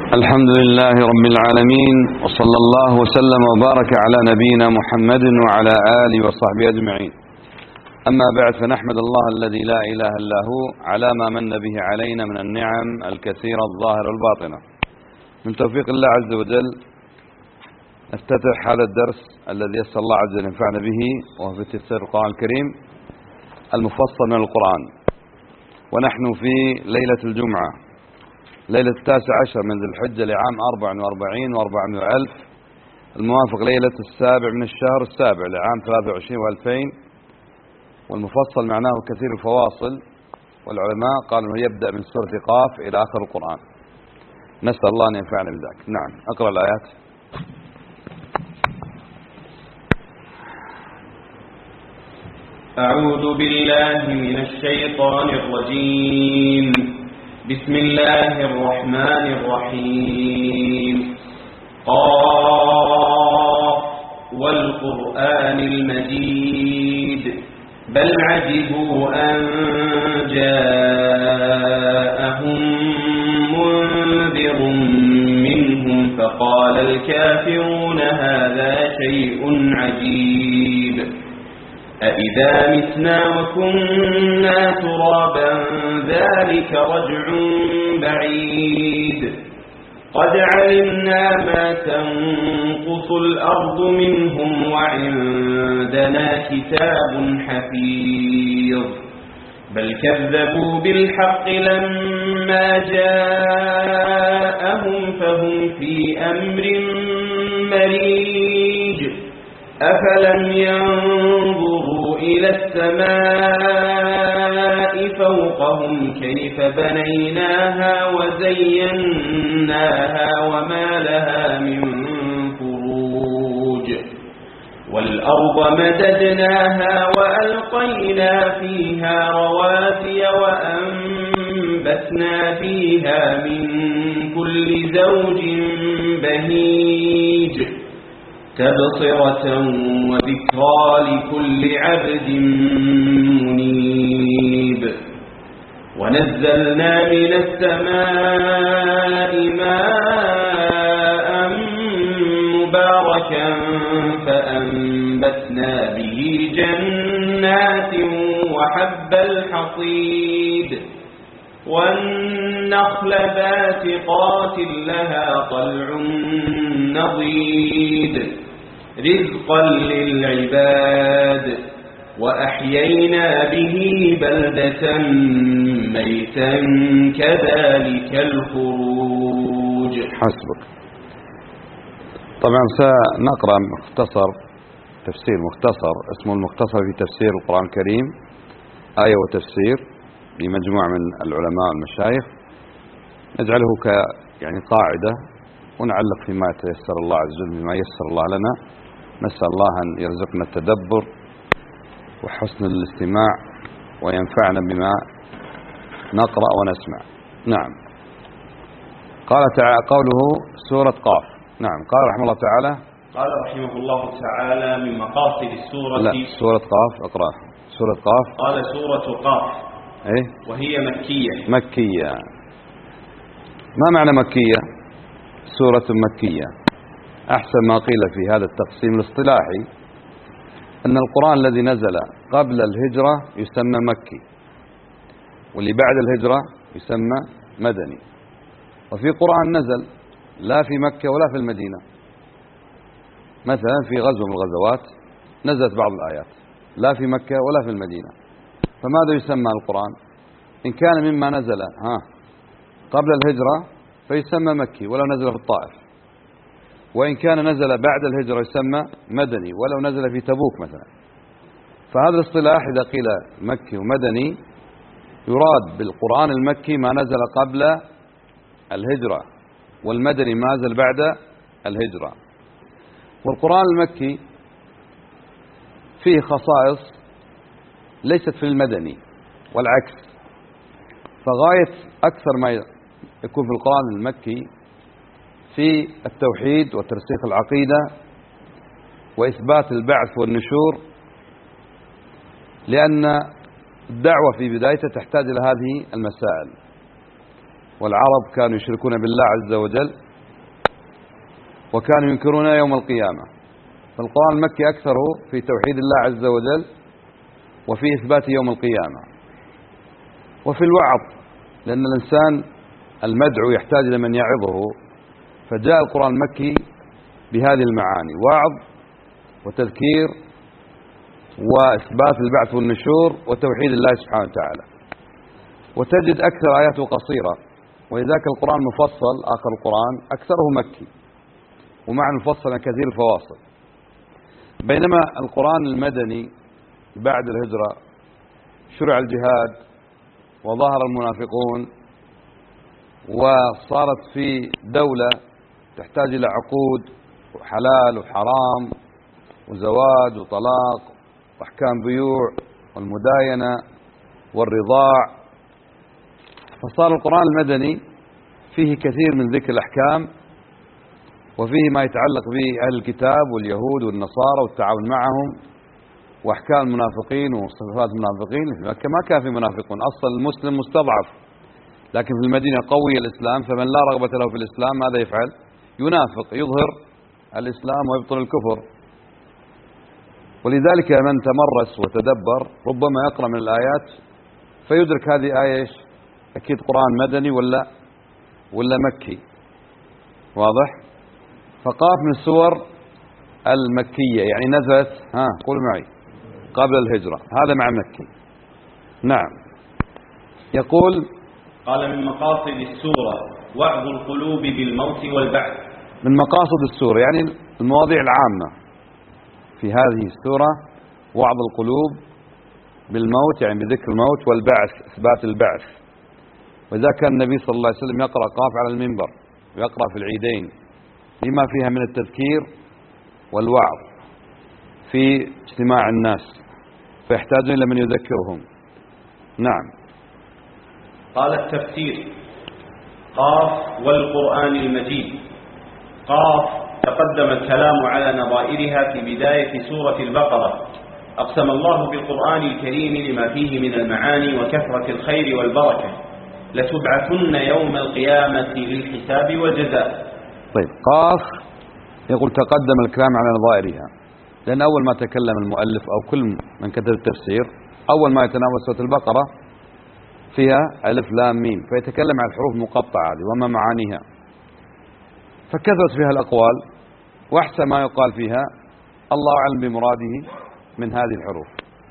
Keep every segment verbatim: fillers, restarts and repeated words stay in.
الحمد لله رب العالمين، وصلى الله وسلم وبارك على نبينا محمد وعلى آله وصحبه أجمعين. أما بعد، فنحمد الله الذي لا إله إلا هو على ما من به علينا من النعم الكثيرة الظاهرة والباطنة. من توفيق الله عز وجل نفتتح هذا الدرس الذي يسر الله عز وجل ينفعنا به، وهو في تفسير القرآن الكريم المفصل من القرآن. ونحن في ليلة الجمعة، ليلة التاسع عشر من ذي الحجة لعام أربع وأربعين وأربعمائة ألف، الموافق ليلة السابع من الشهر السابع لعام ثلاثة وعشرين وألفين. والمفصل معناه كثير الفواصل، والعلماء قالوا أنه يبدأ من سورة قاف إلى آخر القرآن. نسأل الله أن ينفعنا بذلك. نعم، أقرأ الآيات. أعوذ بالله من الشيطان الرجيم. بسم الله الرحمن الرحيم. قاف والقرآن المجيد بل عجبوا أن جاءهم منذر منهم فقال الكافرون هذا شيء عجيب. أإذا متنا وكنا ترابا ذلك رجع بعيد. قد علمنا ما تنقص الأرض منهم وعندنا كتاب حفيظ. بل كذبوا بالحق لما جاءهم فهم في أمر مريج. أفلم ينظروا إلى السماء فوقهم كيف بنيناها وزيناها وما لها من فروج. والأرض مددناها وألقينا فيها رواسي وأنبتنا فيها من كل زوج بهيج تبصرة وذكرى لكل عبد منيب. ونزلنا من السماء ماء مباركا فأنبتنا به جنات وحب الحصيد والنخل باسقات لها طلع نضيد رزقا للعباد. وأحيينا به بلدة ميتا كذلك الخروج. حسبك. طبعا سنقرأ مختصر تفسير مختصر اسمه المختصر في تفسير القرآن الكريم، آية وتفسير، لمجموعة من العلماء والمشايخ، نجعله ك يعني قاعدة، ونعلق فيما يتيسر الله عز وجل بما يسر الله لنا. نسأل الله أن يرزقنا التدبر وحسن الاستماع وينفعنا بما نقرأ ونسمع. نعم. قال تعالى قوله سورة قاف. نعم. قال رحمه الله تعالى قال رحمه الله تعالى من مقاصد السورة لا سورة قاف اقرأ سورة قاف. قال سورة قاف إيه؟ وهي مكية. مكية. ما معنى مكية؟ سورة مكية. أحسن ما قيل في هذا التقسيم الاصطلاحي أن القرآن الذي نزل قبل الهجرة يسمى مكي، واللي بعد الهجرة يسمى مدني. وفي قرآن نزل لا في مكة ولا في المدينة، مثلا في غزوة من الغزوات نزلت بعض الآيات لا في مكة ولا في المدينة، فماذا يسمى القرآن؟ إن كان مما نزل ها قبل الهجرة فيسمى مكي ولو نزل في الطائف، وإن كان نزل بعد الهجرة يسمى مدني ولو نزل في تبوك مثلا. فهذا الاصطلاح إذا قيل مكي ومدني يراد بالقرآن المكي ما نزل قبل الهجرة، والمدني ما نزل بعد الهجرة. والقرآن المكي فيه خصائص ليست في المدني والعكس، فغاية أكثر ما يكون في القرآن المكي في التوحيد وترسيخ العقيدة وإثبات البعث والنشور، لأن الدعوة في بدايتها تحتاج إلى هذه المسائل. والعرب كانوا يشركون بالله عز وجل وكانوا ينكرون يوم القيامة. فالقرآن المكي أكثره في توحيد الله عز وجل وفي إثبات يوم القيامة وفي الوعظ، لأن الإنسان المدعو يحتاج إلى من يعظه، فجاء القرآن المكي بهذه المعاني: وعظ وتذكير وإثبات البعث والنشور وتوحيد الله سبحانه وتعالى. وتجد أكثر آياته قصيرة، ولذلك القرآن مفصل، آخر القرآن أكثره مكي ومع المفصل كثير الفواصل. بينما القرآن المدني بعد الهجرة شرع الجهاد وظهر المنافقون وصارت في دولة تحتاج إلى عقود وحلال وحرام وزواج وطلاق وأحكام بيوع والمداينة والرضاع، فصار القرآن المدني فيه كثير من ذكر الأحكام وفيه ما يتعلق بأهل الكتاب واليهود والنصارى والتعاون معهم وأحكام المنافقين وصفات المنافقين. ما كان في منافقون، أصلا المسلم مستضعف، لكن في المدينة قوي الإسلام، فمن لا رغبة له في الإسلام ماذا يفعل؟ ينافق، يظهر الإسلام ويبطل الكفر. ولذلك من تمرس وتدبر ربما يقرأ من الآيات فيدرك هذه آية إيش؟ أكيد قرآن مدني ولا ولا مكي، واضح؟ فقاف من السور المكية، يعني نزلت، ها قولوا معي، قبل الهجرة، هذا مع مكي. نعم. يقول: قال من مقاصد السورة وعظ القلوب بالموت والبعث. من مقاصد السورة يعني المواضيع العامة في هذه السورة وعظ القلوب بالموت، يعني بذكر الموت، والبعث، إثبات البعث. وإذا كان النبي صلى الله عليه وسلم يقرأ قاف على المنبر ويقرأ في العيدين لما فيها من التذكير والوعظ في اجتماع الناس، فيحتاجون إلى من يذكرهم. نعم. قال التفسير: قاف والقرآن المجيد. قاف تقدم الكلام على نظائرها في بداية سورة البقرة. أقسم الله بالقرآن الكريم لما فيه من المعاني وكثرة الخير والبركة. لتبعثن يوم القيامة للحساب والجزاء. طيب، قاف يقول تقدم الكلام على نظائرها، لأن أول ما تكلم المؤلف أو كل من كتب التفسير أول ما يتناول سورة البقرة فيها ألف لام ميم، فيتكلم عن الحروف المقطعة وما معانيها، فكثرت فيها الأقوال، وأحسن ما يقال فيها الله أعلم بمراده من هذه الحروف.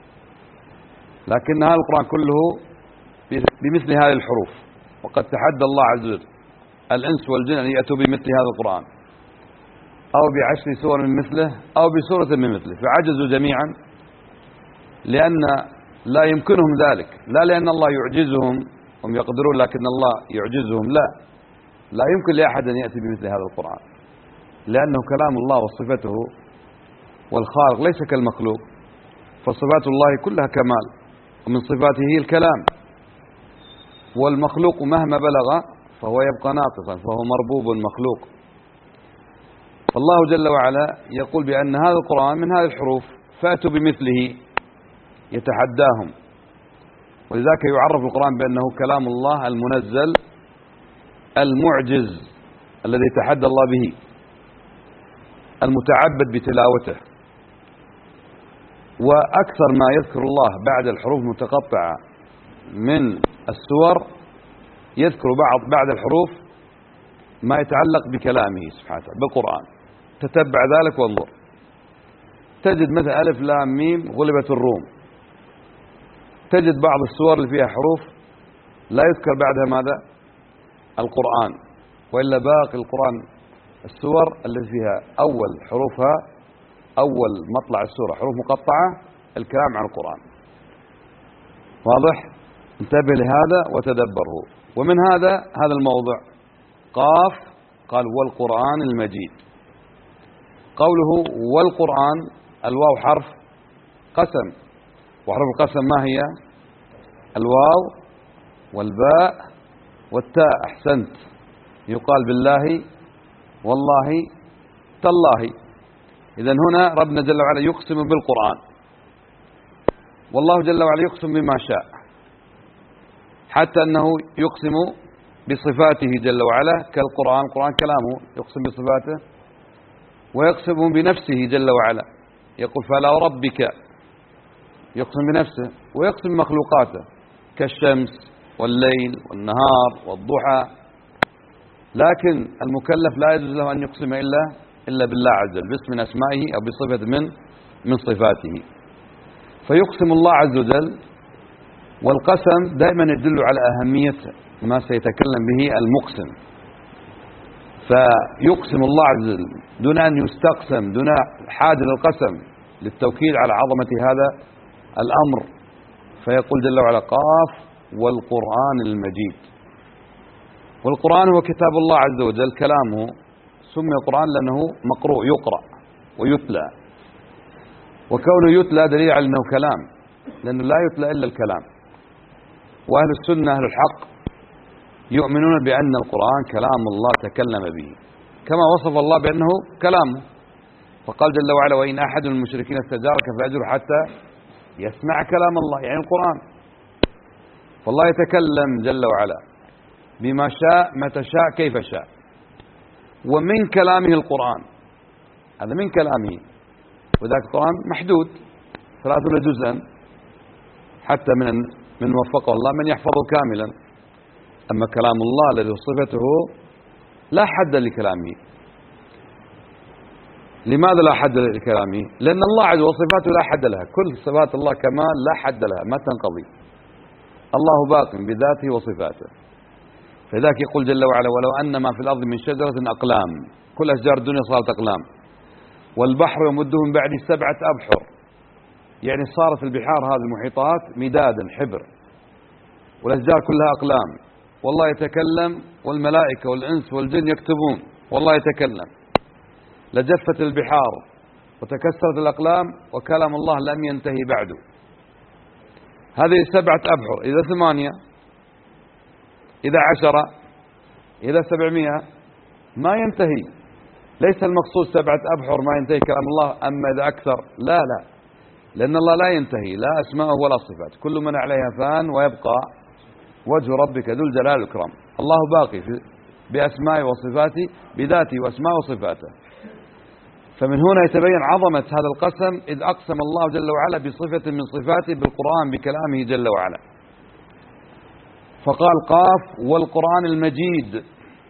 لكن هذا القرآن كله بمثل هذه الحروف، وقد تحدى الله عز وجل الإنس والجن أن يأتوا بمثل هذا القرآن أو بعشر سور من مثله أو بسورة من مثله، فعجزوا جميعا، لأن لا يمكنهم ذلك، لا لأن الله يعجزهم هم يقدرون لكن الله يعجزهم، لا لا يمكن لأحد أن يأتي بمثل هذا القرآن، لأنه كلام الله وصفته، والخالق ليس كالمخلوق، فصفات الله كلها كمال، ومن صفاته هي الكلام، والمخلوق مهما بلغ فهو يبقى ناقصا، فهو مربوب مخلوق. فالله جل وعلا يقول بأن هذا القرآن من هذه الحروف، فأتوا بمثله، يتحداهم. ولذلك يعرف القرآن بأنه كلام الله المنزل المعجز الذي يتحدى الله به، المتعبد بتلاوته. وأكثر ما يذكر الله بعد الحروف المتقطعة من السور يذكر بعض بعد الحروف ما يتعلق بكلامه سبحانه وتعالى بالقرآن. تتبع ذلك وانظر، تجد مثل ألف لام ميم غلبت الروم، تجد بعض السور اللي فيها حروف لا يذكر بعدها ماذا؟ القرآن، وإلا باقي القرآن السور التي فيها أول حروفها أول مطلع السورة حروف مقطعة الكلام عن القرآن. واضح؟ انتبه لهذا وتدبره. ومن هذا هذا الموضع قاف قال والقرآن المجيد. قوله والقرآن، الواو حرف قسم، وحرف القسم ما هي؟ الواو والباء والتاء. أحسنت. يقال بالله والله تالله. إذن هنا ربنا جل وعلا يقسم بالقرآن، والله جل وعلا يقسم بما شاء، حتى أنه يقسم بصفاته جل وعلا كالقرآن. القرآن كلامه يقسم بصفاته، ويقسم بنفسه جل وعلا، يقول فلا وربك، يقسم بنفسه، ويقسم مخلوقاته كالشمس والليل والنهار والضحى. لكن المكلف لا يجوز له أن يقسم إلا إلا بالله عز وجل باسم من أسمائه أو بصفة من من صفاته، فيقسم الله عز وجل. والقسم دائما يدل على أهمية ما سيتكلم به المقسم، فيقسم الله عز وجل دون أن يستقسم، دون حاجة للقسم للتوكيد على عظمة هذا الأمر، فيقول جل وعلا قاف والقرآن المجيد. والقرآن هو كتاب الله عز وجل، كلامه سمي قرآن لأنه مقروء يقرأ ويتلى، وكونه يتلى دليل على أنه كلام، لأنه لا يتلى إلا الكلام. وأهل السنة أهل الحق يؤمنون بأن القرآن كلام الله تكلم به كما وصف الله بأنه كلامه، فقال جل وعلا وإن أحد من المشركين استجارك فأجره حتى يسمع كلام الله، يعني القرآن. فالله يتكلم جل وعلا بما شاء متى شاء كيف شاء، ومن كلامه القرآن، هذا من كلامه. وذاك القرآن محدود ثلاثون جزءا، حتى من من وفقه الله من يحفظه كاملا. أما كلام الله الذي صفته لا حد لكلامه. لماذا لا حد لكلامه؟ لأن الله عز وجل صفاته لا حد لها، كل صفات الله كمال لا حد لها ما تنقضي. الله باق بذاته وصفاته. فذاك يقول جل وعلا ولو أن ما في الأرض من شجرة أقلام، كل أشجار الدنيا صارت أقلام، والبحر يمده من بعد سبعة أبحر، يعني صارت البحار هذه المحيطات مدادا حبر، والأشجار كلها أقلام، والله يتكلم والملائكة والإنس والجن يكتبون والله يتكلم، لجفت البحار وتكسرت الأقلام وكلام الله لم ينتهي بعده. هذه سبعة أبحر، إذا ثمانية، إذا عشرة، إذا سبعمائة ما ينتهي. ليس المقصود سبعة أبحر ما ينتهي كلام الله، أما إذا أكثر لا لا لأن الله لا ينتهي لا أسماءه ولا صفات، كل من عليها فان ويبقى وجه ربك ذو الجلال والإكرام. الله باقي بأسمائه وصفاته بذاته وأسمائه وصفاته. فمن هنا يتبين عظمة هذا القسم، إذ أقسم الله جل وعلا بصفة من صفاته بالقرآن بكلامه جل وعلا، فقال قاف والقرآن المجيد،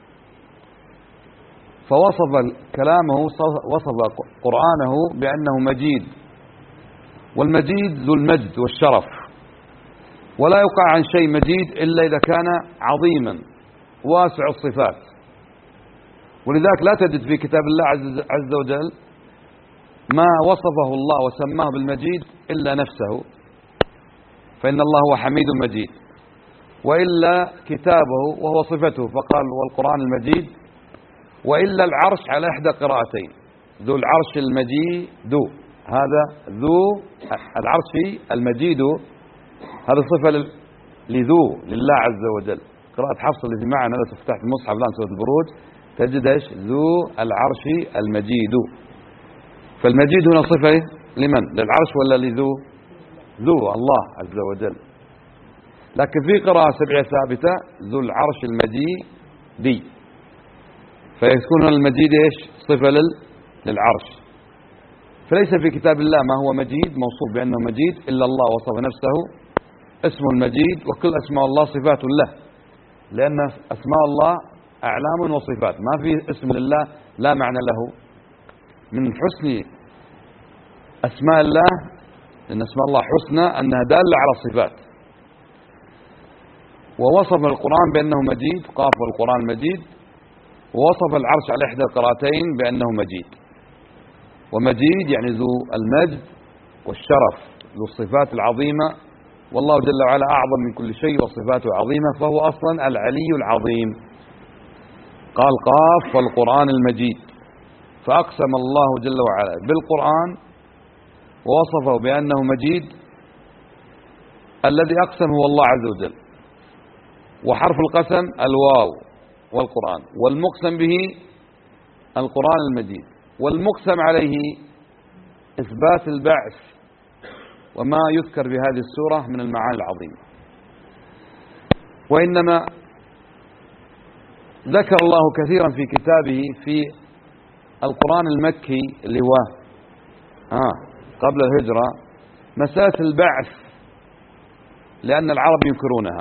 فوصف كلامه وصف قرآنه بأنه مجيد، والمجيد ذو المجد والشرف، ولا يقع عن شيء مجيد إلا إذا كان عظيما واسع الصفات. ولذلك لا تجد في كتاب الله عز وجل ما وصفه الله وسماه بالمجيد إلا نفسه، فإن الله هو حميد مجيد، وإلا كتابه وهو صفته فقال والقرآن المجيد، وإلا العرش على إحدى قراءتين ذو العرش المجيد، هذا ذو العرش المجيد، هذا صفة لذو لله عز وجل. قراءة حفص التي معنا لو تفتح المصحف الآن سورة البروج تجد ايش؟ ذو العرش المجيد. فالمجيد هنا صفة لمن؟ للعرش ولا لذو؟ ذو الله عز وجل. لكن في قراءة سبعية ثابتة ذو العرش المجيد، فيكون المجيد ايش؟ صفة للعرش. فليس في كتاب الله ما هو مجيد موصوف بأنه مجيد إلا الله وصف نفسه اسمه المجيد، وكل أسماء الله صفات له، لأن أسماء الله أعلام وصفات، ما في اسم لله لا معنى له. من حسن أسماء الله إن أسماء الله حسنى أنها دالة على الصفات. ووصف القرآن بأنه مجيد، قاف القرآن المجيد، ووصف العرش على إحدى القراءتين بأنه مجيد. ومجيد يعني ذو المجد والشرف، ذو الصفات العظيمة، والله جل وعلا أعظم من كل شيء وصفاته عظيمة، فهو أصلا العلي العظيم. قال قاف والقرآن المجيد، فأقسم الله جل وعلا بالقرآن ووصفه بأنه مجيد. الذي أقسم هو الله عز وجل، وحرف القسم الواو والقرآن، والمقسم به القرآن المجيد، والمقسم عليه إثبات البعث وما يذكر بهذه السورة من المعاني العظيمة. وإنما ذكر الله كثيرا في كتابه في القرآن المكي اللي هو آه قبل الهجرة مسألة البعث، لأن العرب ينكرونها،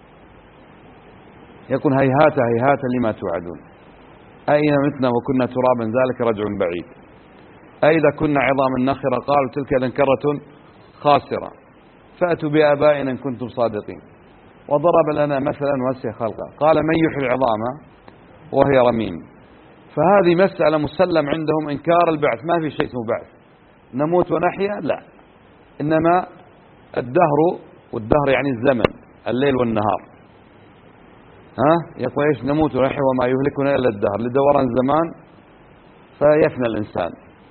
يكون هيهات هيهات لما توعدون، أين متنا وكنا ترابا ذلك رجع بعيد، أئذا كنا عظاما نخرة قالوا تلك إذا كرة خاسرة، فأتوا بآبائنا إن كنتم صادقين، وضرب لنا مثلا وسع خلقه قال من يحيي العظام وهي رميم. فهذه مسألة مسلم عندهم إنكار البعث، ما في شيء اسمه بعث، نموت ونحيا لا، إنما الدهر، والدهر يعني الزمن الليل والنهار، ها يقول إيش نموت ونحيا وما يهلكنا إلا الدهر لدوران الزمان فيفنى الإنسان.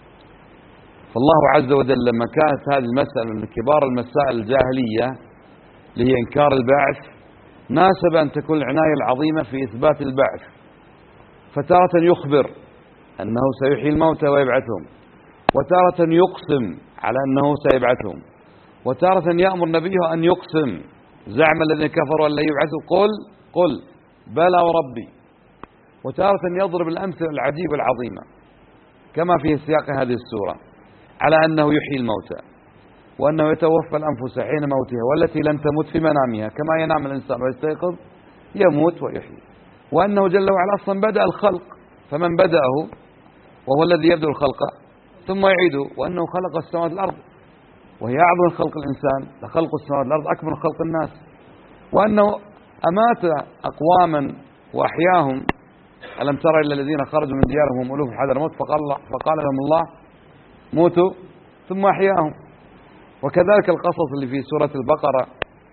فالله عز وجل لما كانت هذه المسألة من كبار المسائل الجاهلية اللي هي إنكار البعث، ناسب أن تكون العناية العظيمة في إثبات البعث، فتارة يخبر أنه سيحيي الموتى ويبعثهم، وتارة يقسم على أنه سيبعثهم، وتارة يأمر نبيه أن يقسم زعم الذين كفروا أن لا يبعثوا قل قل بلى وربي، وتارة يضرب الأمثلة العجيبة العظيمة كما في سياق هذه السورة على أنه يحيي الموتى، وأنه يتوفى الأنفس حين موتها والتي لم تمت في منامها كما ينام الإنسان ويستيقظ يموت ويحيي، وأنه جل وعلا أصلا بدأ الخلق، فمن بدأه وهو الذي يبدأ الخلق ثم يعيده، وأنه خلق السماوات والأرض وهي أعظم من خلق الإنسان، لخلق السماوات والأرض أكبر من خلق الناس، وأنه أمات أقواما وأحياهم، ألم تر إلى الذين خرجوا من ديارهم وهم ألوف حذر الموت فقال, فقال لهم الله موتوا ثم أحياهم. وكذلك القصص اللي في سورة البقرة،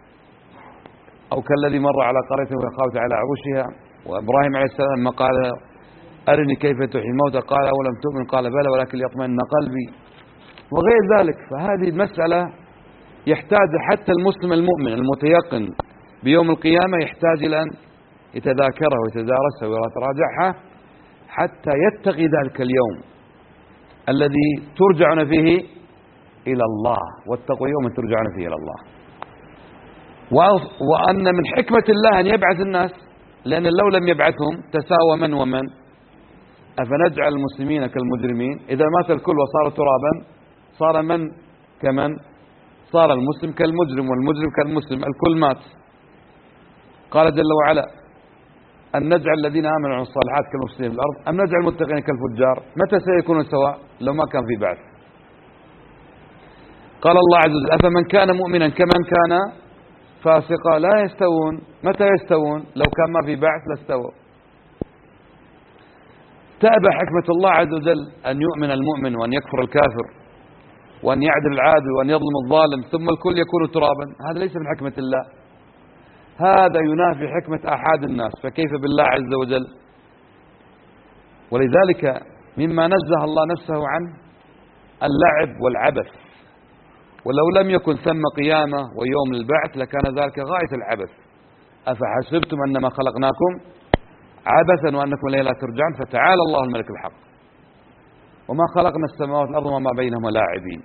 أو كالذي مر على قرية وخافت على عروشها، وإبراهيم عليه السلام لما قال أرني كيف تحيي الموتى قال أولم تؤمن قال بلى ولكن ليطمئن قلبي، وغير ذلك. فهذه المسألة يحتاج حتى المسلم المؤمن المتيقن بيوم القيامة يحتاج إلى أن يتذاكرها ويتدارسها ويتراجعها حتى يتقي ذلك اليوم الذي ترجعون فيه إلى الله، واتقوا يوما ترجعون فيه إلى الله. وأن من حكمة الله أن يبعث الناس، لأن لو لم يبعثهم تساوى من ومن، أفنجعل المسلمين كالمجرمين، إذا مات الكل وصار ترابا صار من كمن، صار المسلم كالمجرم والمجرم كالمسلم، الكل مات. قال جل وعلا أن نجعل الذين آمنوا وعملوا الصالحات كالمفسدين في الأرض أم نجعل المتقين كالفجار، متى سيكونوا سواء لو ما كان في بعث. قال الله عز وجل أفمن كان مؤمنا كمن كان فاسقا لا يستوون، متى يستوون؟ لو كان ما في بعث لاستووا. تأبى حكمة الله عز وجل أن يؤمن المؤمن وأن يكفر الكافر، وأن يعدل العادل وأن يظلم الظالم ثم الكل يكون ترابا، هذا ليس من حكمة الله، هذا ينافي حكمة أحد الناس، فكيف بالله عز وجل؟ ولذلك مما نزه الله نفسه عنه اللعب والعبث، ولو لم يكن ثم قيامة ويوم البعث لكان ذلك غاية العبث. أفحسبتم أنما خلقناكم عبثا وأنكم إلينا لا ترجعون فتعالى الله الملك الحق وما خلقنا السماوات والأرض وما بينهما لاعبين.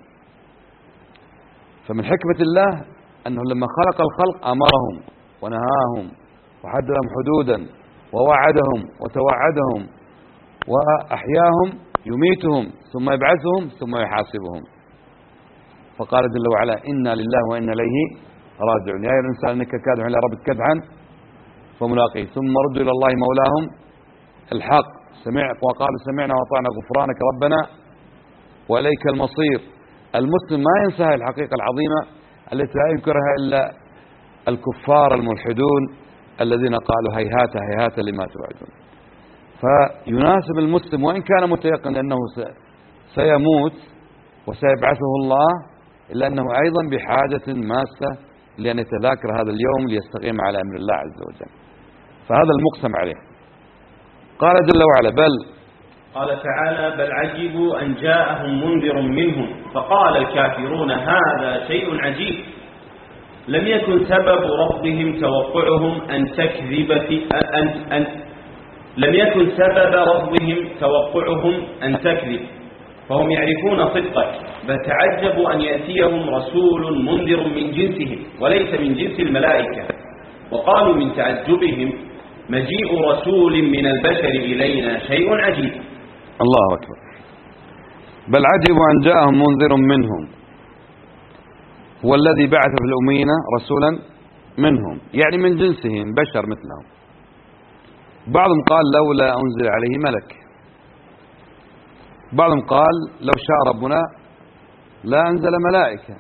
فمن حكمة الله أنه لما خلق الخلق أمرهم ونهاهم وحد لهم حدودا ووعدهم وتوعدهم وأحياهم يميتهم ثم يبعثهم ثم يحاسبهم. فقال جل وعلا إنا لله وإنا إليه راجعون، يا أيها الإنسان إنك كادح إلى ربك كدحا فملاقيه ثم ردوا إلى الله مولاهم الحق سمع وقالوا سمعنا وأطعنا غفرانك ربنا وإليك المصير. المسلم ما ينسى هذه الحقيقة العظيمة التي لا ينكرها إلا الكفار الملحدون الذين قالوا هيهات هيهات لما توعدون. فيناسب المسلم وإن كان متيقن أنه سيموت وسيبعثه الله، إلا أنه أيضا بحاجة ماسة لأن يتذاكر هذا اليوم ليستقيم على أمر الله عز وجل، فهذا المقسم عليه. قال جل وعلا بل قال تعالى بل عجبوا أن جاءهم منذر منهم فقال الكافرون هذا شيء عجيب. لم يكن سبب ربهم توقعهم أن تكذب أن أن لم يكن سبب ربهم توقعهم أن تكذب، فهم يعرفون صدقك، بل تعجبوا أن يأتيهم رسول منذر من جنسهم وليس من جنس الملائكة، وقالوا من تعجبهم مجيء رسول من البشر إلينا شيء عجيب. الله أكبر. بل عجبوا أن جاءهم منذر منهم، هو الذي بعث في الأميين رسولا منهم، يعني من جنسهم بشر مثلهم. بعضهم قال لولا أنزل عليه ملك، بعضهم قال لو شاء ربنا لا أنزل ملائكة.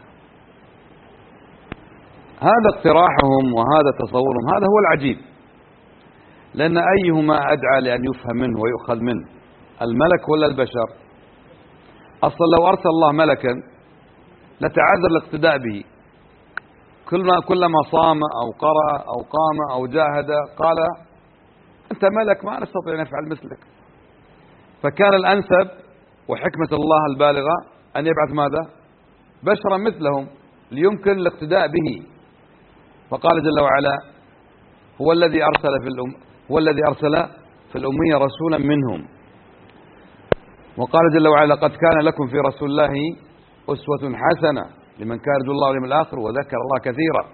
هذا اقتراحهم وهذا تصورهم، هذا هو العجيب، لأن أيهما أدعى لأن يفهم منه ويؤخذ منه، الملك ولا البشر؟ أصلا لو أرسل الله ملكا لتعذر الاقتداء به، كلما كلما صام أو قرأ أو قام أو جاهد قال أنت ملك ما نستطيع أن نفعل مثلك. فكان الأنسب وحكمة الله البالغة أن يبعث ماذا؟ بشرا مثلهم ليمكن الاقتداء به. فقال جل وعلا هو الذي أرسل في الأم هو الذي أرسل في الأمية رسولا منهم. وقال جل وعلا قد كان لكم في رسول الله أسوة حسنة لمن كان يرجو الله واليوم الآخر وذكر الله كثيرا.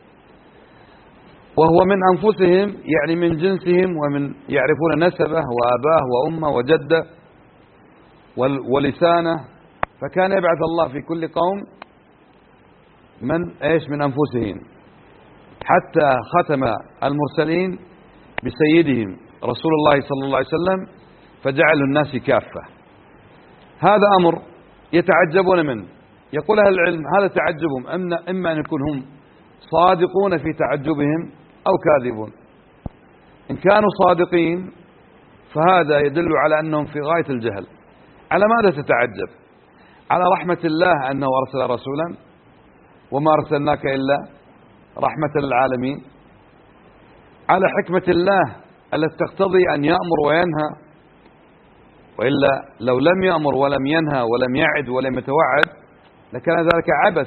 وهو من أنفسهم، يعني من جنسهم، ومن يعرفون نسبه وأباه وأمه وجده ولسانه. فكان يبعث الله في كل قوم من ايش من أنفسهم، حتى ختم المرسلين بسيدهم رسول الله صلى الله عليه وسلم فجعل الناس كافة. هذا أمر يتعجبون منه. يقول أهل العلم هذا تعجبهم إما أن يكون هم صادقون في تعجبهم أو كاذبون. إن كانوا صادقين فهذا يدل على أنهم في غاية الجهل. على ماذا تتعجب؟ على رحمة الله أنه أرسل رسولا وما أرسلناك إلا رحمة للعالمين، على حكمة الله التي تقتضي أن يأمر وينهى، وإلا لو لم يأمر ولم ينهى ولم يعد ولم يتوعد لكان ذلك عبث.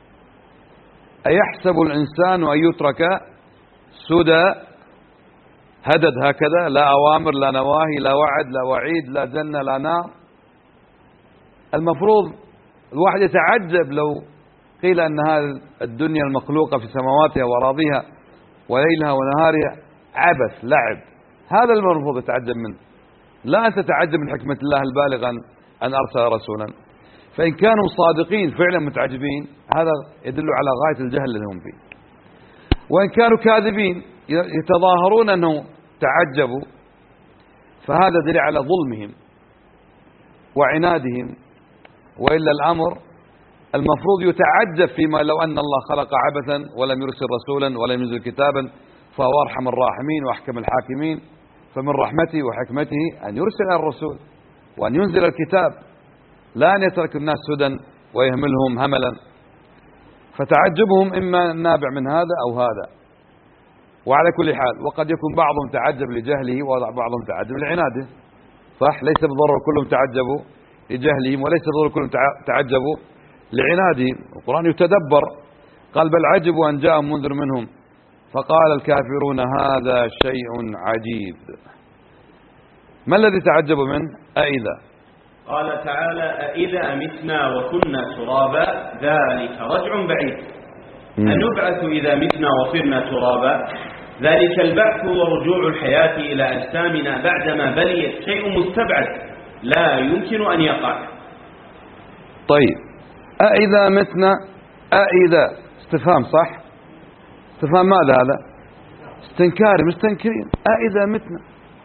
أيحسب الإنسان أن يترك سدى هدد هكذا، لا أوامر لا نواهي لا وعد لا وعيد لا جنة لا نار؟ المفروض الواحد يتعجب لو قيل أن هذه الدنيا المخلوقة في سماواتها وأراضيها وليلها ونهارها عبث لعب. هذا المفروض يتعجب منه، لا أن تتعجب من حكمة الله البالغة أن أرسل رسولا. فإن كانوا صادقين فعلا متعجبين هذا يدل على غاية الجهل الذي هم فيه. وإن كانوا كاذبين يتظاهرون أنه تعجبوا فهذا دليل على ظلمهم وعنادهم. وإلا الأمر المفروض يتعجب فيما لو أن الله خلق عبثا ولم يرسل رسولا ولم ينزل كتابا فهو أرحم الراحمين وأحكم الحاكمين. فمن رحمته وحكمته أن يرسل الرسول وأن ينزل الكتاب، لا أن يترك الناس سدى ويهملهم هملا. فتعجبهم إما نابع من هذا أو هذا. وعلى كل حال وقد يكون بعضهم تعجب لجهله وبعضهم تعجب لعناده، صح؟ ليس بالضرورة كلهم تعجبوا لجهلهم وليس بالضرورة كلهم تعجبوا لعنادهم. القرآن يتدبر. قال بل عجبوا أن جاءهم منذر منهم فقال الكافرون هذا شيء عجيب. ما الذي تعجبوا منه؟ أئذا قال تعالى أئذا متنا وكنا ترابا ذلك رجع بعيد. أنبعث إذا متنا وصرنا ترابا؟ ذلك البعث ورجوع الحياة إلى أجسامنا بعدما بليت شيء مستبعد لا يمكن أن يقع. طيب أئذا متنا، أئذا استفهام صح؟ استفهام ماذا هذا؟ استنكاري مستنكرين. أئذا متنا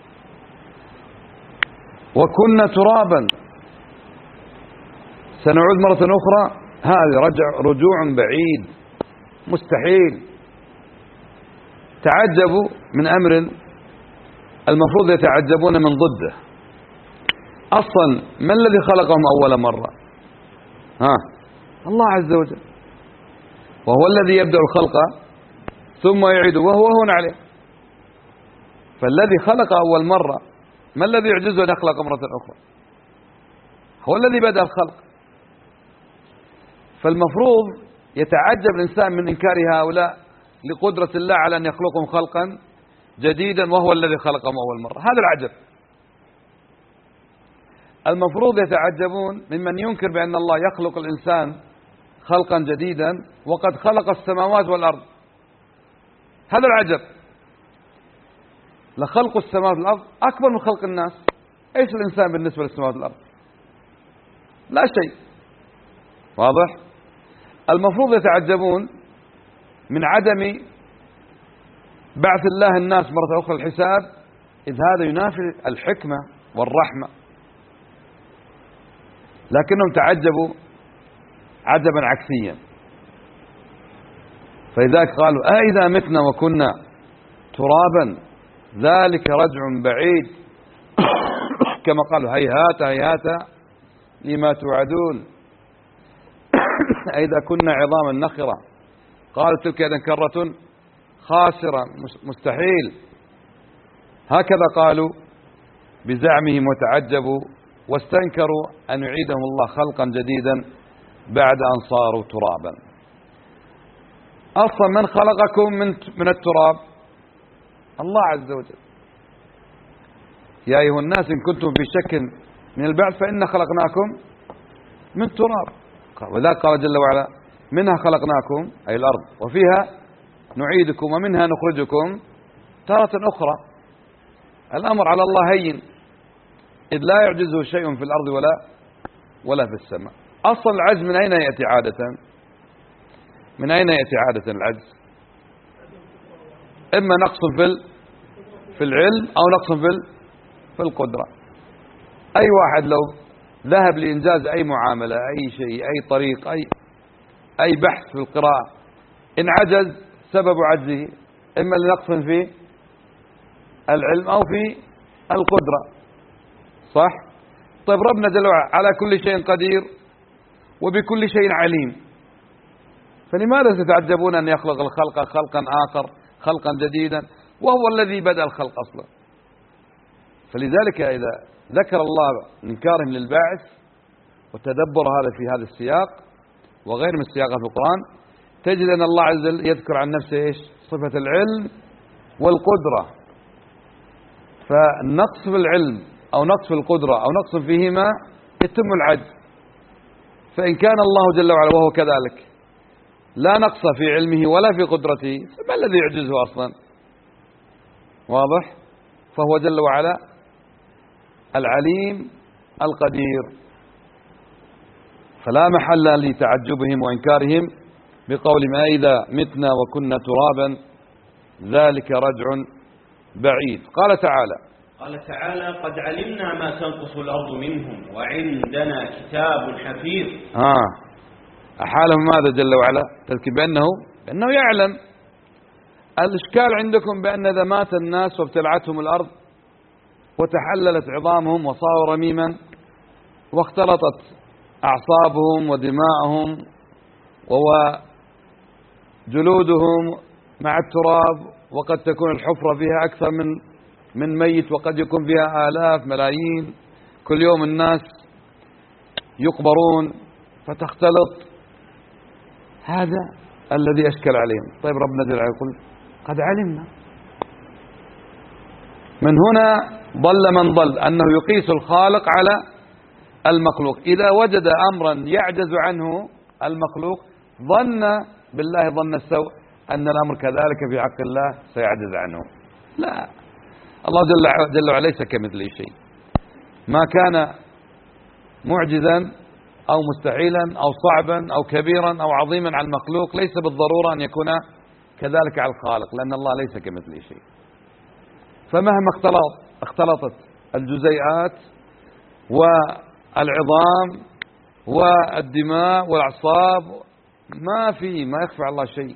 وكنا ترابا سنعود مرة أخرى؟ هذا رجع رجوع بعيد مستحيل. تعجبوا من أمر المفروض يتعجبون من ضده. أصلا ما الذي خلقهم أول مرة؟ ها الله عز وجل، وهو الذي يبدأ الخلق ثم يعيده وهو هون عليه. فالذي خلق أول مرة ما الذي يعجزه أن يخلق مرة أخرى؟ هو الذي بدأ الخلق. فالمفروض يتعجب الإنسان من إنكار هؤلاء لقدرة الله على أن يخلقهم خلقا جديدا وهو الذي خلقهم أول مرة. هذا العجب. المفروض يتعجبون ممن ينكر بأن الله يخلق الإنسان خلقا جديدا وقد خلق السماوات والأرض. هذا العجب. لخلق السماوات والأرض أكبر من خلق الناس. إيش الإنسان بالنسبة للسماوات والأرض؟ لا شيء. واضح؟ المفروض يتعجبون من عدم بعث الله الناس مرة أخرى الحساب، إذ هذا ينافي الحكمة والرحمة، لكنهم تعجبوا عجبا عكسيا. فلذلك قالوا أإذا متنا وكنا ترابا ذلك رجع بعيد كما قالوا هيهات هيهات لما توعدون أإذا كنا عظاما نخرة قالوا تلك إذا كرة خاسرة مستحيل. هكذا قالوا بزعمهم وتعجبوا واستنكروا أن يعيدهم الله خلقا جديدا بعد أن صاروا ترابا. أصلا من خلقكم من من التراب؟ الله عز وجل. يا أيها الناس إن كنتم في شك من البعث فإنا خلقناكم من تراب. وذلك قال جل وعلا منها خلقناكم أي الأرض وفيها نعيدكم ومنها نخرجكم تارة أخرى. الأمر على الله هين، إذ لا يعجزه شيء في الأرض ولا ولا في السماء. أصل العجز من أين يأتي عادة؟ من أين يأتي عادة العجز؟ إما نقص في في العلم أو نقص في في القدرة. أي واحد لو ذهب لإنجاز أي معاملة أي شيء أي طريق أي أي بحث في القراءة، إن عجز سبب عجزه إما لنقص في العلم أو في القدرة. صح؟ طيب ربنا جل وعلا على كل شيء قدير وبكل شيء عليم، فلماذا تتعجبون أن يخلق الخلق خلقا آخر خلقا جديدا وهو الذي بدأ الخلق أصلا؟ فلذلك إذا ذكر الله إنكارهم للباعث وتدبر هذا في هذا السياق وغير من السياقات في القرآن، تجد أن الله عز وجل يذكر عن نفسه إيش؟ صفة العلم والقدرة. فالنقص في العلم أو نقص في القدرة أو نقص فيهما يتم العجز. فإن كان الله جل وعلا وهو كذلك لا نقص في علمه ولا في قدرته، فما الذي يعجزه أصلا؟ واضح؟ فهو جل وعلا العليم القدير، فلا محل لتعجبهم وإنكارهم بقول ما إذا متنا وكنا ترابا ذلك رجع بعيد. قال تعالى قال تعالى قد علمنا ما تنقص الأرض منهم وعندنا كتاب حفيظ. آه أحالهم ماذا جل وعلا؟ تذكر بأنه بأنه يعلم. الإشكال عندكم بأن إذا مات الناس وابتلعتهم الأرض وتحللت عظامهم وصاروا رميما واختلطت أعصابهم ودماءهم وجلودهم مع التراب، وقد تكون الحفرة فيها أكثر من من ميت وقد يكون فيها آلاف ملايين، كل يوم الناس يقبرون فتختلط. هذا الذي أشكل عليهم. طيب ربنا جل وعلا يقول قد علمنا. من هنا ضل من ضل أنه يقيس الخالق على المخلوق. إذا وجد أمرا يعجز عنه المخلوق ظن بالله ظن السوء أن الأمر كذلك في حق الله سيعجز عنه. لا، الله جل, جل وعلا ليس كمثله شيء. ما كان معجزا أو مستحيلا أو صعبا أو كبيرا أو عظيما على المخلوق ليس بالضرورة أن يكون كذلك على الخالق، لأن الله ليس كمثله شيء. فمهما اختلط اختلطت الجزيئات والعظام والدماء والأعصاب ما في ما يخفى على الله شيء.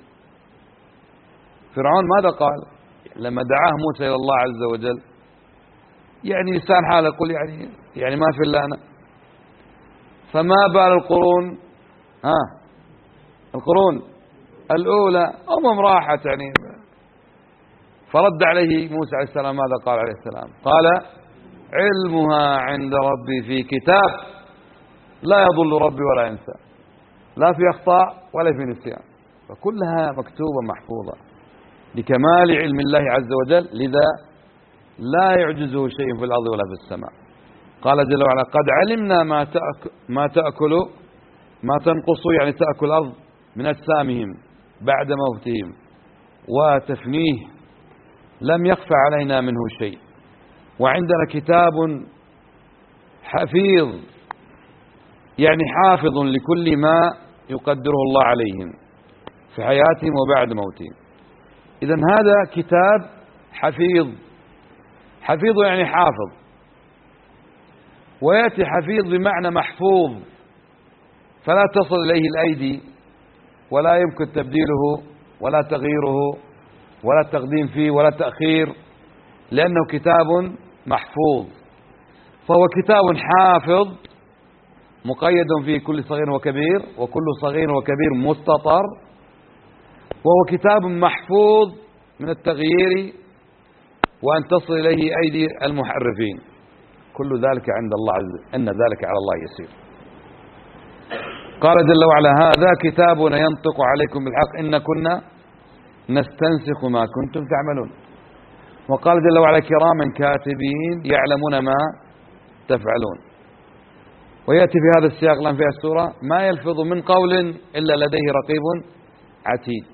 فرعون ماذا قال لما دعاه موسى إلى الله عز وجل؟ يعني لسان حاله يقول يعني يعني ما في إلا أنا. فما بال القرون ها القرون الأولى أمم راحت يعني. فرد عليه موسى عليه السلام ماذا قال عليه السلام؟ قال علمها عند ربي في كتاب لا يضل ربي ولا ينسى، لا في أخطاء ولا في نسيان، فكلها مكتوبة محفوظة لكمال علم الله عز وجل، لذا لا يعجزه شيء في الأرض ولا في السماء. قال جل وعلا قد علمنا ما تأكل ما تأكل ما تنقص يعني تأكل الأرض من أجسامهم بعد موتهم وتفنيه لم يخفى علينا منه شيء، وعندنا كتاب حفيظ يعني حافظ لكل ما يقدره الله عليهم في حياتهم وبعد موتهم. إذن هذا كتاب حفيظ، حفيظ يعني حافظ، ويأتي حفيظ بمعنى محفوظ، فلا تصل إليه الأيدي ولا يمكن تبديله ولا تغييره ولا التقديم فيه ولا تأخير، لأنه كتاب محفوظ. فهو كتاب حافظ مقيد فيه كل صغير وكبير، وكل صغير وكبير مستطر، وهو كتاب محفوظ من التغيير وأن تصل إليه أيدي المحرفين. كل ذلك عند الله عز أن ذلك على الله يسير. قال جل وعلا: هذا كتابنا ينطق عليكم بالحق إن كنا نستنسخ ما كنتم تعملون. وقال جل وعلا: كراما كاتبين يعلمون ما تفعلون. ويأتي في هذا السياق الآن في السورة: ما يلفظ من قول إلا لديه رقيب عتيد.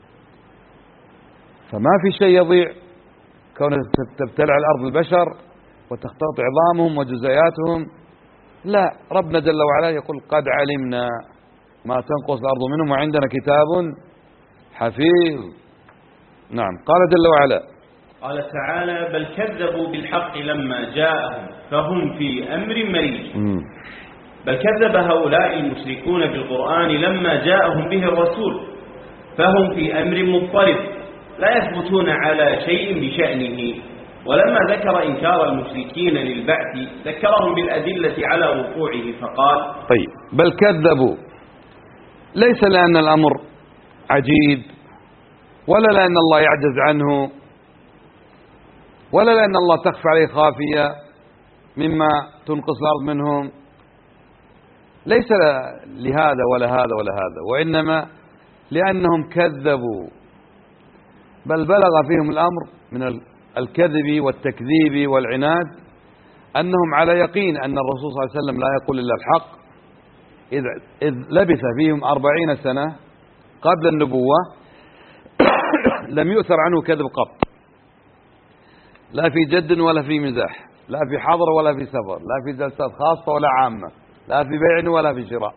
فما في شيء يضيع كون تبتلع الأرض البشر وتختلط عظامهم وجزياتهم، لا، ربنا جل وعلا يقول: قد علمنا ما تنقص الأرض منهم وعندنا كتاب حفيظ. نعم. قال جل وعلا: قال تعالى: بل كذبوا بالحق لما جاءهم فهم في أمر مريج. بل كذب هؤلاء المشركون بالقرآن لما جاءهم به الرسول فهم في أمر مضطرب لا يثبتون على شيء بشأنه. ولما ذكر إنكار المشركين للبعث ذكرهم بالأدلة على وقوعه فقال: طيب، بل كذبوا ليس لأن الأمر عجيب، ولا لأن الله يعجز عنه، ولا لأن الله تخفى عليه خافية مما تنقص الأرض منهم، ليس لهذا ولا هذا ولا هذا، وإنما لأنهم كذبوا. بل بلغ فيهم الأمر من الكذب والتكذيب والعناد أنهم على يقين أن الرسول صلى الله عليه وسلم لا يقول إلا الحق، إذ لبث فيهم أربعين سنة قبل النبوة لم يؤثر عنه كذب قط، لا في جد ولا في مزاح، لا في حضر ولا في سفر، لا في جلسات خاصة ولا عامة، لا في بيع ولا في شراء.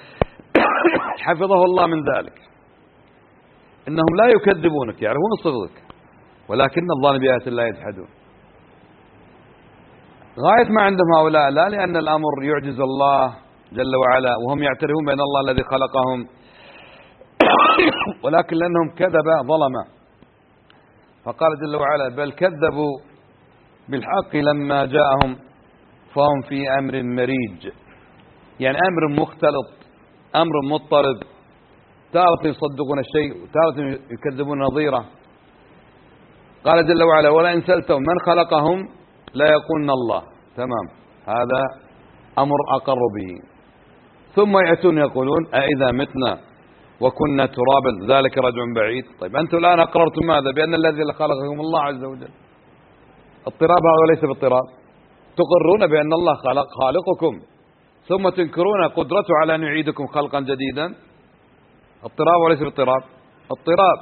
حفظه الله من ذلك. إنهم لا يكذبونك، يعرفون صدقك، ولكن الظان بآيات الله يجحدون. غاية ما عندهم هؤلاء لا لأن الأمر يعجز الله جل وعلا وهم يعترفون بأن الله الذي خلقهم، ولكن لأنهم كذب ظلمة. فقال جل وعلا: بل كذبوا بالحق لما جاءهم فهم في أمر مريج، يعني أمر مختلط، أمر مضطرب، تارة يصدقون الشيء وتارة يكذبون نظيره. قال جل وعلا: ولئن سألتهم من خلقهم لا يقولن الله. تمام، هذا أمر أقر به. ثم يأتون يقولون: أإذا متنا وكنا ترابا ذلك رجع بعيد. طيب، أنتم الآن أقررتم ماذا؟ بأن الذي خلقكم الله عز وجل. اضطراب هذا وليس باضطراب. تقرون بأن الله خلق خالقكم ثم تنكرون قدرته على أن يعيدكم خلقا جديدا. اضطراب وليس باضطراب. اضطراب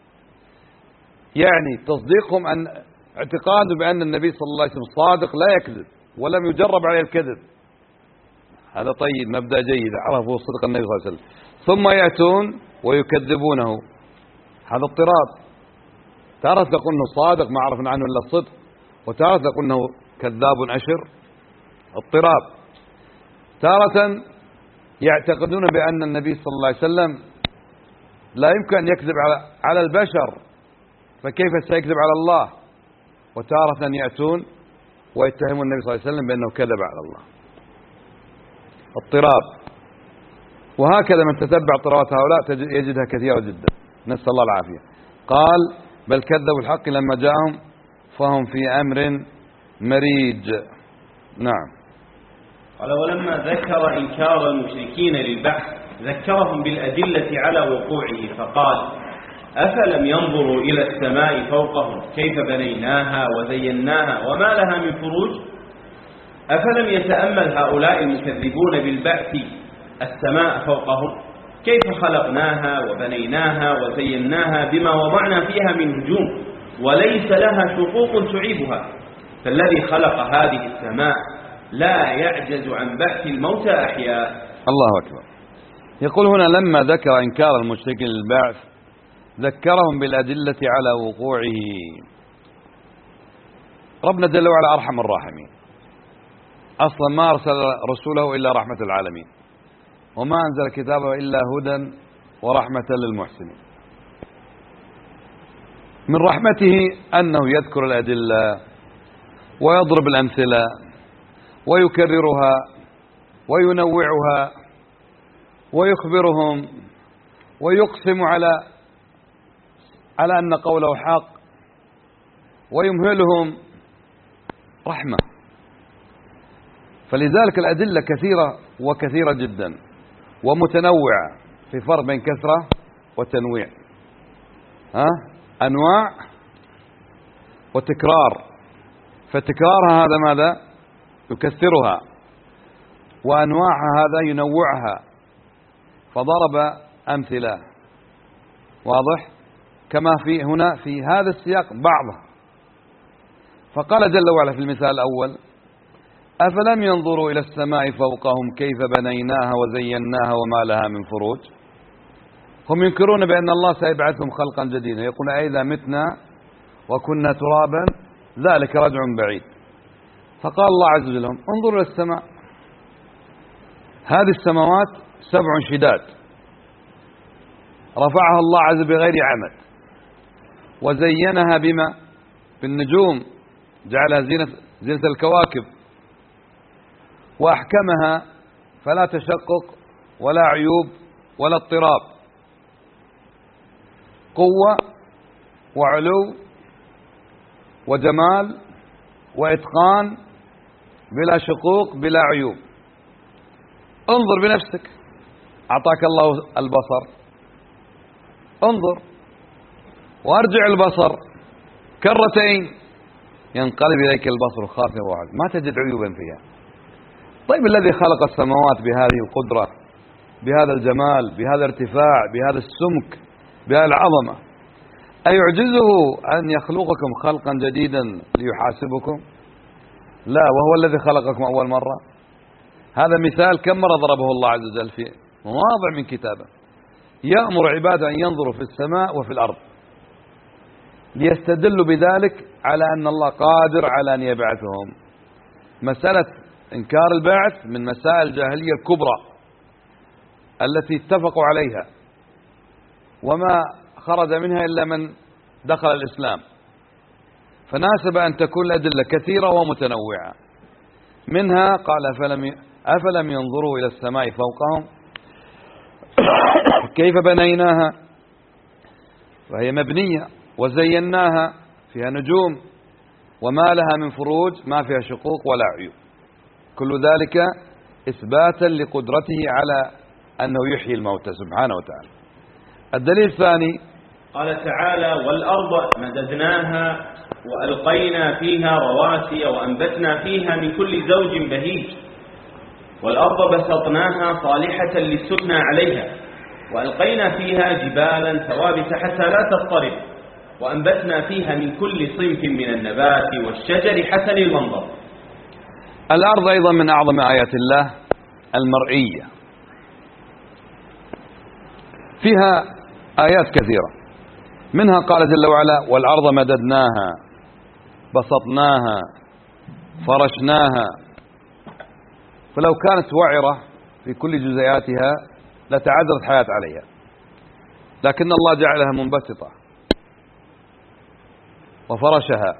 يعني تصديقهم أن اعتقاد بأن النبي صلى الله عليه وسلم صادق لا يكذب ولم يجرب عليه الكذب. هذا طيب، مبدأ جيد، عرفوا صدق النبي صلى الله عليه وسلم. ثم يأتون ويكذبونه، هذا اضطراب. تارة تقول انه صادق ما عرفنا عنه الا الصدق، وتارة تقول انه كذاب أشر. اضطراب. تارة يعتقدون بأن النبي صلى الله عليه وسلم لا يمكن أن يكذب على على البشر، فكيف سيكذب على الله؟ وتارة يأتون ويتهمون النبي صلى الله عليه وسلم بأنه كذب على الله. اضطراب. وهكذا من تتبع اضطرابات هؤلاء يجدها كثيرة جدا، نسأل الله العافية. قال: بل كذبوا الحق لما جاءهم فهم في أمر مريج. نعم. قال: ولما ذكر إنكار المشركين للبعث ذكرهم بالأدلة على وقوعه فقال: أفلم ينظروا إلى السماء فوقهم كيف بنيناها وزيناها وما لها من فروج؟ أفلم يتأمل هؤلاء المكذبون بالبعث السماء فوقهم كيف خلقناها وبنيناها وزيناها بما وضعنا فيها من نجوم وليس لها شقوق تعيبها، فالذي خلق هذه السماء لا يعجز عن بعث الموتى أحياء. الله أكبر. يقول هنا لما ذكر إنكار المشركين للبعث ذكرهم بالأدلة على وقوعه. ربنا جل وعلا أرحم الراحمين، أصلا ما أرسل رسوله إلا رحمة العالمين، وما أنزل كتابه إلا هدى ورحمة للمحسنين. من رحمته أنه يذكر الأدلة ويضرب الأمثلة ويكررها وينوعها ويخبرهم ويقسم على على أن قوله حق ويمهلهم رحمة. فلذلك الأدلة كثيرة وكثيرة جدا ومتنوعة، في فرق بين كثرة وتنويع. ها؟ أنواع وتكرار، فتكرارها هذا ماذا؟ يكثرها، وأنواعها هذا ينوعها، فضرب أمثلة. واضح؟ كما في هنا في هذا السياق بعضها. فقال جل وعلا في المثال الأول: أفلم ينظروا إلى السماء فوقهم كيف بنيناها وزيناها وما لها من فروج. هم ينكرون بأن الله سيبعثهم خلقا جديدا، يقولون أئذا متنا وكنا ترابا ذلك رجع بعيد. فقال الله عز وجل: انظروا إلى السماء، هذه السماوات سبع شداد رفعها الله عز وجل بغير عمد، وزينها بما؟ بالنجوم، جعلها زينة, زينة الكواكب، وأحكمها فلا تشقق ولا عيوب ولا اضطراب، قوة وعلو وجمال وإتقان بلا شقوق بلا عيوب. انظر بنفسك، أعطاك الله البصر، انظر وارجع البصر كرتين ينقلب إليك البصر خاسئا وعجزا، ما تجد عيوبا فيها. طيب الذي خلق السماوات بهذه القدرة، بهذا الجمال، بهذا الارتفاع، بهذا السمك، بهذه العظمة، أيعجزه أن يخلقكم خلقا جديدا ليحاسبكم؟ لا، وهو الذي خلقكم أول مرة. هذا مثال كم مرة ضربه الله عز وجل في مواضع من كتابه، يأمر عباده أن ينظروا في السماء وفي الأرض ليستدلوا بذلك على أن الله قادر على أن يبعثهم. مسألة إنكار البعث من مسائل الجاهلية الكبرى التي اتفقوا عليها، وما خرج منها إلا من دخل الإسلام، فناسب أن تكون الأدلة كثيرة ومتنوعة. منها قال: أفلم أفلم ينظروا إلى السماء فوقهم كيف بنيناها، وهي مبنية، وزيناها، فيها نجوم، وما لها من فروج، ما فيها شقوق ولا عيوب. كل ذلك إثباتا لقدرته على أنه يحيي الموتى سبحانه وتعالى. الدليل الثاني قال تعالى: والأرض مددناها وألقينا فيها رواسي وأنبتنا فيها من كل زوج بهيج، والأرض بسطناها صالحة للسكنى عليها، وألقينا فيها جبالا ثوابت حتى لا تضطرب، وأنبتنا فيها من كل صنف من النبات والشجر حسن المنظر. الأرض أيضا من أعظم آيات الله المرئية، فيها آيات كثيرة، منها قال جل وعلا: والأرض مددناها بسطناها فرشناها. فلو كانت وعرة في كل جزئياتها لتعذرت حياة عليها، لكن الله جعلها منبسطة وفرشها.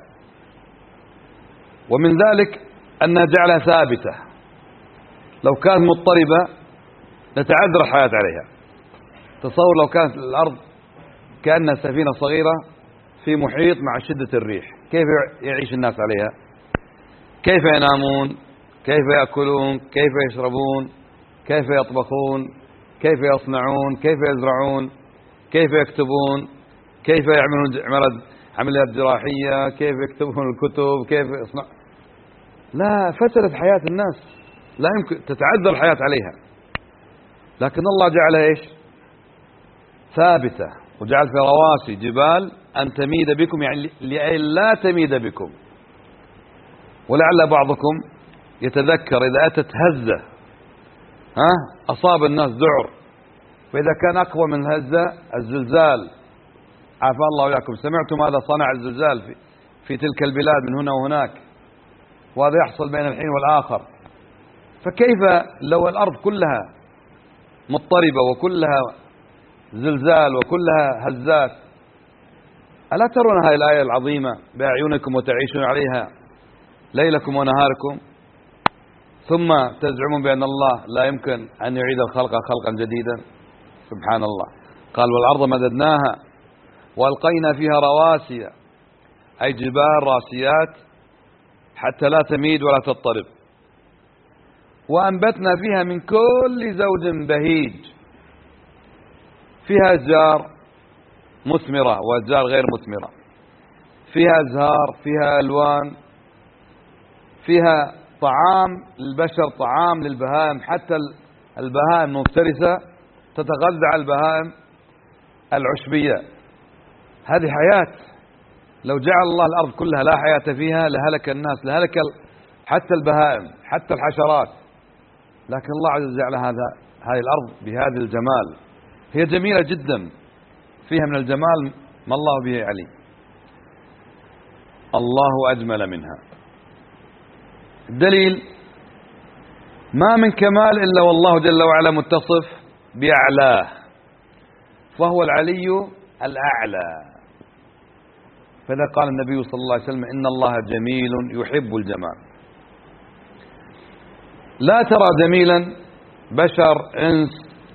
ومن ذلك أنها جعلها ثابتة، لو كانت مضطربة لتعذر الحياة عليها. تصور لو كانت الأرض كأنها سفينة صغيرة في محيط مع شدة الريح، كيف يعيش الناس عليها؟ كيف ينامون؟ كيف يأكلون؟ كيف يشربون؟ كيف يطبخون؟ كيف يصنعون؟ كيف يزرعون؟ كيف يكتبون؟ كيف يعملون عمليات جراحية؟ كيف يكتبون الكتب؟ كيف يصنع؟ لا، فسدت حياة الناس، لا يمكن تتعذر الحياة عليها. لكن الله جعلها إيش؟ ثابتة، وجعل في رواسي جبال أن تميد بكم، يعني لا تميد بكم. ولعل بعضكم يتذكر إذا أتت هزة ها أصاب الناس ذعر، فإذا كان أقوى من الهزة الزلزال، عافى الله وإياكم، سمعتم ماذا صنع الزلزال في, في تلك البلاد من هنا وهناك، وهذا يحصل بين الحين والآخر. فكيف لو الأرض كلها مضطربة وكلها زلزال وكلها هزات؟ ألا ترون هذه الآية العظيمة بأعينكم وتعيشون عليها ليلكم ونهاركم، ثم تزعمون بأن الله لا يمكن أن يعيد الخلق خلقا جديدا؟ سبحان الله. قال والأرض مددناها وألقينا فيها رواسي، أي جبال راسيات حتى لا تميد ولا تضطرب، وأنبتنا فيها من كل زوج بهيج، فيها أشجار مثمرة وأشجار غير مثمرة، فيها أزهار، فيها ألوان، فيها طعام للبشر، طعام للبهائم، حتى البهائم المفترسة تتغذى على البهائم العشبية. هذه حياة. لو جعل الله الأرض كلها لا حياة فيها لهلك الناس، لهلك حتى البهائم حتى الحشرات، لكن الله عز وجل جعل هذا هذه الأرض بهذا الجمال. هي جميلة جدا، فيها من الجمال ما الله به عليم. الله أجمل منها. الدليل ما من كمال إلا والله جل وعلا متصف بأعلاه، فهو العلي الأعلى. فإذا قال النبي صلى الله عليه وسلم إن الله جميل يحب الجمال، لا ترى جميلا بشر، إنس،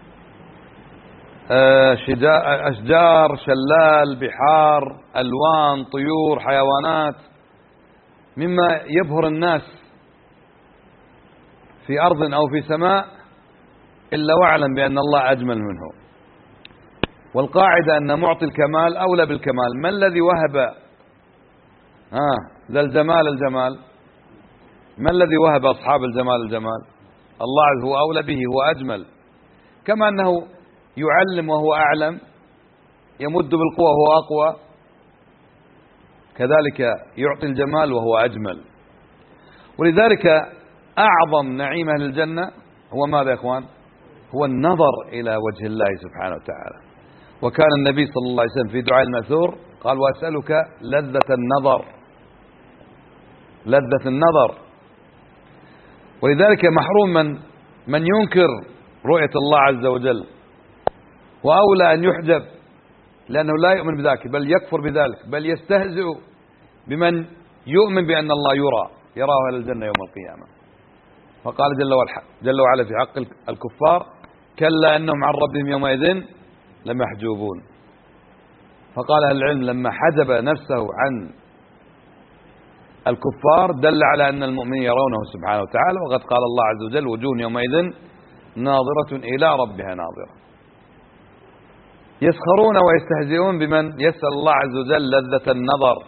أشجار، شلال، بحار، ألوان، طيور، حيوانات، مما يبهر الناس في أرض أو في سماء، إلا واعلم بأن الله أجمل منه. والقاعدة أن معطي الكمال أولى بالكمال. ما الذي وهب ها ذا الجمال الجمال؟ ما الذي وهب أصحاب الجمال الجمال؟ الله هو أولى به، هو أجمل. كما أنه يعلم وهو أعلم، يمد بالقوة وهو أقوى، كذلك يعطي الجمال وهو أجمل. ولذلك أعظم نعيم أهل الجنة هو ماذا يا إخوان؟ هو النظر إلى وجه الله سبحانه وتعالى. وكان النبي صلى الله عليه وسلم في دعاء المأثور قال وأسألك لذة النظر، لذة النظر. ولذلك محروم من من ينكر رؤية الله عز وجل، وأولى أن يحجب، لأنه لا يؤمن بذلك بل يكفر بذلك، بل يستهزئ بمن يؤمن بأن الله يرى، يراه أهل الجنة يوم القيامة. فقال جل وعلا في حق الكفار كلا أنهم عن ربهم يومئذ لمحجوبون. فقال أهل العلم لما حجب نفسه عن الكفار دل على أن المؤمنين يرونه سبحانه وتعالى. وقد قال الله عز وجل وجوه يومئذ ناظرة إلى ربها ناظرة. يسخرون ويستهزئون بمن يسأل الله عز وجل لذة النظر،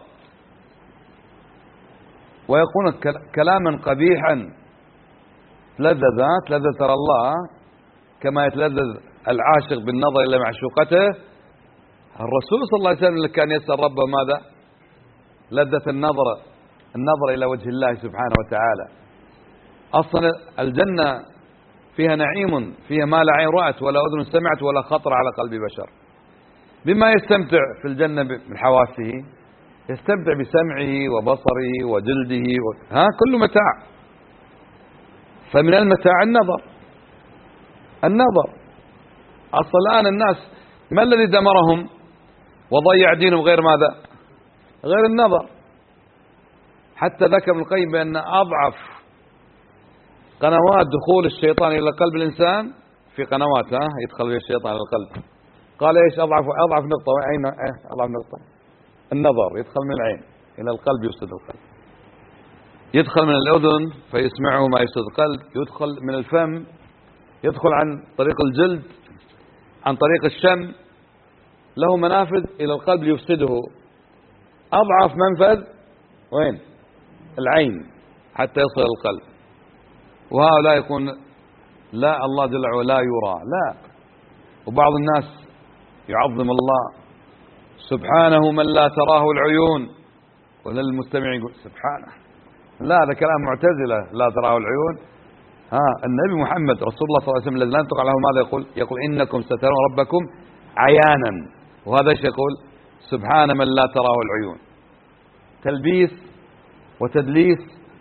ويقولون كلاما قبيحا. لذذات لذة ترى الله كما يتلذذ العاشق بالنظر إلى معشوقته. الرسول صلى الله عليه وسلم اللي كان يسأل ربه ماذا؟ لذة النظر، النظر إلى وجه الله سبحانه وتعالى. أصلا الجنة فيها نعيم، فيها ما لا عين رأت ولا أذن سمعت ولا خطر على قلب بشر. بما يستمتع في الجنة من حواسه، يستمتع بسمعه وبصره وجلده و... ها كل متاع. فمن المتاع النظر، النظر. أصلا الآن الناس ما الذي دمرهم وضيع دينهم غير ماذا؟ غير النظر. حتى ذكر ابن القيم بأن أضعف قنوات دخول الشيطان إلى قلب الإنسان في قنوات ها يدخل فيها الشيطان إلى القلب. قال إيش أضعف أضعف نقطة؟ أين أضعف نقطة؟ النظر. يدخل من العين إلى القلب يفسد القلب، يدخل من الأذن فيسمعه ما يفسد القلب، يدخل من الفم، يدخل عن طريق الجلد، عن طريق الشم، له منافذ إلى القلب يفسده. أضعف منفذ وين؟ العين حتى يصل القلب. وهؤلاء يكون لا الله جل وعلا لا يرى، لا. وبعض الناس يعظم الله سبحانه من لا تراه العيون. وللمستمع يقول سبحانه، لا هذا كلام معتزلة، لا تراه العيون. ها النبي محمد رسول الله صلى الله عليه وسلم الذي لا ينطق عنه ماذا يقول؟ يقول إنكم سترون ربكم عيانا. وهذا ايش يقول؟ سبحان من لا تراه العيون. تلبيس وتدليس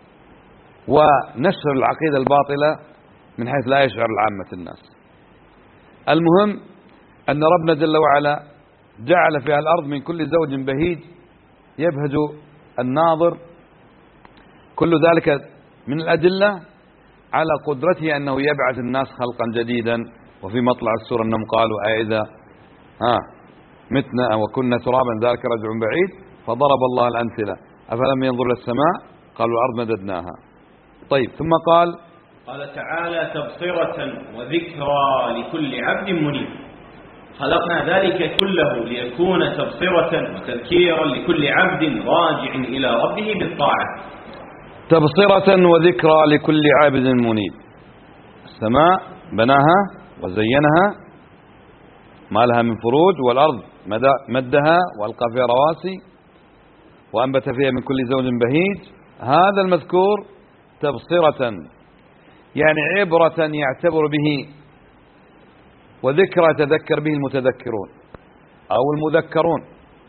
ونشر العقيدة الباطلة من حيث لا يشعر العامة الناس. المهم أن ربنا جل وعلا جعل فيها الأرض من كل زوج بهيج يبهج الناظر. كل ذلك من الأدلة على قدرته أنه يبعث الناس خلقا جديدا. وفي مطلع السورة أنهم قالوا أئذا ها متنا وكنا ترابا ذلك رجع بعيد. فضرب الله الأمثلة أفلم ينظر إلى السماء قالوا الأرض مددناها. طيب ثم قال قال تعالى تبصرة وذكرى لكل عبد منيب. خلقنا ذلك كله ليكون تبصرة وتذكيرا لكل عبد راجع إلى ربه بالطاعة. تبصرة وذكرى لكل عابد منيب. السماء بناها وزينها ما لها من فروج، والأرض مدها وألقى فيها رواسي وأنبت فيها من كل زوج بهيج. هذا المذكور تبصرة يعني عبرة يعتبر به، وذكرى يتذكر به المتذكرون أو المذكرون.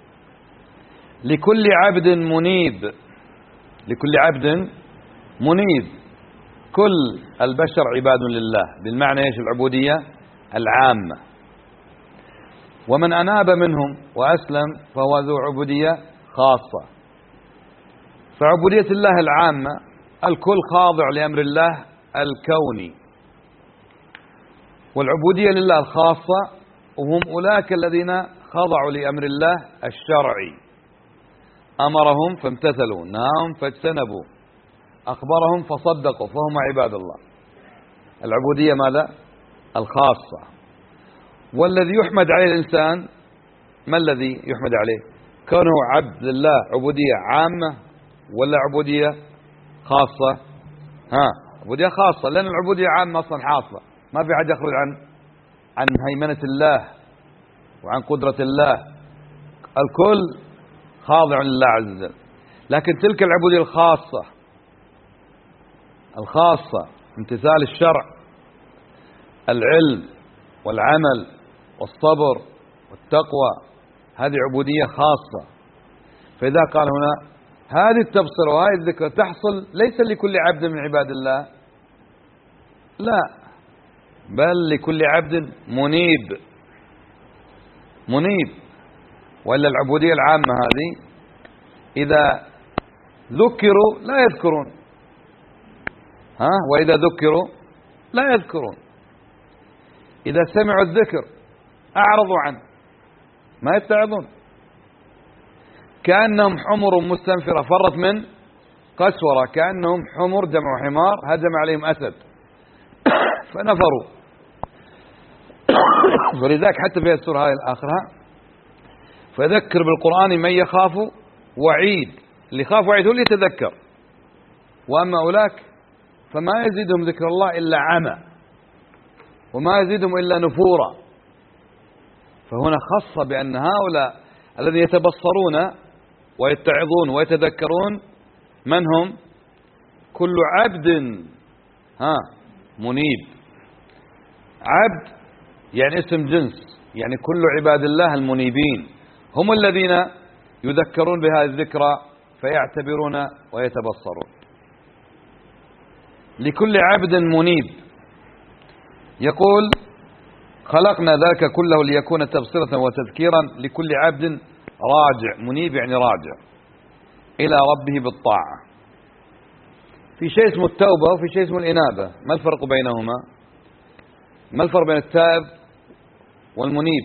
لكل عبد منيب، لكل عبد منيب. كل البشر عباد لله بالمعنى ايش؟ العبودية العامة. ومن أناب منهم وأسلم فهو ذو عبودية خاصة. فعبودية الله العامة الكل خاضع لأمر الله الكوني، والعبودية لله الخاصة وهم أولئك الذين خضعوا لأمر الله الشرعي. أمرهم فامتثلوا، نهاهم فاجتنبوا، أخبرهم فصدقوا، فهم عباد الله. العبودية ماذا؟ الخاصة. والذي يحمد عليه الإنسان ما الذي يحمد عليه؟ كونه عبد لله عبودية عامة ولا عبودية خاصة؟ ها عبودية خاصة، لأن العبودية عامة أصلا حاصلة، ما في حد يخرج عن عن هيمنة الله وعن قدرة الله. الكل خاضع لله عز وجل. لكن تلك العبودية الخاصة الخاصة امتثال الشرع، العلم والعمل والصبر والتقوى، هذه عبودية خاصة. فإذا قال هنا هذه التبصرة وهذه الذكرى تحصل ليس لكل عبد من عباد الله، لا، بل لكل عبد منيب. منيب. وإلا العبودية العامة هذه إذا ذكروا لا يذكرون، ها وإذا ذكروا لا يذكرون. إذا سمعوا الذكر أعرضوا عنه، ما يتعظون. كأنهم حمر مستنفرة فرت من قسورة، كأنهم حمر جمع حمار هجم عليهم أسد فنفروا. ولذلك حتى في السورة هذه الآخرة فذكر بالقرآن من يخاف وعيد. اللي يخاف وعيد هو اللي يتذكر، وأما أولاك فما يزيدهم ذكر الله إلا عمى وما يزيدهم إلا نفورا. فهنا خص بأن هؤلاء الذين يتبصرون ويتعظون ويتذكرون من هم؟ كل عبد ها منيب. عبد يعني اسم جنس، يعني كل عباد الله المنيبين هم الذين يذكرون بهذه الذكرى فيعتبرون ويتبصرون. لكل عبد منيب. يقول خلقنا ذلك كله ليكون تبصرة وتذكيرا لكل عبد راجع. منيب يعني راجع إلى ربه بالطاعة. في شيء اسمه التوبة وفي شيء اسمه الإنابة. ما الفرق بينهما؟ ما الفرق بين التائب والمنيب؟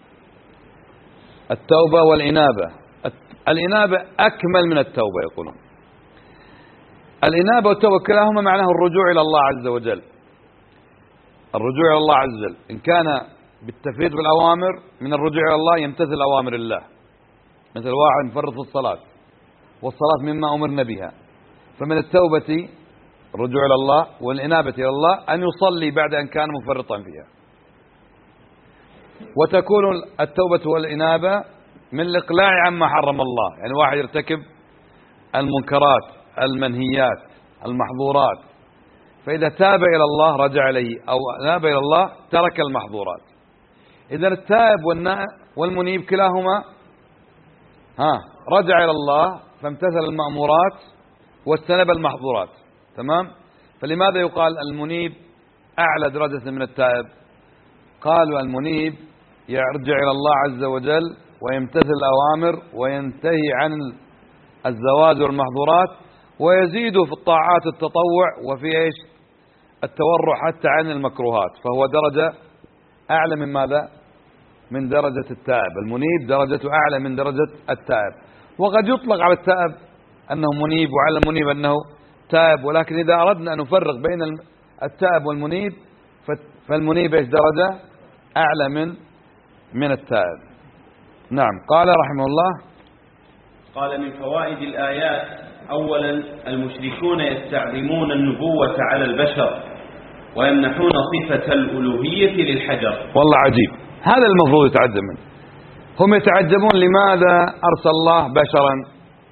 التوبة والإنابة. الإنابة أكمل من التوبة يقولون. الإنابة والتوبة كلاهما معناه الرجوع إلى الله عز وجل. الرجوع إلى الله عز وجل إن كان بالتفريط بالأوامر، من الرجوع إلى الله يمتثل أوامر الله، مثل واحد مفرط في الصلاة والصلاة مما أمرنا بها. فمن التوبة الرجوع إلى الله، والإنابة إلى الله أن يصلي بعد أن كان مفرطا فيها. وتكون التوبة والإنابة من الإقلاع عما حرم الله. يعني واحد يرتكب المنكرات المنهيات المحظورات، فإذا تاب إلى الله رجع إليه، أو ناب إلى الله ترك المحظورات. إذا التائب والمنيب كلاهما ها رجع إلى الله فامتثل المأمورات واجتنب المحظورات. تمام. فلماذا يقال المنيب أعلى درجة من التائب؟ قالوا المنيب يرجع إلى الله عز وجل ويمتثل الأوامر وينتهي عن الزواج والمحظورات، ويزيد في الطاعات التطوع وفي إيش التورع حتى عن المكروهات، فهو درجة أعلى من ماذا؟ من درجة التائب. المنيب درجته أعلى من درجة التائب. وقد يطلق على التائب أنه منيب وعلى المنيب أنه تائب، ولكن إذا أردنا أن نفرق بين التائب والمنيب فالمنيب إيش درجة أعلى من من التائب. نعم. قال رحمه الله: قال من فوائد الآيات: أولا المشركون يستعظمون النبوة على البشر ويمنحون صفة الألوهية للحجر. والله عجيب، هذا المفروض يتعجب منه. هم يتعجبون لماذا أرسل الله بشرا،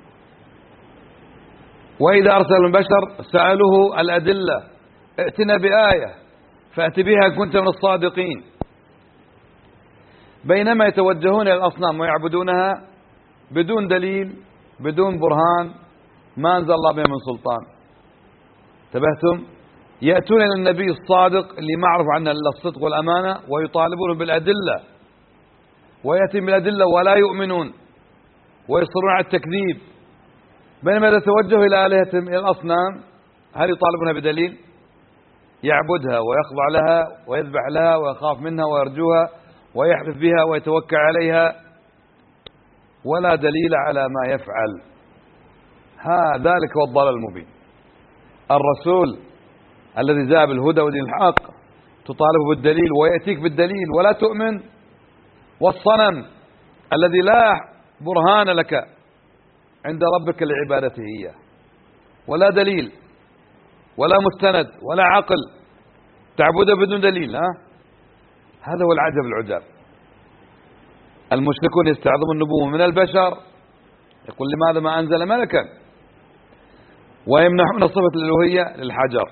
وإذا أرسل البشر سألوه الأدلة، ائتنا بآية فأت بها كنت من الصادقين، بينما يتوجهون إلى الأصنام ويعبدونها بدون دليل بدون برهان ما أنزل الله به من سلطان. انتبهتم؟ يأتون إلى النبي الصادق اللي ما عرف عنه إلا الصدق والأمانة ويطالبونه بالأدلة، ويأتي بالأدلة ولا يؤمنون ويصرون على التكذيب، بينما إذا توجهوا إلى آلهتهم إلى الأصنام هل يطالبونها بدليل؟ يعبدها ويخضع لها ويذبح لها ويخاف منها ويرجوها ويحلف بها ويتوكل عليها، ولا دليل على ما يفعل. ها ذلك هو الضلال المبين. الرسول الذي جاء بالهدى ودين الحق تطالبه بالدليل ويأتيك بالدليل ولا تؤمن، والصنم الذي لا برهان لك عند ربك لعبادته إياه، ولا دليل ولا مستند ولا عقل، تعبده بدون دليل. ها هذا هو العجب العجاب. المشركون يستعظمون النبوة من البشر، يقول لماذا ما أنزل ملكا، ويمنحون صفة الألوهية للحجر.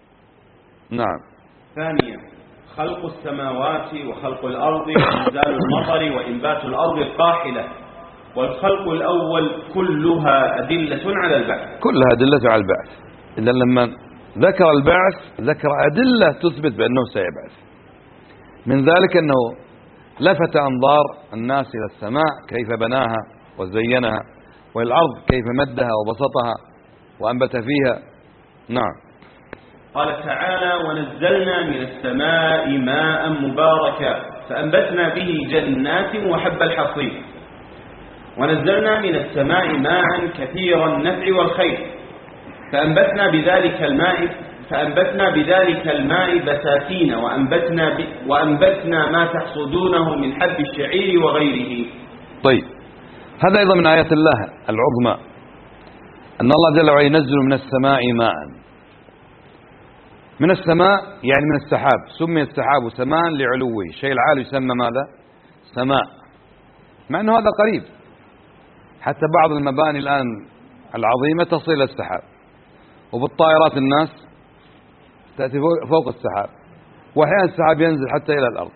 نعم. ثانيا خلق السماوات وخلق الأرض وإنزال المطر وإنبات الأرض القاحلة، والخلق الأول كلها أدلة على البعث. كلها أدلة على البعث. إذا لما ذكر البعث ذكر أدلة تثبت بأنه سيبعث. من ذلك أنه لفت أنظار الناس إلى السماء كيف بناها وزينها، والأرض كيف مدها وبسطها وأنبت فيها. نعم. قال تعالى: ونزلنا من السماء ماء مباركا فأنبتنا به جنات وحب الحصيد. ونزلنا من السماء ماء كثير النفع والخير فأنبتنا بذلك الماء فأنبتنا بذلك الماء بساتين وأنبتنا, ب... وأنبتنا ما تحصدونه من حب الشعير وغيره. طيب، هذا أيضا من آيات الله العظمى أن الله جل وعلا ينزل من السماء ماء. من السماء يعني من السحاب، سمي السحاب سماء لعلوه، الشيء العالي يسمى ماذا؟ سماء، مع أنه هذا قريب. حتى بعض المباني الآن العظيمة تصل إلى السحاب، وبالطائرات الناس تأتي فوق السحاب، وأحيانا السحاب ينزل حتى إلى الأرض.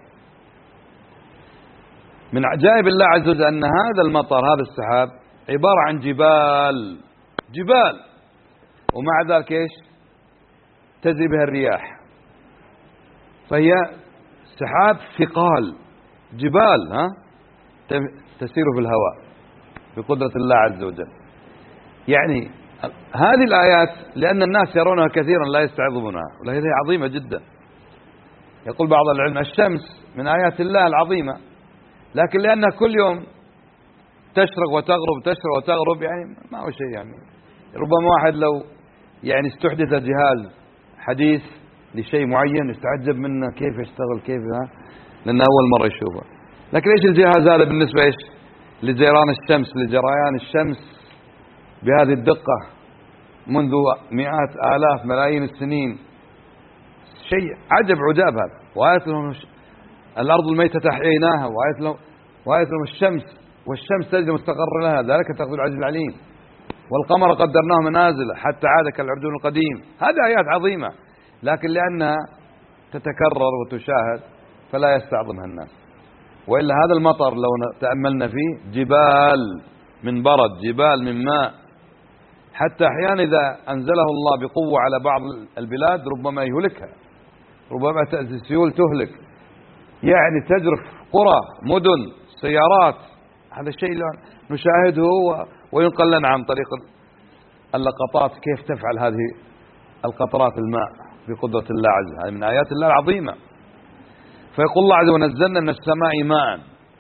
من عجائب الله عز وجل أن هذا المطر هذا السحاب عبارة عن جبال جبال، ومع ذلك إيش تجري بها الرياح، فهي سحاب ثقال جبال ها تسير في الهواء بقدرة الله عز وجل. يعني هذه الآيات لأن الناس يرونها كثيرا لا يستعظمونها، ولكن هي عظيمة جدا. يقول بعض العلم الشمس من آيات الله العظيمة، لكن لأنها كل يوم تشرق وتغرب تشرق وتغرب يعني ما هو شيء. يعني ربما واحد لو يعني استحدث جهاز حديث لشيء معين يستعجب منه كيف يشتغل كيف ها، لأنه أول مرة يشوفه. لكن إيش الجهاز هذا بالنسبة إيش لجيران الشمس لجريان الشمس بهذه الدقة منذ مئات آلاف ملايين السنين، شيء عجب عجاب هذا. وآية لهم الأرض الميتة أحييناها، وآية لهم, وآية لهم الشمس والشمس تجري مستقر لها، ذلك تقدير العزيز العليم. والقمر قدرناه منازل حتى عاد كالعرجون القديم. هذه آيات عظيمة، لكن لأنها تتكرر وتشاهد فلا يستعظمها الناس. وإلا هذا المطر لو تأملنا فيه جبال من برد، جبال من ماء، حتى أحيانا إذا أنزله الله بقوة على بعض البلاد ربما يهلكها، ربما تأتي السيول تهلك، يعني تجرف قرى مدن سيارات. هذا الشيء نشاهده وينقل لنا عن طريق اللقطات كيف تفعل هذه القطرات الماء بقدرة الله عز وجل. هذه من آيات الله العظيمة. فيقول الله عز وجل: ونزلنا من السماء ماء.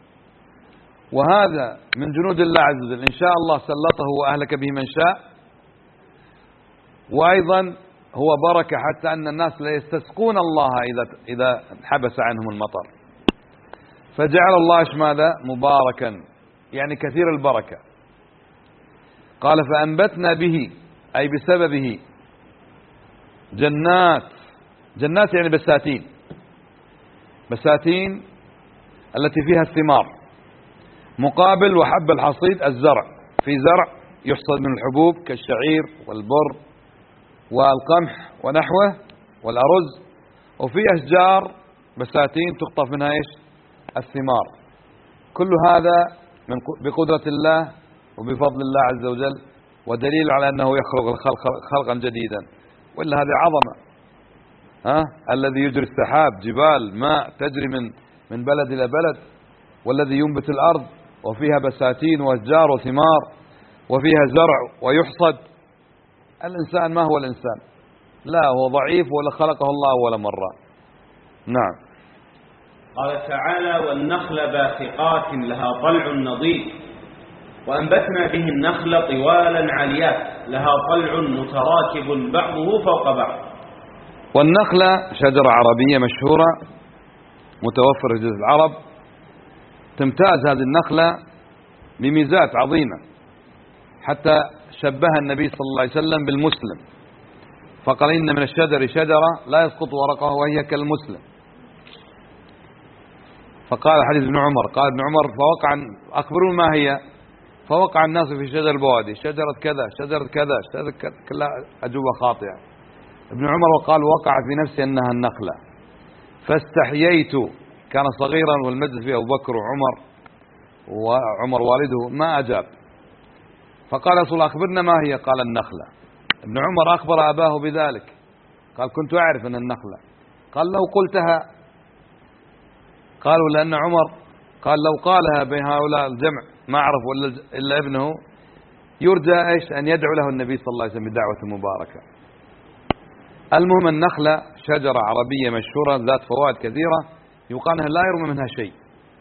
وهذا من جنود الله عز وجل، إن شاء الله سلطه وأهلك به من شاء. وأيضا هو بركة حتى أن الناس لا يستسقون الله إذا إذا حبس عنهم المطر. فجعل الله إيش ماذا مباركا، يعني كثير البركة. قال: فأنبتنا به، أي بسببه، جنات. جنات يعني بساتين، بساتين التي فيها الثمار، مقابل وحب الحصيد الزرع. في زرع يحصد من الحبوب كالشعير والبر والقمح ونحوه والأرز، وفي أشجار بساتين تقطف منها إيش الثمار. كل هذا من بقدرة الله وبفضل الله عز وجل، ودليل على أنه يخلق الخلق خلقا جديدا. وإلا هذه عظمة. ها الذي يجري السحاب، جبال ماء تجري من من بلد إلى بلد، والذي ينبت الأرض وفيها بساتين وأشجار وثمار وفيها زرع ويحصد. الإنسان ما هو الإنسان؟ لا، هو ضعيف ولا خلقه الله أول مرة. نعم. قال تعالى: والنخل باسقات لها طلع نضيد وأنبتنا به النخل طوالا عاليات لها طلع متراكب بعضه فوق بعض. والنخلة شجرة عربية مشهورة متوفرة في جزيرة العرب. تمتاز هذه النخلة بميزات عظيمة، حتى شبهها النبي صلى الله عليه وسلم بالمسلم، فقال: إن من الشجر شجرة لا يسقط ورقه وهي كالمسلم. فقال حديث ابن عمر، قال ابن عمر: فوقع، أخبرون ما هي؟ فوقع الناس في شجر البوادي، شجرة كذا شجرة كذا شجرة كذا، كلها أجوبة خاطئة. ابن عمر وقال: وقع في نفسي أنها النخلة، فاستحييت. كان صغيرا والمجلس فيه أبو بكر وعمر وعمر والده، ما أجاب. فقال: رسول الله أخبرنا ما هي؟ قال: النخلة. ابن عمر أخبر أباه بذلك، قال: كنت أعرف أن النخلة. قال: لو قلتها. قالوا: لأن عمر قال: لو قالها بين هؤلاء الجمع ما عرف إلا ابنه، يرجى إيش أن يدعو له النبي صلى الله عليه وسلم بدعوة مباركة. المهم النخلة شجرة عربية مشهورة ذات فوائد كثيرة، يقال أنها لا يرمى منها شيء،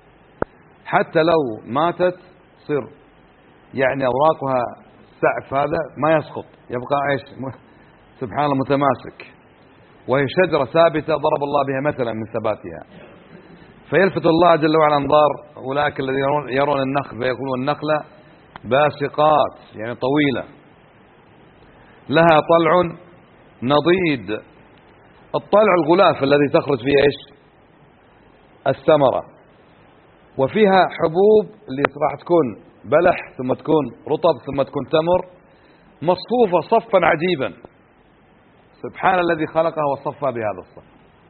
حتى لو ماتت صر يعني أوراقها السعف هذا ما يسقط، يبقى إيش سبحان الله متماسك. وهي شجرة ثابتة ضرب الله بها مثلا من ثباتها. فيلفت الله جل وعلا انظار أولئك الذين يرون, يرون النخل فيقولون: النخلة باسقات، يعني طويلة، لها طلع نضيد. الطلع الغلاف الذي تخرج فيه ايش الثمرة، وفيها حبوب اللي راح تكون بلح ثم تكون رطب ثم تكون تمر، مصفوفة صفا عجيبا. سبحان الذي خلقها وصفها بهذا الصف.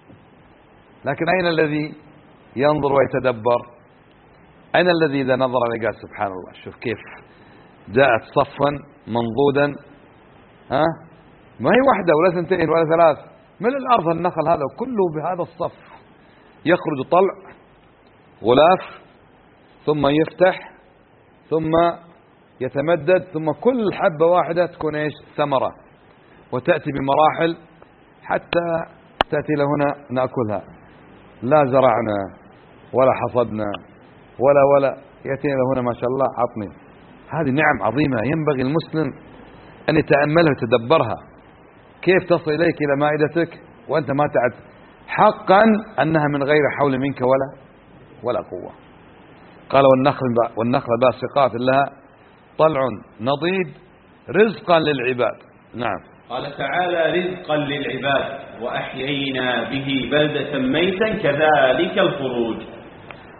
لكن أين الذي ينظر ويتدبر؟ أين الذي إذا نظر لقى سبحان الله شوف كيف جاءت صفا منضودا، ها ما هي واحدة ولا سنتين ولا ثلاث، من الأرض النخل هذا كله بهذا الصف، يخرج طلع غلاف ثم يفتح ثم يتمدد ثم كل حبة واحدة تكون ايش ثمرة، وتأتي بمراحل حتى تأتي لهنا نأكلها. لا زرعنا ولا حصدنا ولا ولا يأتينا لهنا ما شاء الله عطني. هذه نعم عظيمة ينبغي المسلم أن يتأملها ويتدبرها، كيف تصل إليك إلى مائدتك وأنت ما تعد حقا أنها من غير حول منك ولا ولا قوة. قال: والنخل والنخل باسقات لها طلع نضيد رزقا للعباد. نعم. قال تعالى: رزقا للعباد وأحيينا به بلدة ميتا كذلك الخروج.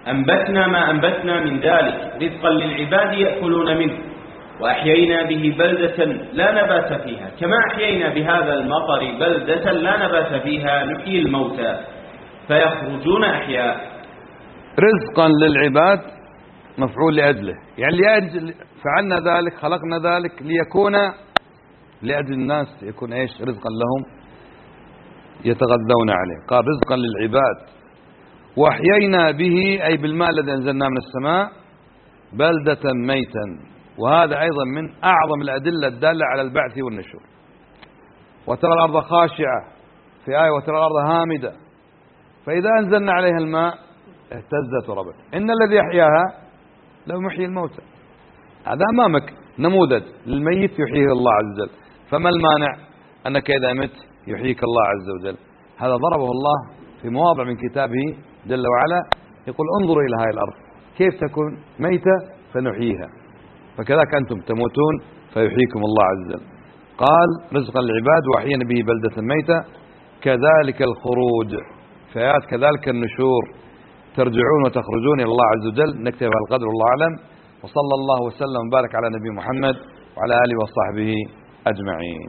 أنبتنا ما أنبتنا من ذلك رزقا للعباد يأكلون منه، وأحيينا به بلدة لا نبات فيها، كما أحيينا بهذا المطر بلدة لا نبات فيها نحيي الموتى فيخرجون أحياء. رزقا للعباد مفعول لأجله، يعني لأجل فعلنا ذلك، خلقنا ذلك ليكون لأجل الناس، يكون إيش؟ رزقا لهم يتغذون عليه. قال رزقا للعباد. وأحيينا به أي بالماء الذي أنزلناه من السماء بلدة ميتا، وهذا أيضا من أعظم الأدلة الدالة على البعث والنشور. وترى الأرض خاشعة في آية، وترى الأرض هامدة، فإذا أنزلنا عليها الماء اهتزت وربت. إن الذي يحياها لو محيي الموتى. هذا أمامك نموذج للميت يحييه الله عز وجل، فما المانع أنك إذا مت يحييك الله عز وجل؟ هذا ضربه الله في مواضع من كتابه جل وعلا، يقول انظروا إلى هذه الأرض كيف تكون ميتة فنحييها، فكذلك أنتم تموتون فيحييكم الله عز وجل. قال رزقا للعباد وأحيينا به بلدة ميتة كذلك الخروج، في آيات كذلك النشور، ترجعون وتخرجون إلى الله عز وجل. نكتفي بهذا القدر، والله أعلم، وصلى الله وسلم وبارك على نبي محمد وعلى آله وصحبه أجمعين.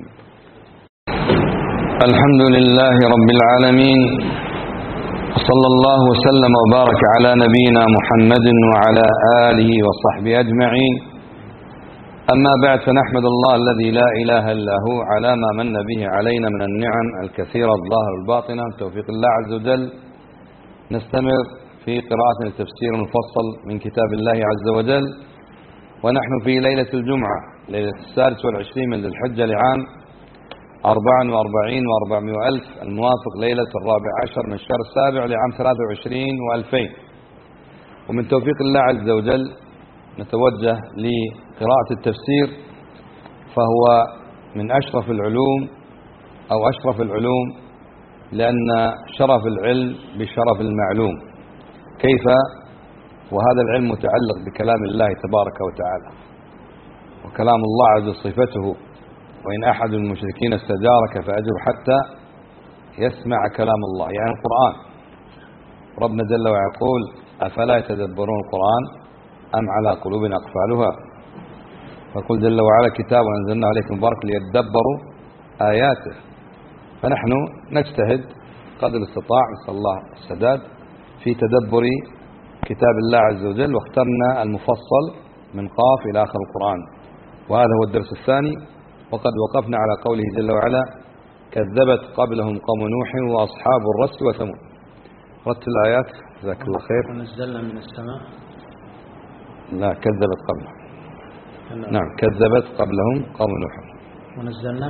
الحمد لله رب العالمين، وصلى الله وسلم وبارك على نبينا محمد وعلى آله وصحبه أجمعين. أما بعد، فنحمد الله الذي لا إله إلا هو على ما من به علينا من النعم الكثيرة الظاهرة والباطنة بتوفيق الله عز وجل. نستمر في قراءة التفسير المفصل من كتاب الله عز وجل، ونحن في ليلة الجمعة، ليلة السادس والعشرين من ذي الحجة لعام أربع وأربعين وأربعمائة وألف، الموافق ليلة الرابع عشر من الشهر السابع لعام ثلاثة وعشرين وألفين. ومن توفيق الله عز وجل نتوجه لقراءة التفسير، فهو من أشرف العلوم أو أشرف العلوم، لأن شرف العلم بشرف المعلوم. كيف؟ وهذا العلم متعلق بكلام الله تبارك وتعالى، وكلام الله عز وجل صفته، وإن أحد من المشركين استجارك فأجره حتى يسمع كلام الله، يعني القرآن. ربنا جل وعلا يقول أفلا يتدبرون القرآن أم على قلوب أقفالها، فقل جل وعلا كتاب أنزلنا عليكم مبارك ليتدبروا آياته. فنحن نجتهد قدر الاستطاع، نسأل الله السداد في تدبر كتاب الله عز وجل، واخترنا المفصل من قاف إلى آخر القرآن، وهذا هو الدرس الثاني. وقد وقفنا على قوله جل وعلا كذبت قبلهم قوم نوح وأصحاب الرس وثمود. رتل الآيات جزاك الله خير. ونزلنا من السماء، لا كذبت قبلهم، نعم كذبت قبلهم قوم نوح. ونزلنا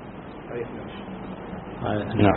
آية نعم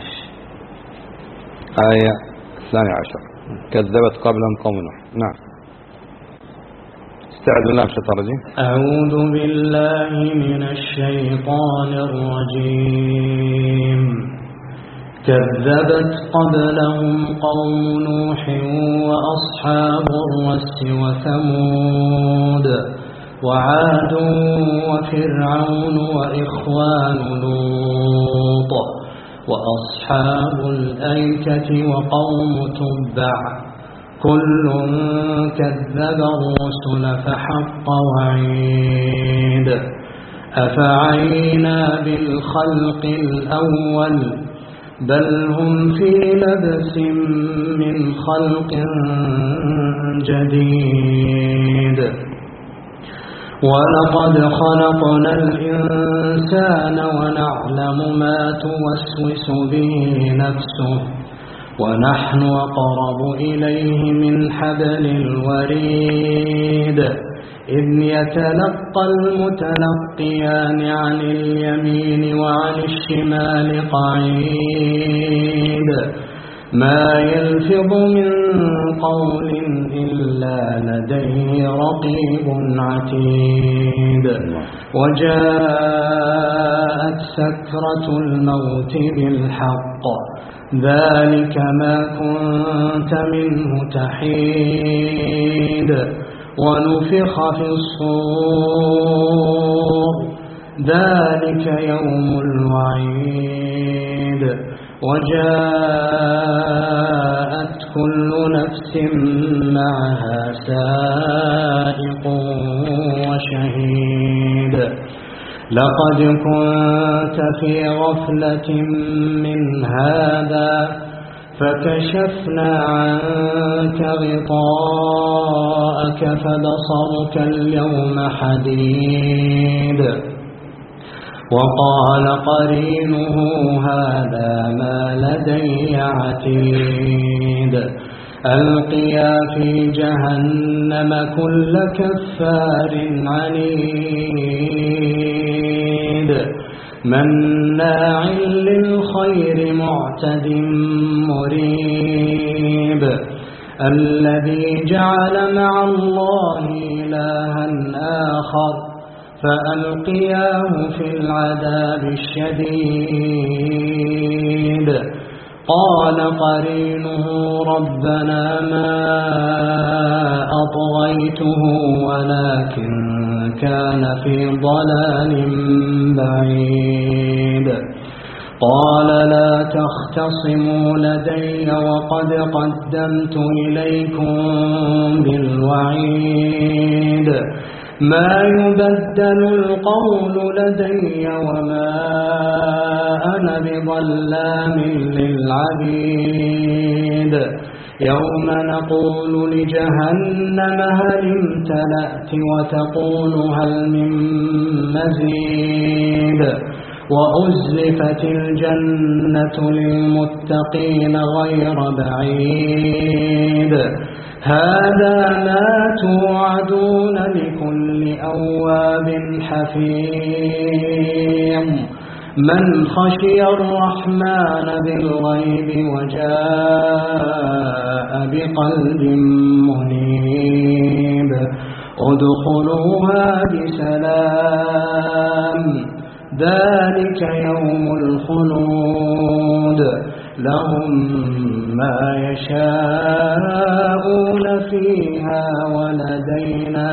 آية الثانية عشر كذبت قبلهم قوم نوح. نعم استعذ بالله من الشيطان الرجيم. أعوذ بالله من الشيطان الرجيم. كذبت قبلهم قوم نوح وأصحاب الرس وثمود وعاد وفرعون وإخوان لوط وأصحاب الأيكة وقوم تبع، كل كذب الرسل فحق وعيد. أفعينا بالخلق الأول بل هم في لبس من خلق جديد. ولقد خلقنا الإنسان ونعلم ما توسوس به نفسه ونحن أقرب إليه من حبل الوريد. إذ يتلقى المتلقيان عن اليمين وعن الشمال قعيد. ما يلفظ من قول إلا لديه رقيب عتيد. وجاءت سكرة الموت بالحق ذلك ما كنت منه تحيد. ونفخ في الصور ذلك يوم الوعيد. وجاءت كل نفس معها سائق وشهيد لقد كنت في غفلة من هذا فكشفنا عنك غطاءك فبصرك اليوم حديد وقال قرينه هذا ما لدي عتيد ألقيا في جهنم كل كفار عنيد مناع للخير معتد مريب الذي جعل مع الله إلها آخر فألقياه في العذاب الشديد قال قرينه ربنا ما أطغيته ولكن كان في ضلال بعيد قال لا تختصموا لدي وقد قدمت إليكم بالوعيد ما يبدل القول لدي وما أنا بظلام للعبيد يوم نقول لجهنم هل امتلأت وتقول هل من مزيد وأزلفت الجنة للمتقين غير بعيد هذا ما توعدون لكل أواب حفيظ من خشي الرحمن بالغيب وجاء بقلب منيب ادخلوها بسلام ذلك يوم الخلود لهم ما يشاءون فيها ولدينا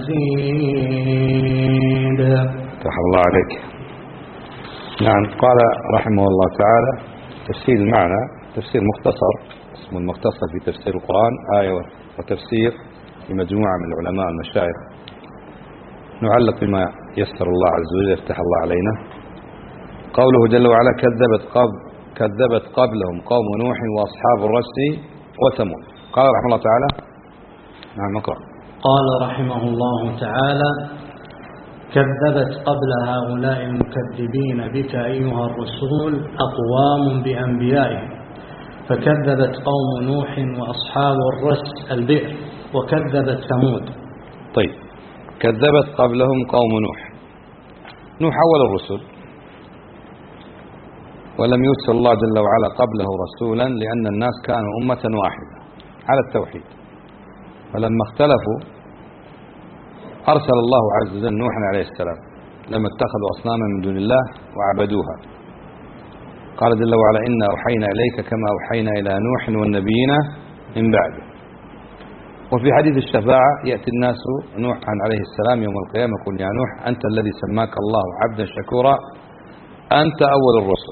مزيد. فتح الله عليك. نعم. قال رحمه الله تعالى تفسير المعنى تفسير مختصر اسمه المختصر في تفسير القرآن آية وتفسير لمجموعة من العلماء المشايخ. نعلق بما يسر الله عز وجل يفتح الله علينا. قوله جل وعلا كذبت قبل كذبت قبلهم قوم نوح وأصحاب الرس وثمود. قال رحمه الله تعالى. نعم اقرأ. قال رحمه الله تعالى كذبت قبل هؤلاء المكذبين بك أيها الرسول أقوام بأنبيائهم فكذبت قوم نوح وأصحاب الرس البئر وكذبت ثمود. طيب كذبت قبلهم قوم نوح. نوح أول الرسل ولم يرسل الله جل وعلا قبله رسولا لأن الناس كانوا أمة واحدة على التوحيد فلما اختلفوا أرسل الله عز وجل نوحا عليه السلام لما اتخذوا أصناما من دون الله وعبدوها. قال جل وعلا إنا أوحينا إليك كما أوحينا إلى نوح والنبيين من بعده. وفي حديث الشفاعة يأتي الناس نوحا عليه السلام يوم القيامة يقول يا نوح أنت الذي سماك الله عبدا شكورا أنت أول الرسل.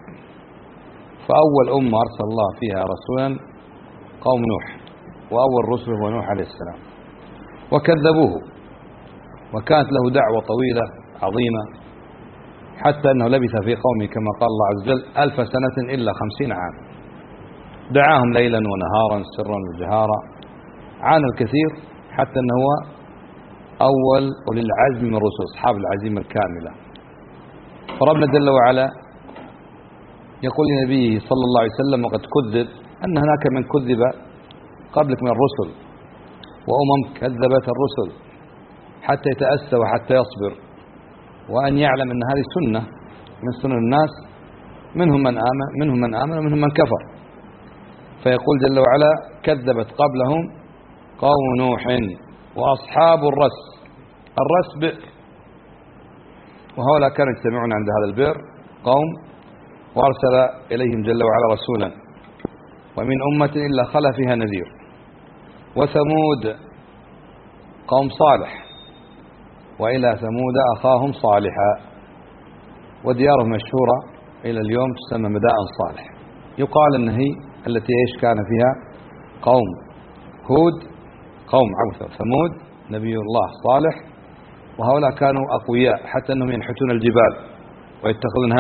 فأول أمة أرسل الله فيها رسولا قوم نوح وأول رسل هو نوح عليه السلام وكذبوه وكانت له دعوة طويلة عظيمة حتى أنه لبث في قومه كما قال الله عز وجل ألف سنة إلا خمسين عام. دعاهم ليلا ونهارا سرا وجهارا عانى الكثير حتى أنه هو أول أولي العزم من الرسل أصحاب العزيمة الكاملة. فربنا جل وعلا يقول لنبيه صلى الله عليه وسلم وقد كذب أن هناك من كذب قبلك من الرسل وأمم كذبت الرسل حتى يتأسى وحتى يصبر وأن يعلم أن هذه سنة من سنن الناس منهم من آمن منهم من آمن ومنهم من كفر. فيقول جل وعلا كذبت قبلهم قوم نوح وأصحاب الرس. الرس بئر وهؤلاء كانوا يجتمعون عند هذا البئر قوم وأرسل إليهم جل وعلا رسولا ومن أمة إلا خلا فيها نذير. وثمود قوم صالح وإلى ثمود أخاهم صالحا وديارهم مشهورة إلى اليوم تسمى مدائن صالح. يقال أن هي التي إيش كان فيها قوم هود، قوم عوث ثمود، نبي الله صالح، وهؤلاء كانوا أقوياء حتى أنهم ينحتون الجبال ويتخذونها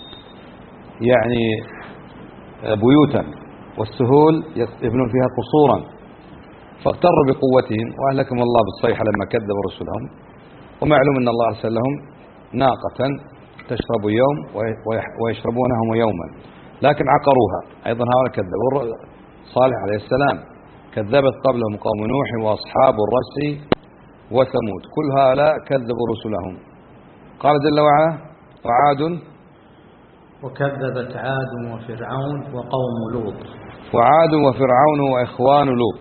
يعني بيوتا، والسهول يبنون فيها قصورا، فاغتروا بقوتهم وأهلكهم الله بالصيحة لما كذبوا رسلهم. ومعلوم أن الله أرسل لهم ناقة تشرب يوم ويشربونهم يوما، لكن عقروها. أيضا هؤلاء كذبوا صالح عليه السلام، كذبت قبلهم قوم نوح وأصحاب الرس وثمود، كل هؤلاء كذبوا رسلهم. قال جل وعلا وعاد وكذبت عاد وفرعون وقوم لوط. وعاد وفرعون وإخوان لوط.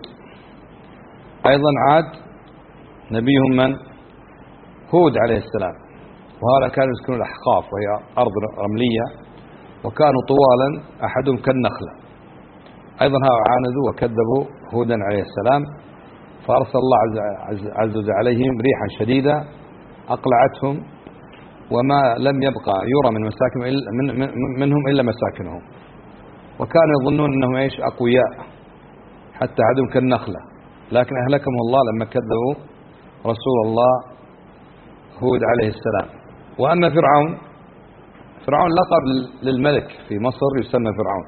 أيضا عاد نبيهم من؟ هود عليه السلام، وهؤلاء كانوا يسكنون الأحقاف وهي أرض رملية، وكانوا طوالا أحدهم كالنخلة. أيضا هؤلاء عاندوا وكذبوا هودا عليه السلام، فأرسل الله عز وجل عليهم ريحا شديدة أقلعتهم، وما لم يبقى يرى من مساكن من منهم إلا مساكنهم، وكانوا يظنون أنهم إيش أقوياء حتى عدهم كالنخلة، لكن أهلكهم الله لما كذبوا رسول الله هود عليه السلام. وأما فرعون، فرعون لقب للملك في مصر يسمى فرعون،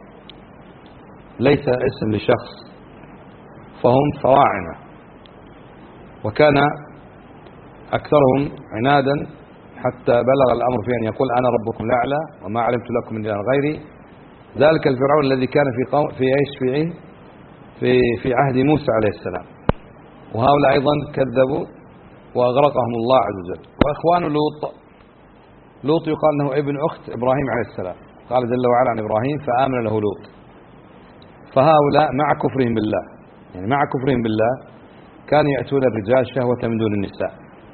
ليس اسم لشخص، فهم فراعنة، وكان أكثرهم عنادا حتى بلغ الأمر في أن يقول أنا ربكم الأعلى وما علمت لكم من إله غيري. ذلك الفرعون الذي كان في قوم في ايش في في في عهد موسى عليه السلام، وهؤلاء أيضا كذبوا وأغرقهم الله عز وجل. وإخوان لوط، لوط يقال أنه ابن أخت إبراهيم عليه السلام، قال جل وعلا عن إبراهيم فآمن له لوط. فهؤلاء مع كفرهم بالله، يعني مع كفرهم بالله كانوا يأتون الرجال شهوة من دون النساء،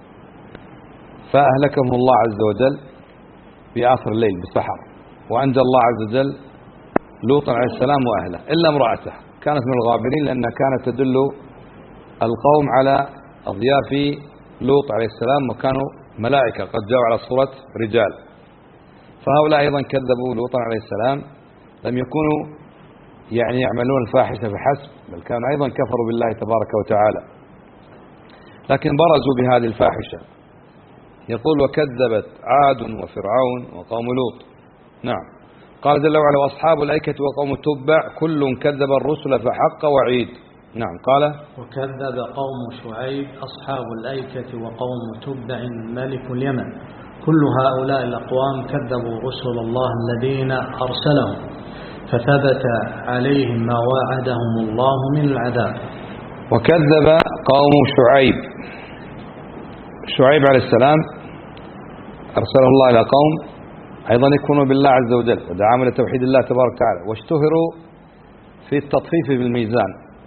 فأهلكهم الله عز وجل بآخر الليل بسحر. وأنجى الله عز وجل لوط عليه السلام وأهله إلا امرأته، كانت من الغابرين لأنها كانت تدل القوم على أضياف لوط عليه السلام، وكانوا ملائكة قد جاءوا على صورة رجال. فهؤلاء أيضا كذبوا لوطا عليه السلام، لم يكونوا يعني يعملون الفاحشة فحسب، بل كانوا أيضا كفروا بالله تبارك وتعالى، لكن برزوا بهذه الفاحشة. يقول وكذبت عاد وفرعون وقوم لوط. نعم. قال جل وعلا وأصحاب الأيكة وقوم تبع كل كذب الرسل فحق وعيد. نعم. قال وكذب قوم شعيب أصحاب الأيكة وقوم تبع ملك اليمن، كل هؤلاء الأقوام كذبوا رسل الله الذين أرسلهم، فثبت عليهم ما وعدهم الله من العذاب. وكذب قوم شعيب، شعيب عليه السلام أرسله الله إلى قوم أيضا يكونوا بالله عز وجل ودعاموا لتوحيد الله تبارك وتعالى، واشتهروا في التطفيف بالميزان.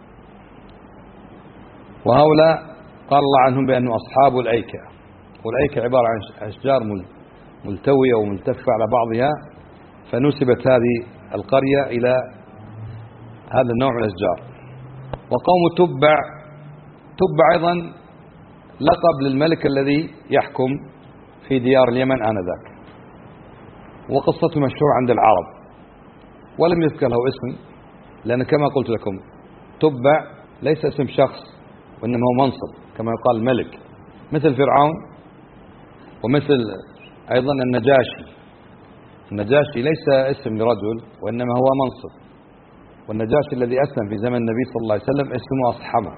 وهؤلاء قال الله عنهم بأنهم أصحاب الأيكة، والأيكة عبارة عن أشجار ملتوية وملتفة على بعضها، فنسبت هذه القرية إلى هذا النوع من الأشجار. وقوم تبع، تبع أيضا لقب للملك الذي يحكم في ديار اليمن آنذاك، وقصته مشهورة عند العرب، ولم يذكر له اسم، لأن كما قلت لكم تبع ليس اسم شخص، وإنما هو منصب كما يقال الملك، مثل فرعون ومثل أيضا النجاشي. النجاشي ليس اسم لرجل، وإنما هو منصب، والنجاشي الذي أسلم في زمن النبي صلى الله عليه وسلم اسمه أصحمه،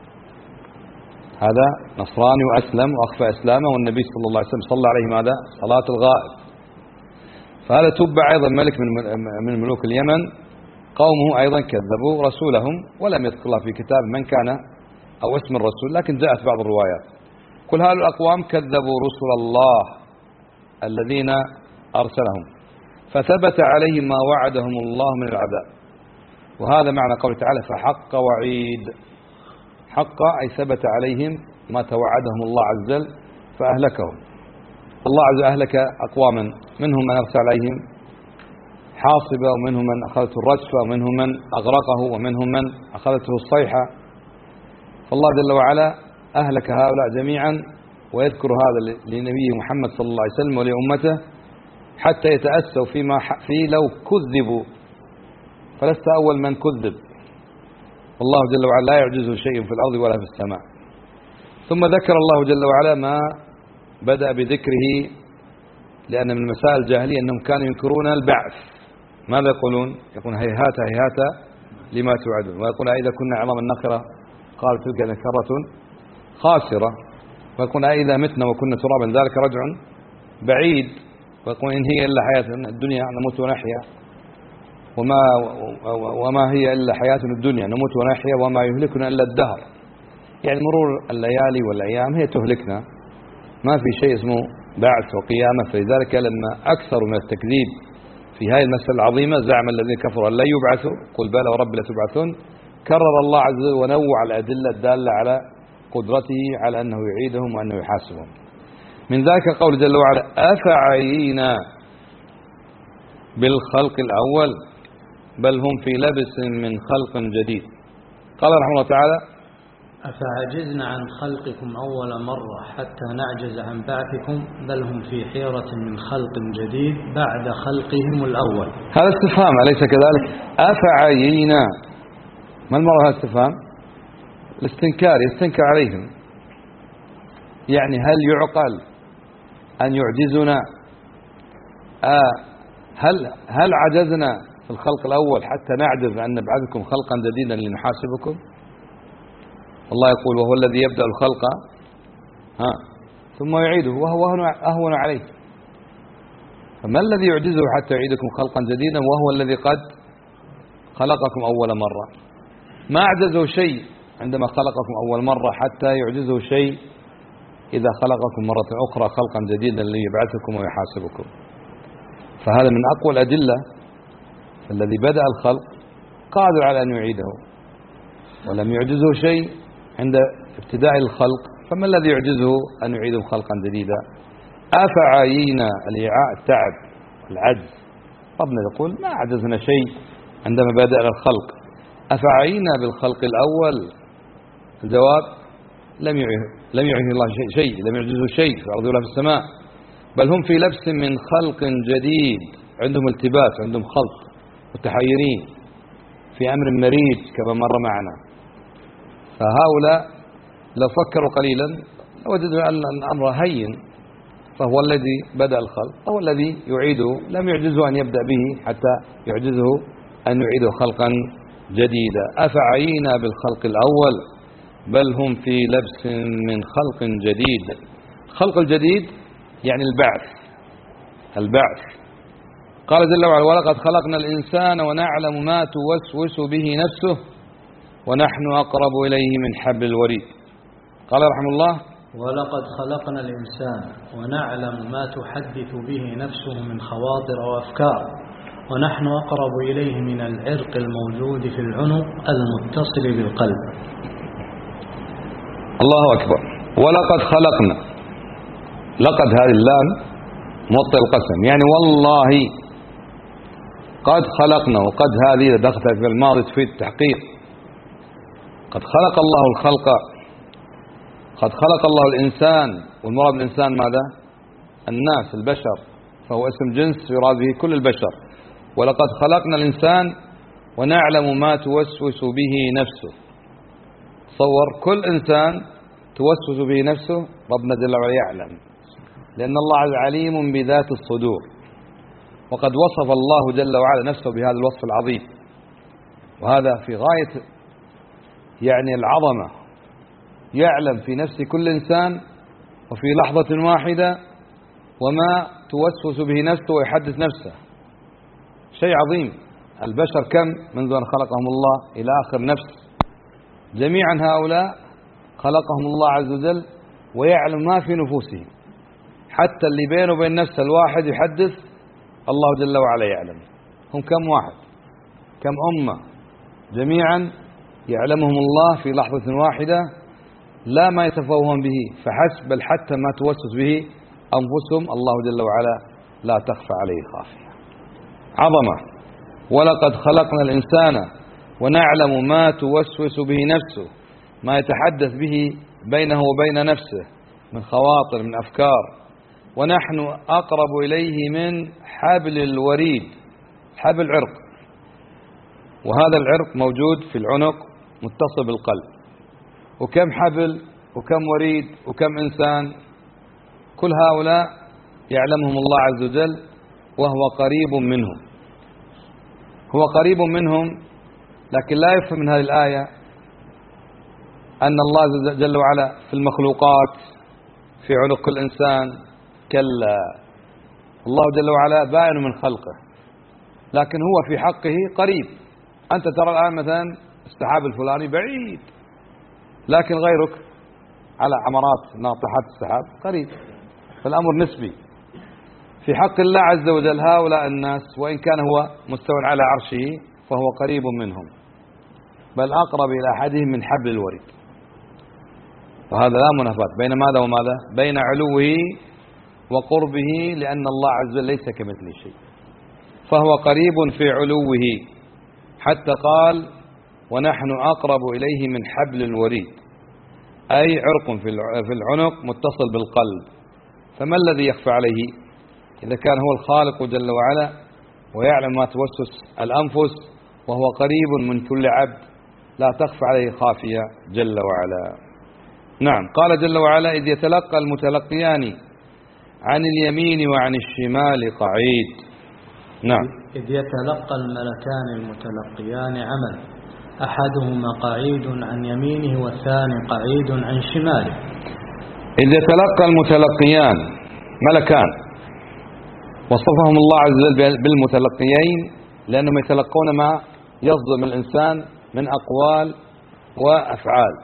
هذا نصراني وأسلم وأخفى إسلامه، والنبي صلى الله عليه وسلم صلى عليه ماذا؟ صلاة الغائب. فهذا تبع أيضا ملك من من ملوك اليمن، قومه أيضا كذبوا رسولهم، ولم يذكر الله في كتاب من كان أو اسم الرسول، لكن جاءت بعض الروايات. كل هؤلاء الأقوام كذبوا رسل الله الذين أرسلهم، فثبت عليهم ما وعدهم الله من العذاب. وهذا معنى قوله تعالى فحق وعيد. حق أي ثبت عليهم ما توعدهم الله عز وجل فأهلكهم. الله عز وجل أهلك أقواما، منهم من أرسل عليهم حاصبة، ومنهم من أخذته الرجفة، ومنهم من أغرقه، ومنهم من أخذته الصيحة. فالله جل وعلا أهلك هؤلاء جميعا، ويذكر هذا لنبيه محمد صلى الله عليه وسلم ولأمته حتى يتأسوا فيما فيه لو كذبوا، فلست أول من كذب. والله جل وعلا لا يعجزه شيء في الأرض ولا في السماء. ثم ذكر الله جل وعلا ما بدأ بذكره، لأن من مسائل الجاهلية أنهم كانوا ينكرون البعث. ماذا يقولون؟ يقولون هيهات هيهات لما توعدون، ويقولون إذا كنا عظاما نخرة قال تلك نكرة خاسرة، ويقولون إذا متنا وكنا ترابا ذلك رجع بعيد، ويقولون إن هي إلا حياتنا الدنيا نموت ونحيا، وما وما هي إلا حياتنا الدنيا نموت ونحيا وما يهلكنا إلا الدهر. يعني مرور الليالي والأيام هي تهلكنا، ما في شيء اسمه بعث وقيامة. فلذلك لما أكثر من التكذيب في هذه المسألة العظيمة زعم الذين كفروا أن لا يبعثوا، قل بلى ورب لتبعثون. كرر الله عز وجل ونوع الأدلة الدالة على قدرته على أنه يعيدهم وأنه يحاسبهم. من ذلك قول جل وعلا أفعينا بالخلق الأول بل هم في لبس من خلق جديد. قال رحمه الله تعالى أفعجزنا عن خلقكم أول مرة حتى نعجز عن بعثكم بل هم في حيرة من خلق جديد بعد خلقهم الأول. هذا استفهام أليس كذلك؟ أفعينا، ما المرة هذا استفهام؟ الاستنكار، يستنكر عليهم. يعني هل يعقل أن يعجزنا؟ آه هل هل عجزنا في الخلق الأول حتى نعجز أن نبعثكم خلقا جديدا لنحاسبكم؟ الله يقول وهو الذي يبدأ الخلق ها ثم يعيده وهو أهون عليه. فما الذي يعجزه حتى يعيدكم خلقا جديدا وهو الذي قد خلقكم أول مرة؟ ما أعجزه شيء عندما خلقكم أول مرة حتى يعجزه شيء إذا خلقكم مرة أخرى خلقا جديدا ليبعثكم ويحاسبكم. فهذا من أقوى الأدلة. الذي بدأ الخلق قادر على أن يعيده، ولم يعجزه شيء عند ابتداء الخلق، فما الذي يعجزه أن يعيده خلقا جديدا؟ أفعينا الإعاء التعب العجز. ربنا يقول ما عجزنا شيء عندما بدأنا الخلق. أفعينا بالخلق الأول؟ الجواب لم يعيه لم يعيه الله شيء شيء لم يعجزه شيء في الأرض ولا في السماء، بل هم في لبس من خلق جديد. عندهم التباس، عندهم خلط، متحيرين في أمر مريض كما مر معنا. فهؤلاء لو فكروا قليلا لوجدوا أن الأمر هين، فهو الذي بدأ الخلق هو الذي يعيده، لم يعجزه أن يبدأ به حتى يعجزه أن يعيده خلقا جديدا. أفعينا بالخلق الأول بل هم في لبس من خلق جديد. خلق الجديد يعني البعث البعث قال جل وعلا ولقد خلقنا الإنسان ونعلم ما توسوس به نفسه ونحن أقرب إليه من حبل الوريد. قال رحمه الله ولقد خلقنا الإنسان ونعلم ما تحدث به نفسه من خواطر وأفكار ونحن أقرب إليه من العرق الموجود في العنق المتصل بالقلب. الله أكبر. ولقد خلقنا، لقد هذه اللام موطئ القسم، يعني والله قد خلقنا، وقد هذه دخلت في الماضي تفيد التحقيق. قد خلق الله الخلق، قد خلق الله الإنسان، والمراد بالإنسان ماذا؟ الناس البشر، فهو اسم جنس يراد به كل البشر. ولقد خلقنا الإنسان ونعلم ما توسوس به نفسه. تصور كل إنسان توسوس به نفسه ربنا جل وعلا يعلم، لأن الله عليم بذات الصدور. وقد وصف الله جل وعلا نفسه بهذا الوصف العظيم، وهذا في غاية يعني العظمة. يعلم في نفس كل إنسان وفي لحظة واحدة وما توسوس به نفسه ويحدث نفسه. شيء عظيم. البشر كم منذ أن خلقهم الله إلى آخر نفس، جميعا هؤلاء خلقهم الله عز وجل ويعلم ما في نفوسهم، حتى اللي بينه وبين نفسه الواحد يحدث الله جل وعلا يعلم. هم كم واحد، كم أمة، جميعا يعلمهم الله في لحظة واحدة، لا ما يتفوهون به فحسب، بل حتى ما توسوس به أنفسهم الله جل وعلا لا تخفى عليه خافية. عظمة. ولقد خلقنا الإنسان ونعلم ما توسوس به نفسه، ما يتحدث به بينه وبين نفسه من خواطر، من أفكار، ونحن أقرب إليه من حبل الوريد. حبل عرق، وهذا العرق موجود في العنق متصل بالقلب. وكم حبل وكم وريد وكم إنسان، كل هؤلاء يعلمهم الله عز وجل وهو قريب منهم. هو قريب منهم، لكن لا يفهم من هذه الآية أن الله جل وعلا في المخلوقات في عنق كل إنسان. كلا، الله جل وعلا بائن من خلقه، لكن هو في حقه قريب. أنت ترى الآن مثلا السحاب الفلاني بعيد، لكن غيرك على عمرات ناطحات السحاب قريب، فالأمر نسبي. في حق الله عز وجل هؤلاء الناس وإن كان هو مستوى على عرشه فهو قريب منهم، بل أقرب إلى أحدهم من حبل الوريد. وهذا لا منافاة بين ماذا وماذا؟ بين علوه وقربه، لأن الله عز وجل ليس كمثله شيء، فهو قريب في علوه، حتى قال ونحن أقرب إليه من حبل الوريد، أي عرق في العنق متصل بالقلب. فما الذي يخفى عليه إذا كان هو الخالق جل وعلا ويعلم ما توسوس الأنفس، وهو قريب من كل عبد لا تخفى عليه خافية جل وعلا. نعم، قال جل وعلا إذ يتلقى المتلقيان عن اليمين وعن الشمال قعيد. نعم، إذ يتلقى الملكان المتلقيان عمل، أحدهما قعيد عن يمينه والثاني قعيد عن شماله. إذ يتلقى المتلقيان ملكان، وصفهم الله عز وجل بالمتلقيين لأنهم يتلقون ما يصدر من الإنسان من أقوال وأفعال،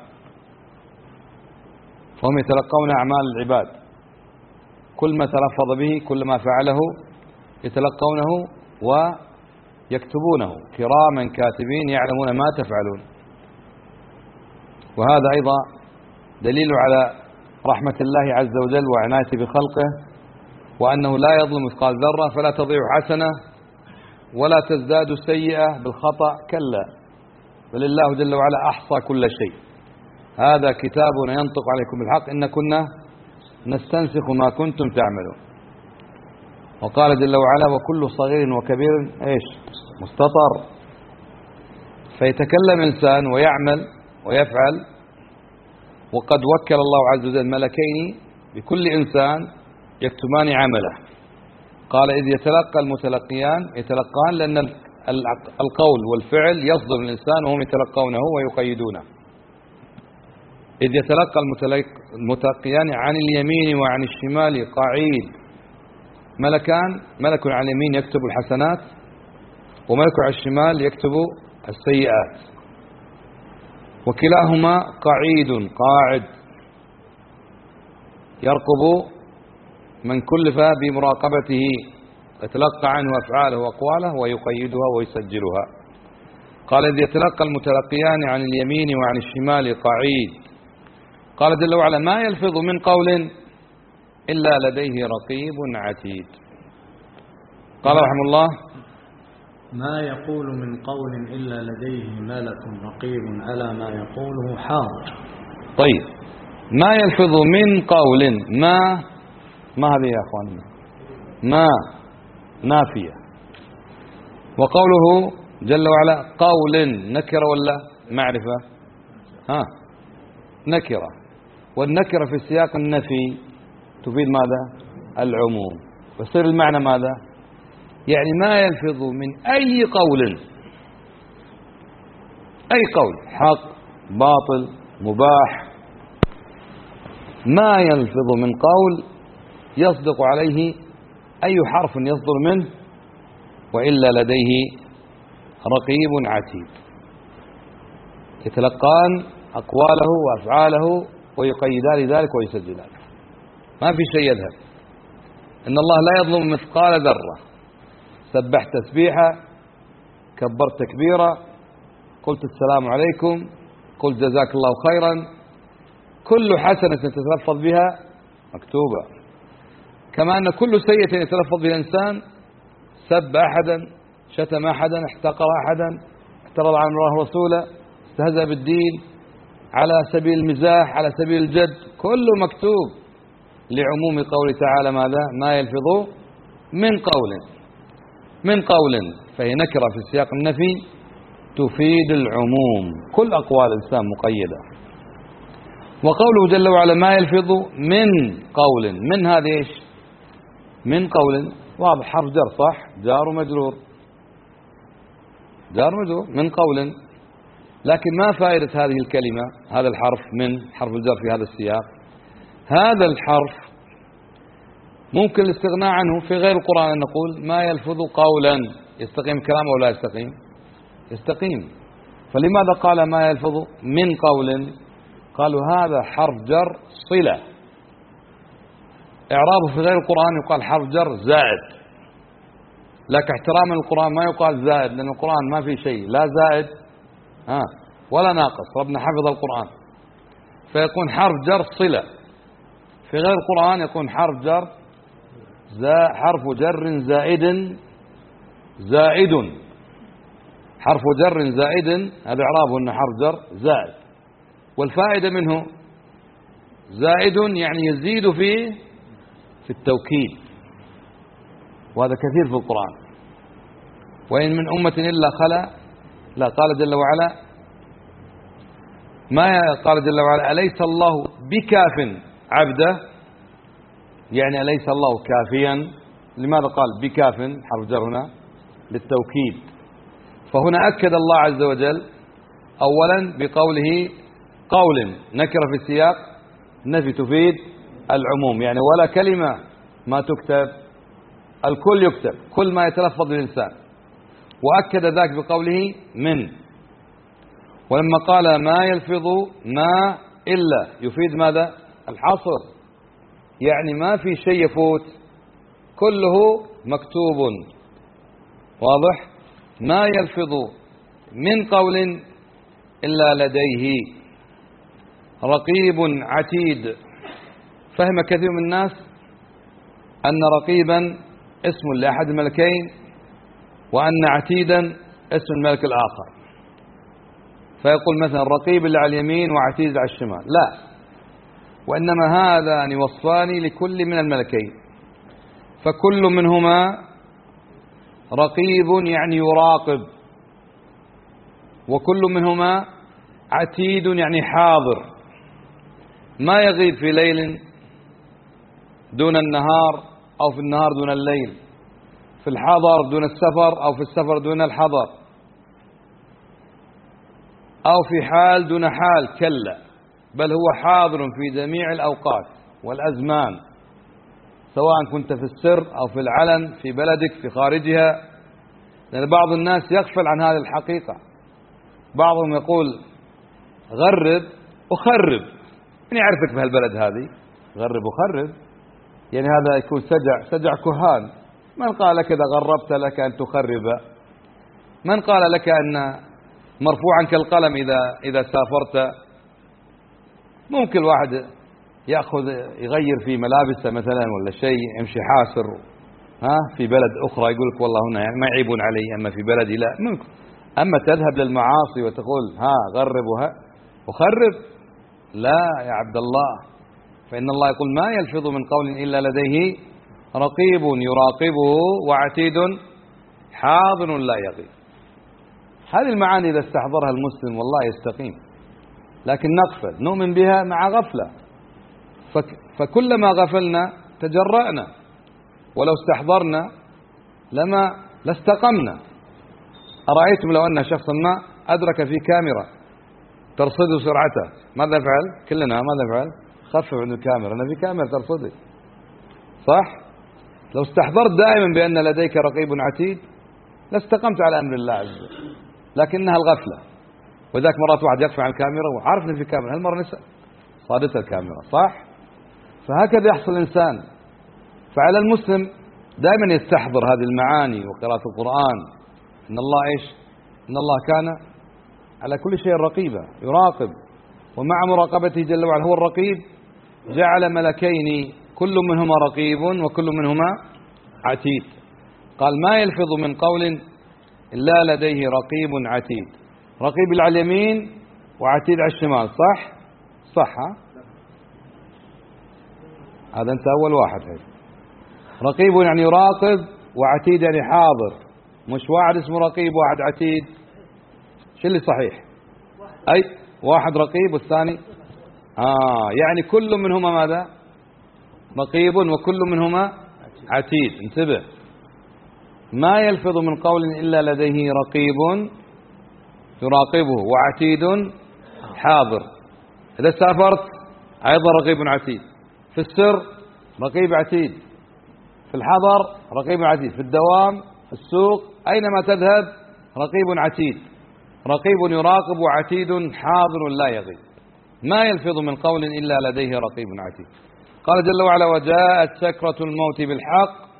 فهم يتلقون أعمال العباد، كل ما تلفظ به كل ما فعله يتلقونه ويكتبونه كراما كاتبين يعلمون ما تفعلون. وهذا أيضا دليل على رحمة الله عز وجل وعنايته بخلقه، وأنه لا يظلم مثقال ذرة، فلا تضيع حسنة ولا تزداد سيئة بالخطأ، كلا، بل الله جل وعلا أحصى كل شيء. هذا كتابنا ينطق عليكم بالحق إن كنا نستنسخ ما كنتم تعملون. وقال جل وعلا وكل صغير وكبير إيش مستطر. فيتكلم إنسان ويعمل ويفعل، وقد وكل الله عز وجل ملكين بكل إنسان يكتبان عمله. قال إذ يتلقى المتلقيان، يتلقان لأن القول والفعل يصدر من الإنسان وهم يتلقونه ويقيدونه. إذ يتلقى المتلقيان عن اليمين وعن الشمال قعيد. ملكان، ملك على اليمين يكتب الحسنات، وملك على الشمال يكتب السيئات، وكلاهما قعيد قاعد يرقب من كلف بمراقبته، يتلقى عنه أفعاله وأقواله ويقيدها ويسجلها. قال إذ يتلقى المتلقيان عن اليمين وعن الشمال قعيد. قال جل وعلا ما يلفظ من قول إلا لديه رقيب عتيد. قال رحمه الله ما يقول من قول إلا لديه ملك رقيب على ما يقوله حاضر. طيب، ما يلفظ من قول، ما ما هذه يا أخواننا؟ ما نافية، وقوله جل وعلا قول نكرة ولا معرفة؟ ها، نكرة، والنكرة في سياق النفي تفيد ماذا؟ العموم. ويصير المعنى ماذا؟ يعني ما يلفظ من أي قول، أي قول حق باطل مباح، ما يلفظ من قول يصدق عليه أي حرف يصدر منه وإلا لديه رقيب عتيد، يتلقان أقواله وأفعاله ويقيدان ذلك ويسجلان، ما في شيء يذهب. إن الله لا يظلم مثقال ذرة. سبحت تسبيحة، كبرت تكبيرة، قلت السلام عليكم، قلت جزاك الله خيرا، كل حسنة تتلفظ بها مكتوبة. كما أن كل سيئة يتلفظ بها الإنسان، سب أحدا، شتم أحدا، احتقر أحدا، اعترض عن الله ورسوله، استهزأ بالدين على سبيل المزاح على سبيل الجد، كله مكتوب. لعموم قوله تعالى ماذا؟ ما يلفظ من قول. من قول فهي نكرة في سياق النفي تفيد العموم، كل أقوال الإنسان مقيدة. وقوله جل وعلا ما يلفظ من قول، من هذا إيش؟ من قول واضح، حرف جر صح؟ جار ومجرور، جار مجرور من قول. لكن ما فائدة هذه الكلمة، هذا الحرف من حرف الجر في هذا السياق؟ هذا الحرف ممكن الاستغناء عنه في غير القرآن، أن نقول ما يلفظ قولا، يستقيم كلامه ولا يستقيم؟ يستقيم. فلماذا قال ما يلفظ من قول؟ قالوا هذا حرف جر صلة، إعرابه في غير القرآن يقال حرف جر زائد، لكن احتراما للقرآن ما يقال زائد، لأن القرآن ما في شيء لا زائد ها ولا ناقص، ربنا حفظ القرآن، فيكون حرف جر صلة. في غير القرآن يكون حرف جر زا حرف جر زائد زائد، حرف جر زائد هذا إعرابه أنه حرف جر زائد، والفائدة منه زائد يعني يزيد في في التوكيد، وهذا كثير في القرآن. وإن من أمة إلا خلا، لا قال جل وعلا ما قال جل وعلا أليس الله بكاف عبده، يعني أليس الله كافيا. لماذا قال بكاف حرف جر هنا؟ للتوكيد. فهنا أكد الله عز وجل أولا بقوله قول، نكرة في السياق نفي تفيد العموم، يعني ولا كلمة ما تكتب، الكل يكتب، كل ما يتلفظ الإنسان. وأكد ذاك بقوله من. ولما قال ما يلفظ ما إلا يفيد ماذا؟ الحصر، يعني ما في شيء يفوت، كله مكتوب. واضح؟ ما يلفظ من قول إلا لديه رقيب عتيد. فهم كثير من الناس أن رقيبا اسم لأحد الملكين، وأن عتيدا اسم الملك الآخر، فيقول مثلا رقيب اللي على اليمين وعتيد على الشمال، لا، وإنما هذان وصفان لكل من الملكين، فكل منهما رقيب يعني يراقب، وكل منهما عتيد يعني حاضر، ما يغيب في ليل دون النهار أو في النهار دون الليل، في الحضر دون السفر أو في السفر دون الحضر، أو في حال دون حال، كلا، بل هو حاضر في جميع الأوقات والأزمان، سواء كنت في السر أو في العلن، في بلدك في خارجها. لأن بعض الناس يغفل عن هذه الحقيقة، بعضهم يقول غرب وخرب، من يعرفك في هالبلد هذه؟ غرب وخرب، يعني هذا يكون سجع سجع كهان. من قال لك إذا غربت لك أن تخرب؟ من قال لك أن مرفوعا كالقلم إذا إذا سافرت؟ ممكن واحد يأخذ يغير في ملابسه مثلا ولا شيء، يمشي حاسر ها في بلد أخرى، يقول لك والله هنا ما يعيبون علي، أما في بلدي لا ممكن. أما تذهب للمعاصي وتقول ها غرب وها وخرب، لا يا عبد الله. فإن الله يقول ما يلفظ من قول إلا لديه رقيب يراقبه وعتيد حاضر لا يغيب. هذه المعاني إذا استحضرها المسلم والله يستقيم، لكن نغفل، نؤمن بها مع غفلة، فكلما غفلنا تجرأنا، ولو استحضرنا لما لاستقمنا. أرأيتم لو أن شخصا ما أدرك في كاميرا ترصد سرعته ماذا فعل؟ كلنا ماذا فعل؟ خفف عن الكاميرا، أنا في كاميرا ترصدي، صح؟ لو استحضرت دائما بأن لديك رقيب عتيد لاستقمت على أمر الله عز وجل، لكنها الغفلة. وذاك مرات واحد يقف على الكاميرا وعارف أن في كاميرا، هالمرة نسأل صادتها الكاميرا، صح؟ فهكذا يحصل الإنسان. فعلى المسلم دائما يستحضر هذه المعاني وقراءة القرآن، إن الله إيش؟ إن الله كان على كل شيء رقيبا يراقب، ومع مراقبته جل وعلا هو الرقيب جعل ملكين كل منهما رقيب وكل منهما عتيد. قال ما يلفظ من قول إلا لديه رقيب عتيد، رقيب على اليمين وعتيد على الشمال، صح؟ صح ها؟ هذا أنت أول واحد هيك. رقيب يعني يراقب، وعتيد يعني حاضر، مش واحد اسمه رقيب واحد عتيد. شو اللي صحيح؟ أي واحد رقيب والثاني آه يعني كل منهما ماذا؟ رقيب وكل منهما عتيد. انتبه، ما يلفظ من قول إلا لديه رقيب يراقبه وعتيد حاضر. إذا سافرت أيضا رقيب عتيد، في السر رقيب عتيد، في الحضر رقيب عتيد، في الدوام في السوق أينما تذهب رقيب عتيد. رقيب يراقب وعتيد حاضر لا يغيب. ما يلفظ من قول إلا لديه رقيب عتيد. قال جل وعلا: وجاءت سكرة الموت بالحق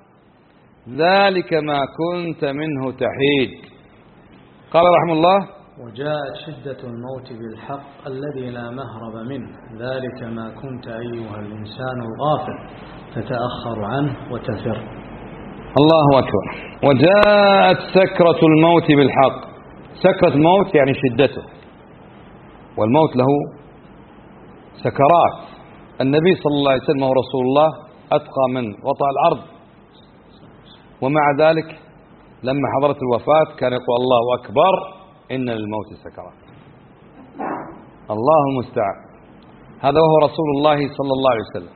ذلك ما كنت منه تحيد. قال رحمه الله: وجاءت شدة الموت بالحق الذي لا مهرب منه ذلك ما كنت أيها الإنسان الغافل تتأخر عنه وتفر. الله أكبر. وجاءت سكرة الموت بالحق. سكرة الموت يعني شدته، والموت له سكرات. النبي صلى الله عليه وسلم ورسول الله أتقى من وطأ الأرض، ومع ذلك لما حضرت الوفاة كان يقول: الله أكبر إن للموت سكرات. الله المستعان. هذا وهو رسول الله صلى الله عليه وسلم،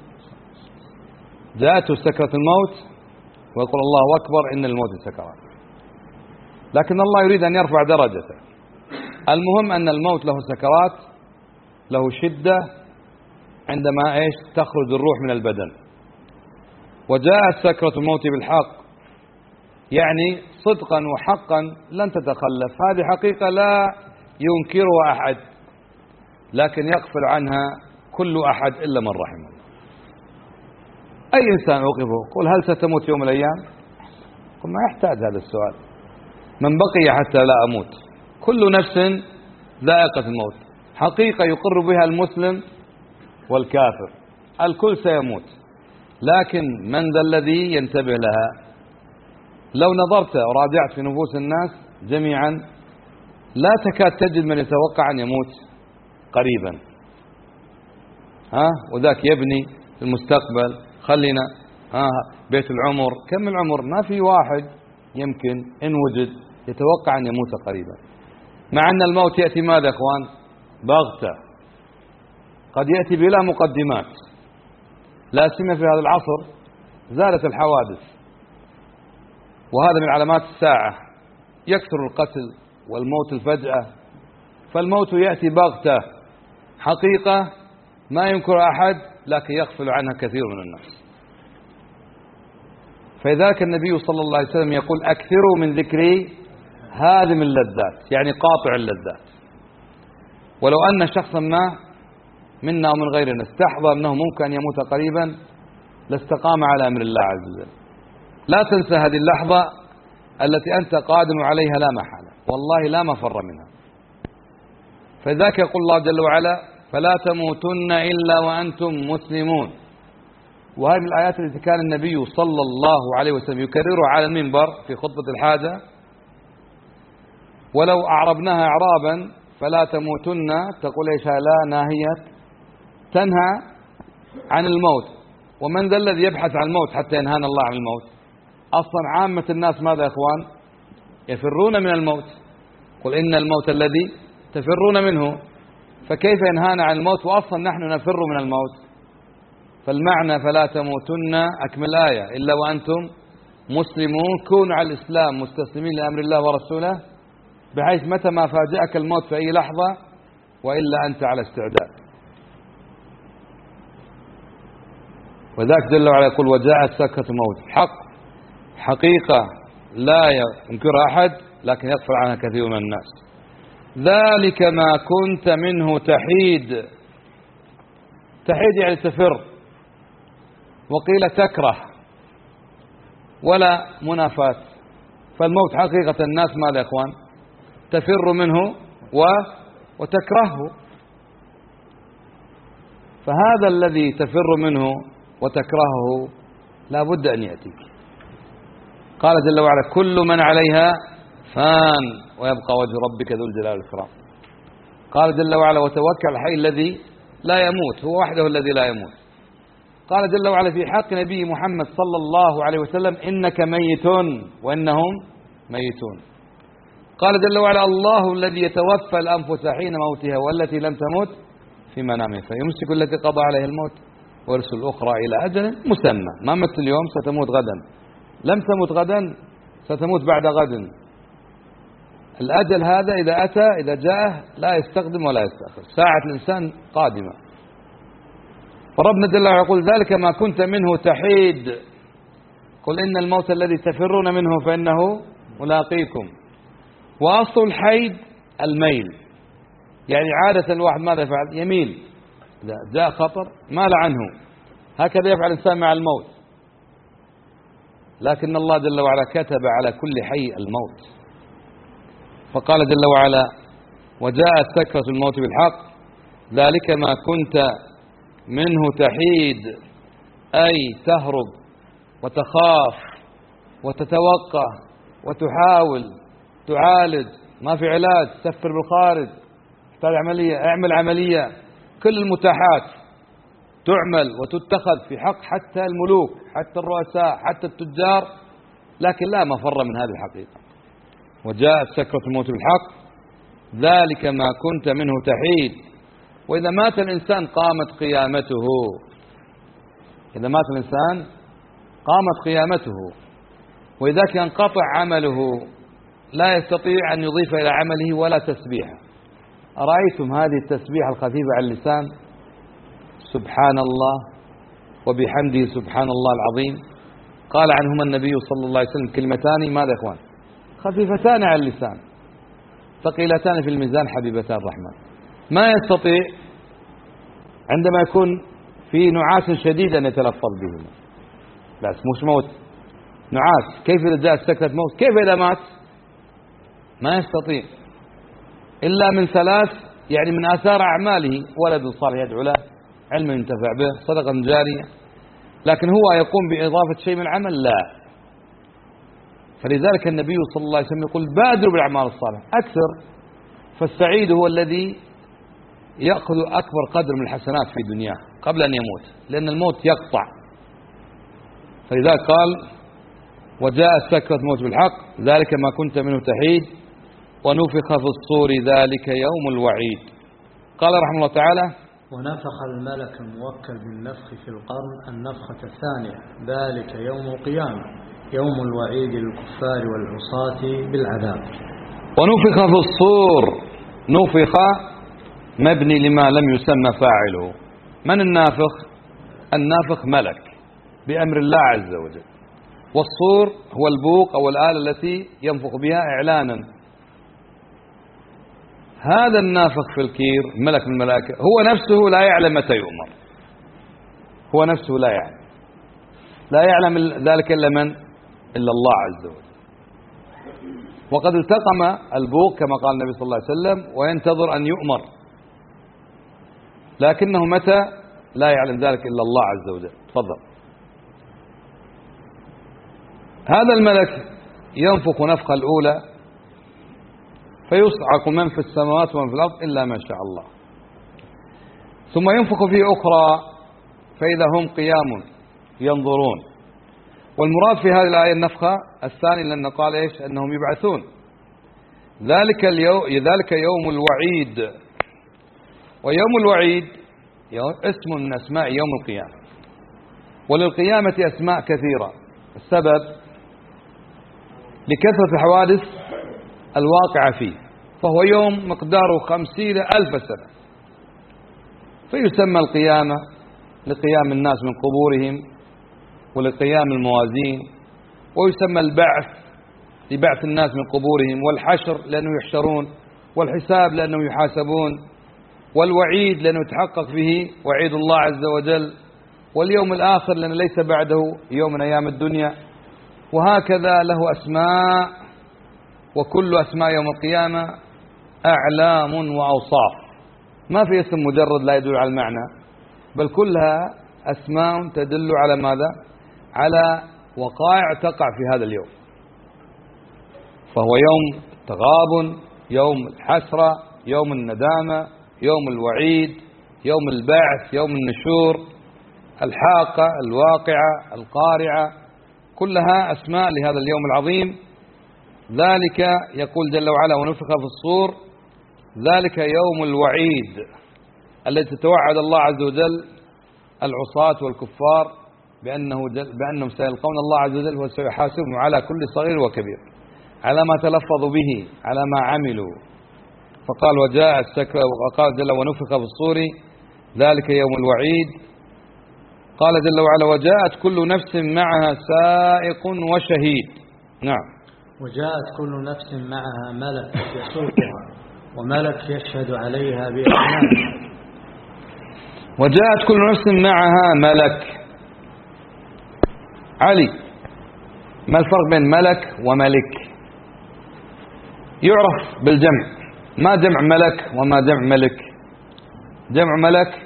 جاءته سكرة الموت ويقول: الله أكبر إن للموت سكرات. لكن الله يريد أن يرفع درجته. المهم أن الموت له سكرات، له شدة عندما إيش تخرج الروح من البدن. وجاءت سكرة الموت بالحق يعني صدقا وحقا لن تتخلف. هذه حقيقة لا ينكرها أحد، لكن يغفل عنها كل أحد إلا من رحمه الله. أي إنسان أوقفه قل: هل ستموت يوم من الأيام؟ قل: ما يحتاج هذا السؤال. من بقي حتى لا أموت. كل نفس ذائقة الموت، حقيقة يقر بها المسلم والكافر. الكل سيموت، لكن من ذا الذي ينتبه لها؟ لو نظرت وراجعت في نفوس الناس جميعا لا تكاد تجد من يتوقع أن يموت قريبا. ها وذاك يبني المستقبل، خلينا ها بيت العمر، كم العمر؟ ما في واحد يمكن إن وجد يتوقع أن يموت قريبا، مع أن الموت يأتي ماذا يا إخوان؟ بغتة. قد يأتي بلا مقدمات. لا سيما في هذا العصر زالت الحوادث، وهذا من علامات الساعة. يكثر القتل والموت الفجأة، فالموت يأتي بغتة حقيقة ما ينكر أحد، لكن يغفل عنها كثير من الناس. فلذلك النبي صلى الله عليه وسلم يقول: أكثروا من ذكري هادم اللذات، يعني قاطع اللذات. ولو أن شخصا ما منا ومن غيرنا استحضر أنه ممكن أن يموت قريبا لاستقام على أمر الله عز وجل. لا تنسى هذه اللحظة التي أنت قادم عليها لا محالة، والله لا مفر منها. فذاك يقول الله جل وعلا: فلا تموتن إلا وأنتم مسلمون. وهذه من الآيات التي كان النبي صلى الله عليه وسلم يكررها على المنبر في خطبة الحاجة. ولو أعربناها إعرابا: فلا تموتن تقول إيش؟ لا ناهية تنهى عن الموت. ومن ذا الذي يبحث عن الموت حتى ينهانا الله عن الموت؟ أصلا عامة الناس ماذا يا إخوان؟ يفرون من الموت. قل إن الموت الذي تفرون منه، فكيف ينهانا عن الموت وأصلا نحن نفر من الموت؟ فالمعنى فلا تموتن أكمل آية إلا وأنتم مسلمون. كونوا على الإسلام مستسلمين لأمر الله ورسوله، بحيث متى ما فاجأك الموت في أي لحظة وإلا أنت على استعداد. وذاك جل وعلا يقول: وجاءت سكرة الموت حق، حقيقة لا ينكرها أحد، لكن يغفل عنها كثير من الناس. ذلك ما كنت منه تحيد. تحيد يعني تفر، وقيل تكره، ولا منافاة. فالموت حقيقة الناس ماذا يا إخوان؟ تفر منه و... وتكرهه. فهذا الذي تفر منه وتكرهه لا بد أن يأتيك. قال جل وعلا: كل من عليها فان ويبقى وجه ربك ذو الجلال والإكرام. قال جل وعلا: وتوكل على الحي الذي لا يموت. هو وحده الذي لا يموت. قال جل وعلا في حق نبي محمد صلى الله عليه وسلم إنك ميت وإنهم ميتون. قال جل وعلا الله الذي يتوفى الأنفس حين موتها والتي لم تمت في منامها فيمسك التي قضى عليها الموت ويرسل الأخرى إلى أجل مسمى. ما مت اليوم ستموت غدا، لم تمت غدا ستموت بعد غد. الأجل هذا إذا أتى إذا جاءه لا يستخدم ولا يستأخر، ساعة الإنسان قادمة. فربنا جل وعلا يقول ذلك ما كنت منه تحيد قل إن الموت الذي تفرون منه فإنه ملاقيكم. وأصل الحيد الميل، يعني عادة الواحد ماذا يفعل؟ يميل إذا جاء خطر مال عنه، هكذا يفعل الإنسان مع الموت. لكن الله جل وعلا كتب على كل حي الموت، فقال جل وعلا وجاءت سكرة الموت بالحق ذلك ما كنت منه تحيد، أي تهرب وتخاف وتتوقع وتحاول تعالج، ما في علاج، سفر بالخارج، تحتاج عملية، اعمل عملية، كل المتاحات تعمل وتتخذ في حق حتى الملوك حتى الرؤساء حتى التجار، لكن لا مفر من هذه الحقيقة. وجاءت سكرة الموت بالحق ذلك ما كنت منه تحيد. وإذا مات الإنسان قامت قيامته، إذا مات الإنسان قامت قيامته، وإذا كان ينقطع عمله لا يستطيع أن يضيف إلى عمله ولا تسبيحة. أرأيتم هذه التسبيحة الخفيفة على اللسان سبحان الله وبحمده سبحان الله العظيم، قال عنهما النبي صلى الله عليه وسلم كلمتان ماذا يا إخوان؟ خفيفتان على اللسان ثقيلتان في الميزان حبيبتان الرحمن. ما يستطيع عندما يكون في نعاس شديد أن يتلفظ بهما، لا مش موت، نعاس. كيف إذا جاءت سكرة موت؟ كيف إذا مات؟ ما يستطيع إلا من ثلاث، يعني من آثار أعماله ولد صالح يدعو له، علم ينتفع به، صدقة جارية. لكن هو يقوم بإضافة شيء من العمل لا. فلذلك النبي صلى الله عليه وسلم يقول بادروا بالأعمال الصالحة أكثر، فالسعيد هو الذي يأخذ أكبر قدر من الحسنات في دنياه قبل أن يموت، لأن الموت يقطع. فلذلك قال وجاءت سكرة الموت بالحق ذلك ما كنت منه تحيد ونفخ في الصور ذلك يوم الوعيد. قال رحمه الله تعالى ونفخ الملك الموكل بالنفخ في القرن النفخة الثانية ذلك يوم القيامة يوم الوعيد للكفار والعصاة بالعذاب. ونفخ في الصور، نفخ مبني لما لم يسمى فاعله. من النافخ؟ النافخ ملك بأمر الله عز وجل، والصور هو البوق أو الآلة التي ينفخ بها إعلانا. هذا النافخ في الكير ملك من الملائكة هو نفسه لا يعلم متى يؤمر، هو نفسه لا يعلم، لا يعلم ذلك إلا من؟ إلا الله عز وجل. وقد التقم البوق كما قال النبي صلى الله عليه وسلم وينتظر أن يؤمر، لكنه متى لا يعلم ذلك إلا الله عز وجل. تفضل. هذا الملك ينفخ نفخة الأولى فيصعق من في السماوات ومن في الأرض إلا ما شاء الله، ثم ينفخ في أخرى فإذا هم قيام ينظرون. والمراد في هذه الآية النفخة الثانية، لأنه قال إيش؟ أنهم يبعثون. ذلك اليوم ذلك يوم الوعيد. ويوم الوعيد اسم من أسماء يوم القيامة، وللقيامة أسماء كثيرة. السبب لكثرة الحوادث الواقعة فيه، فهو يوم مقداره خمسين ألف سنة، فيسمى القيامة لقيام الناس من قبورهم ولقيام الموازين، ويسمى البعث لبعث الناس من قبورهم، والحشر لأنه يحشرون، والحساب لأنه يحاسبون، والوعيد لأنه يتحقق به وعيد الله عز وجل، واليوم الآخر لأنه ليس بعده يوم من أيام الدنيا. وهكذا له أسماء، وكل أسماء يوم القيامة أعلام وأوصاف، ما في اسم مجرد لا يدل على المعنى، بل كلها أسماء تدل على ماذا؟ على وقائع تقع في هذا اليوم. فهو يوم تغابن، يوم الحسرة، يوم الندامة، يوم الوعيد، يوم البعث، يوم النشور. الحاقة، الواقعة، القارعة، كلها أسماء لهذا اليوم العظيم. ذلك يقول جل وعلا ونفخ في الصور، ذلك يوم الوعيد الذي تتوعد الله عز وجل العصاة والكفار بأنه بأنهم سيلقون الله عز وجل وسيحاسبهم على كل صغير وكبير، على ما تلفظوا به، على ما عملوا. فقال وجاء السكرة، وقال جل ونفخ في الصور ذلك يوم الوعيد. قال جل وعلا وجاءت كل نفس معها سائق وشهيد. نعم. وجاءت كل نفس معها ملك يسوقها وملك يشهد عليها بأعمالها. وجاءت كل نفس معها ملك. علي، ما الفرق بين ملك وملك؟ يعرف بالجمع. ما جمع ملك وما جمع ملك؟ جمع ملك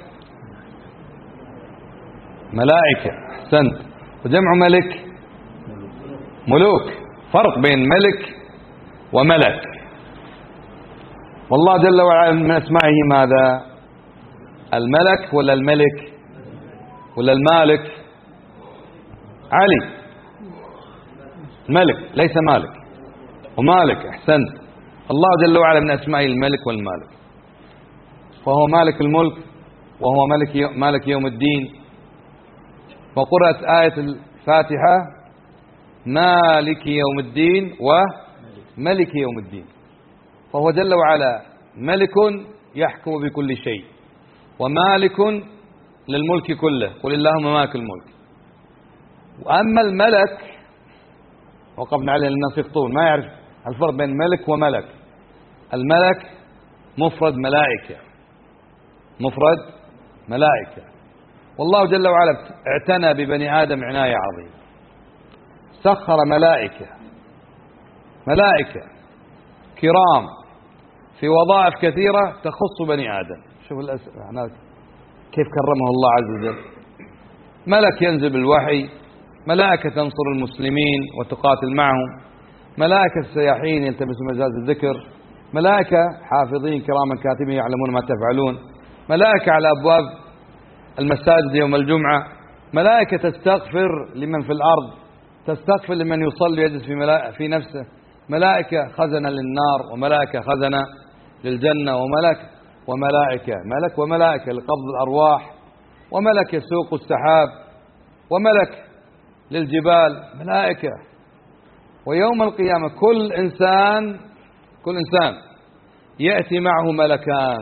ملائكة، أحسنت. وجمع ملك ملوك. فرق بين ملك وملك. والله جل وعلا من أسمائه ماذا؟ الملك ولا الملك ولا المالك؟ علي ملك ليس مالك، ومالك، أحسنت. الله جل وعلا من أسمائه الملك والمالك، فهو مالك الملك وهو ملك مالك يوم الدين. وقرأت آية الفاتحة مالك يوم الدين وملك يوم الدين، فهو جل وعلا ملك يحكم بكل شيء، ومالك للملك كله، قل اللهم مالك الملك. وأما الملك وقفنا عليه الناس يخطون ما يعرف الفرق بين ملك وملك. الملك مفرد ملائكة، مفرد ملائكة. والله جل وعلا اعتنى ببني آدم عناية عظيمة، سخر ملائكة ملائكة كرام في وظائف كثيرة تخص بني آدم. شوف كيف كرمه الله عز وجل. ملك ينزل بالوحي، ملائكة تنصر المسلمين وتقاتل معهم، ملائكة السياحين يلتمسوا مجاز الذكر، ملائكة حافظين كراما كاتبين يعلمون ما تفعلون، ملائكة على أبواب المساجد يوم الجمعة، ملائكة تستغفر لمن في الأرض، تستغفر لمن يصلي ويجلس في, في نفسه، ملائكة خزنة للنار وملائكة خزنة للجنة، وملك وملائكة ملك وملائكة لقبض الأرواح، وملك يسوق السحاب، وملك للجبال، ملائكة. ويوم القيامة كل إنسان كل إنسان يأتي معه ملكان،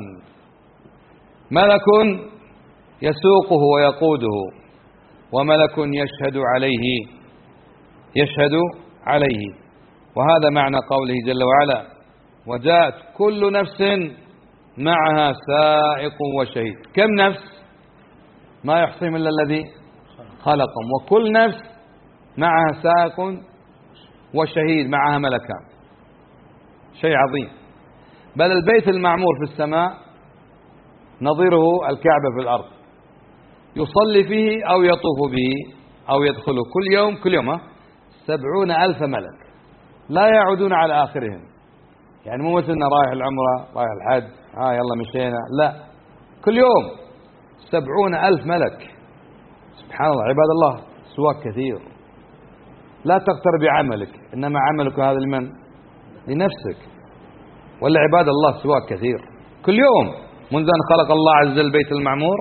ملك يسوقه ويقوده، وملك يشهد عليه يشهد عليه. وهذا معنى قوله جل وعلا وجاءت كل نفس معها سائق وشهيد. كم نفس؟ ما يحصيهم إلا الذي خلقهم. وكل نفس معها سائق وشهيد، معها ملكان، شيء عظيم. بل البيت المعمور في السماء نظيره الكعبة في الأرض، يصلي فيه أو يطوف به أو يدخله كل يوم كل يوم سبعون ألف ملك لا يعودون على آخرهم. يعني مو مثلنا رايح العمرة رايح الحج ها يلا مشينا، لا، كل يوم سبعون ألف ملك. سبحان الله. عباد الله سواك كثير، لا تغتر بعملك، إنما عملك هذا لمن؟ لنفسك. ولا عباد الله سواك كثير كل يوم منذ أن خلق الله عز وجل البيت المعمور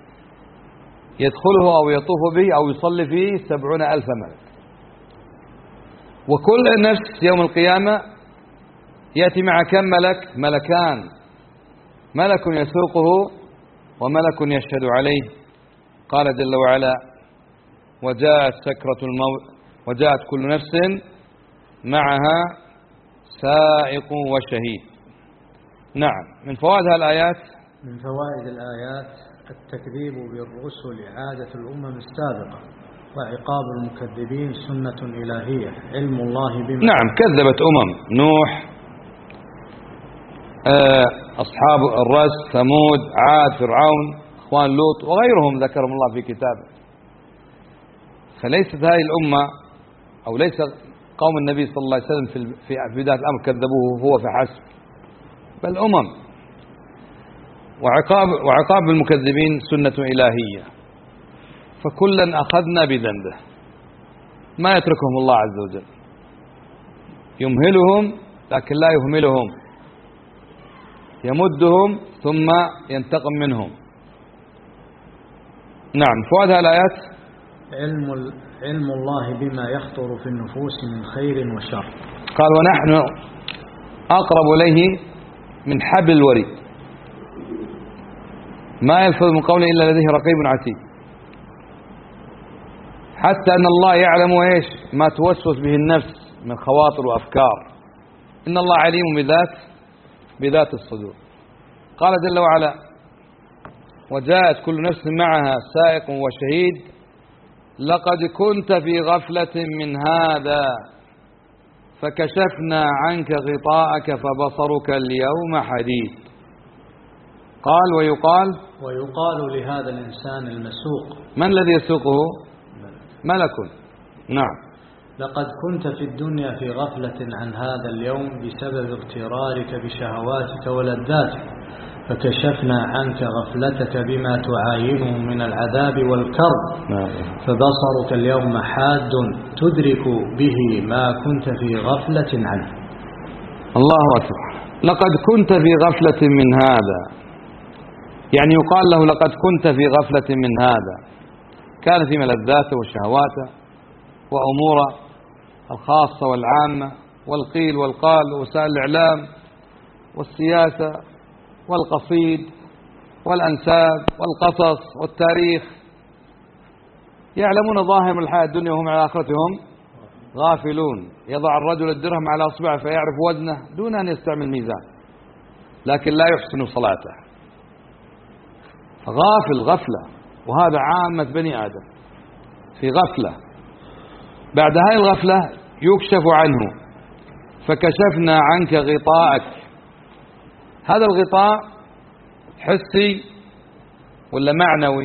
يدخله أو يطوف به أو يصلي فيه سبعون ألف ملك. وكل نفس يوم القيامة يأتي مع كم ملك؟ ملكان، ملك يسوقه وملك يشهد عليه. قال جل وعلا وجاءت سكرة الموت وجاءت كل نفس معها سائق وشهيد. نعم. من فوائد الآيات من فوائد الآيات التكذيب بالرسل عادة الأمم السابقة، وعقاب المكذبين سنة إلهية، علم الله بما. نعم، كذبت أمم نوح، أصحاب الرس، ثمود، عاد، فرعون، أخوان لوط وغيرهم ذكرهم الله في كتابه. فليست هذه الأمة أو ليس قوم النبي صلى الله عليه وسلم في بداية الأمر كذبوه هو فحسب، بل أمم. وعقاب وعقاب المكذبين سنة إلهية. فكلا أخذنا بذنبه، ما يتركهم الله عز وجل، يمهلهم لكن لا يهملهم، يمدهم ثم ينتقم منهم. نعم. فوائد الآيات: علم علم الله بما يخطر في النفوس من خير وشر. قال: ونحن أقرب إليه من حبل الوريد، ما يلفظ من قوله إلا لديه رقيب عتيد، حتى أن الله يعلم إيش ما توسوس به النفس من خواطر وأفكار. إن الله عليم بذات بذات الصدور. قال جل وعلا: وجاءت كل نفس معها سائق وشهيد لقد كنت في غفلة من هذا فكشفنا عنك غطاءك فبصرك اليوم حديد. قال: ويقال ويقال لهذا الإنسان المسوق. من الذي يسوقه؟ ملك. نعم. لقد كنت في الدنيا في غفلة عن هذا اليوم بسبب اغترارك بشهواتك ولذاتك، فكشفنا عنك غفلتك بما تعاينه من العذاب والكرب، فبصرك اليوم حاد تدرك به ما كنت في غفلة عنه. الله أكبر. لقد كنت في غفلة من هذا، يعني يقال له لقد كنت في غفلة من هذا، كان في ملذاته وشهواته وأموره الخاصة والعامة والقيل والقال ووسائل الإعلام والسياسة والقصيد والأنساب والقصص والتاريخ، يعلمون ظاهر من الحياة الدنيا وهم على آخرتهم غافلون. يضع الرجل الدرهم على أصبعه فيعرف وزنه دون أن يستعمل ميزان، لكن لا يحسن صلاته، غافل غفلة. وهذا عامة بني آدم في غفلة. بعد هذه الغفلة يكشف عنه، فكشفنا عنك غطاءك. هذا الغطاء حسي ولا معنوي؟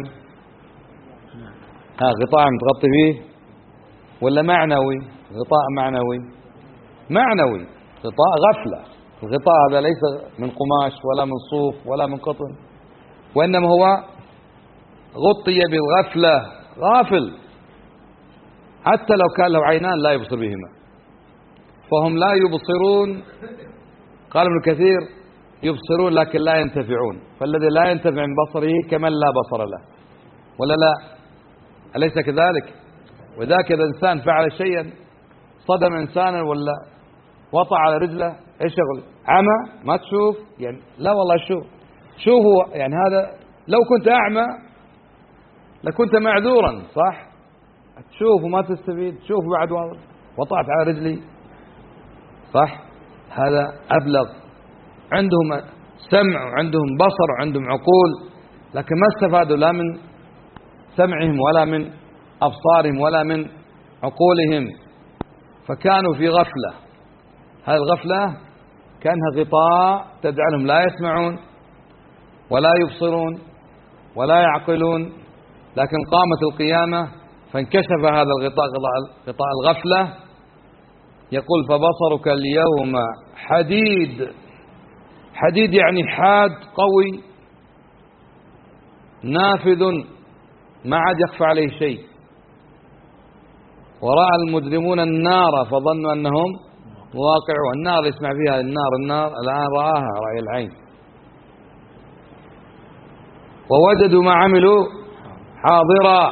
ها غطاء متغطي فيه ولا معنوي؟ غطاء معنوي. معنوي، غطاء غفلة. الغطاء هذا ليس من قماش ولا من صوف ولا من قطن، وإنما هو غطي بالغفلة، غافل، حتى لو كان له عينان لا يبصر بهما، فهم لا يبصرون. قال ابن كثير: يبصرون لكن لا ينتفعون، فالذي لا ينتفع من بصره كمن لا بصر له، ولا لا؟ أليس كذلك؟ وذاك إذا إنسان فعل شيئا، صدم إنسانا ولا وطع على رجله، ايش شغل؟ عمى ما تشوف يعني؟ لا والله شوف شوفوا يعني. هذا لو كنت أعمى لكنت معذورا، صح؟ تشوف وما تستفيد، تشوف بعد وطعت على رجلي، صح؟ هذا أبلغ. عندهم سمع وعندهم بصر وعندهم عقول، لكن ما استفادوا لا من سمعهم ولا من أبصارهم ولا من عقولهم، فكانوا في غفلة. هذه الغفلة كأنها غطاء تجعلهم لا يسمعون ولا يبصرون ولا يعقلون. لكن قامت القيامة فانكشف هذا الغطاء، غطاء الغفلة. يقول: فبصرك اليوم حديد. حديد يعني حاد، قوي، نافذ، ما عاد يخفى عليه شيء. ورأى المجرمون النار فظنوا أنهم واقعوا. النار يسمع فيها النار النار الآن رآها رأي العين. ووجدوا ما عملوا حاضرا،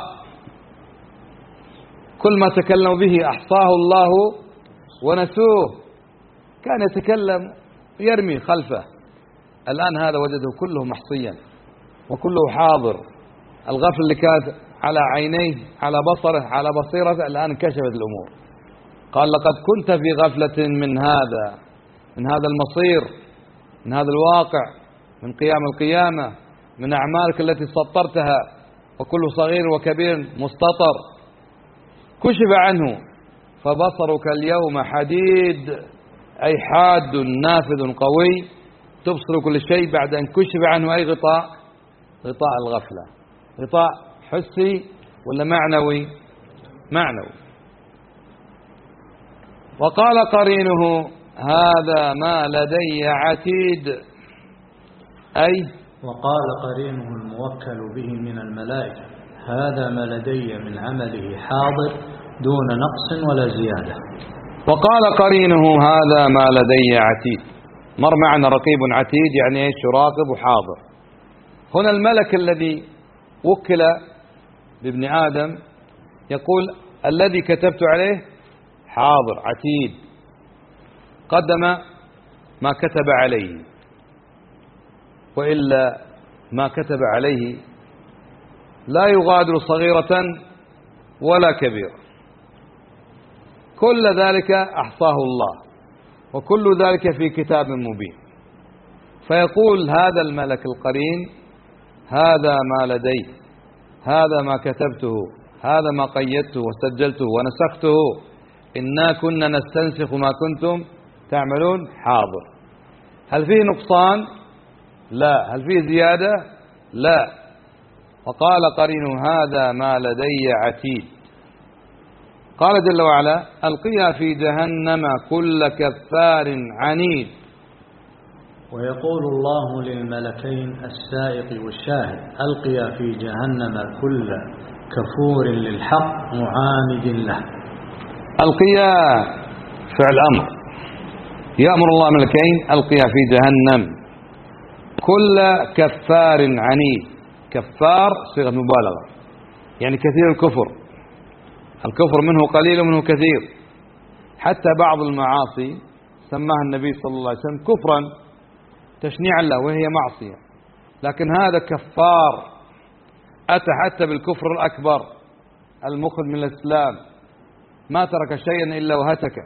كل ما تكلموا به أحصاه الله ونسوه. كان يتكلم يرمي خلفه، الآن هذا وجده كله محصيا وكله حاضر. الغفل اللي كانت على عينيه على بصره على بصيرته الآن انكشفت الأمور. قال: لقد كنت في غفلة من هذا، من هذا المصير، من هذا الواقع، من قيام القيامة، من أعمالك التي سطرتها، وكل صغير وكبير مستطر كشف عنه. فبصرك اليوم حديد، أي حاد نافذ قوي، تبصر كل شيء بعد أن كشف عنه. أي غطاء؟ غطاء الغفلة. غطاء حسي ولا معنوي؟ معنوي. وقال قرينه: هذا ما لدي عتيد. أي وقال قرينه الموكل به من الملائكة: هذا ما لدي من عمله حاضر دون نقص ولا زيادة. وقال قرينه هذا ما لدي عتيد. مر معنا رقيب عتيد يعني ايش؟ يراقب وحاضر. هنا الملك الذي وكل بابن آدم يقول الذي كتبت عليه حاضر عتيد، قدم ما كتب عليه، وإلا ما كتب عليه لا يغادر صغيرة ولا كبيرة، كل ذلك أحصاه الله، وكل ذلك في كتاب مبين. فيقول هذا الملك القرين هذا ما لدي، هذا ما كتبته، هذا ما قيدته وسجلته ونسخته، إنا كنا نستنسخ ما كنتم تعملون. حاضر. هل فيه نقصان؟ لا. هل فيه زيادة؟ لا. وقال قرين هذا ما لدي عتيد. قال جل وعلا ألقيا في جهنم كل كفار عنيد. ويقول الله للملكين السائق والشاهد ألقيا في جهنم كل كفور للحق معاند له. ألقيا فعل أمر، يأمر الله الملكين ألقيا في جهنم كل كفار عنيد. كفار صيغة مبالغة، يعني كثير الكفر، الكفر منه قليل ومنه كثير. حتى بعض المعاصي سماها النبي صلى الله عليه وسلم كفرا تشنيعا له وهي معصية، لكن هذا كفار أتى حتى بالكفر الأكبر المخرج من الإسلام، ما ترك شيئا إلا وهتك.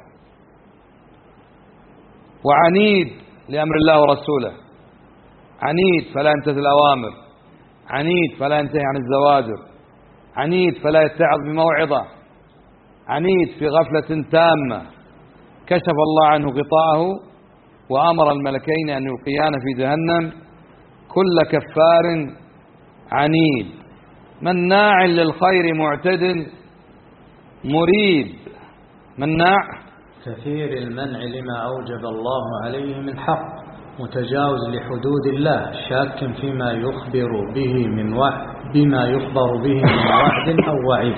وعنيد لأمر الله ورسوله، عنيد فلا يمتثل الأوامر، عنيد فلا ينتهي عن الزواجر، عنيد فلا يتعظ بموعظة، عنيد في غفلة تامة. كشف الله عنه غطاءه وأمر الملكين أن يلقيان في جهنم كل كفار عنيد مناع للخير معتد مريب. مناع كثير المنع لما أوجب الله عليه من حق، متجاوز لحدود الله، شاك فيما يخبر به من وعد بما يخبر به من وعد أو وعيد.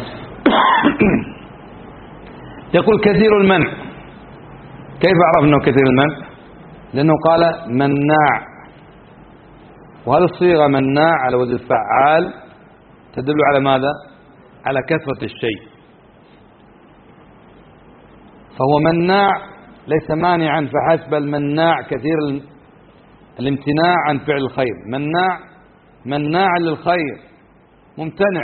يقول كثير المنع. كيف أعرف أنه كثير المنع؟ لأنه قال مناع، وهذه الصيغة مناع على وزن فعال تدل على ماذا؟ على كثرة الشيء. فهو مناع ليس مانعا فحسب، بل مناع كثير الامتناع عن فعل الخير. مناع مناع للخير، ممتنع،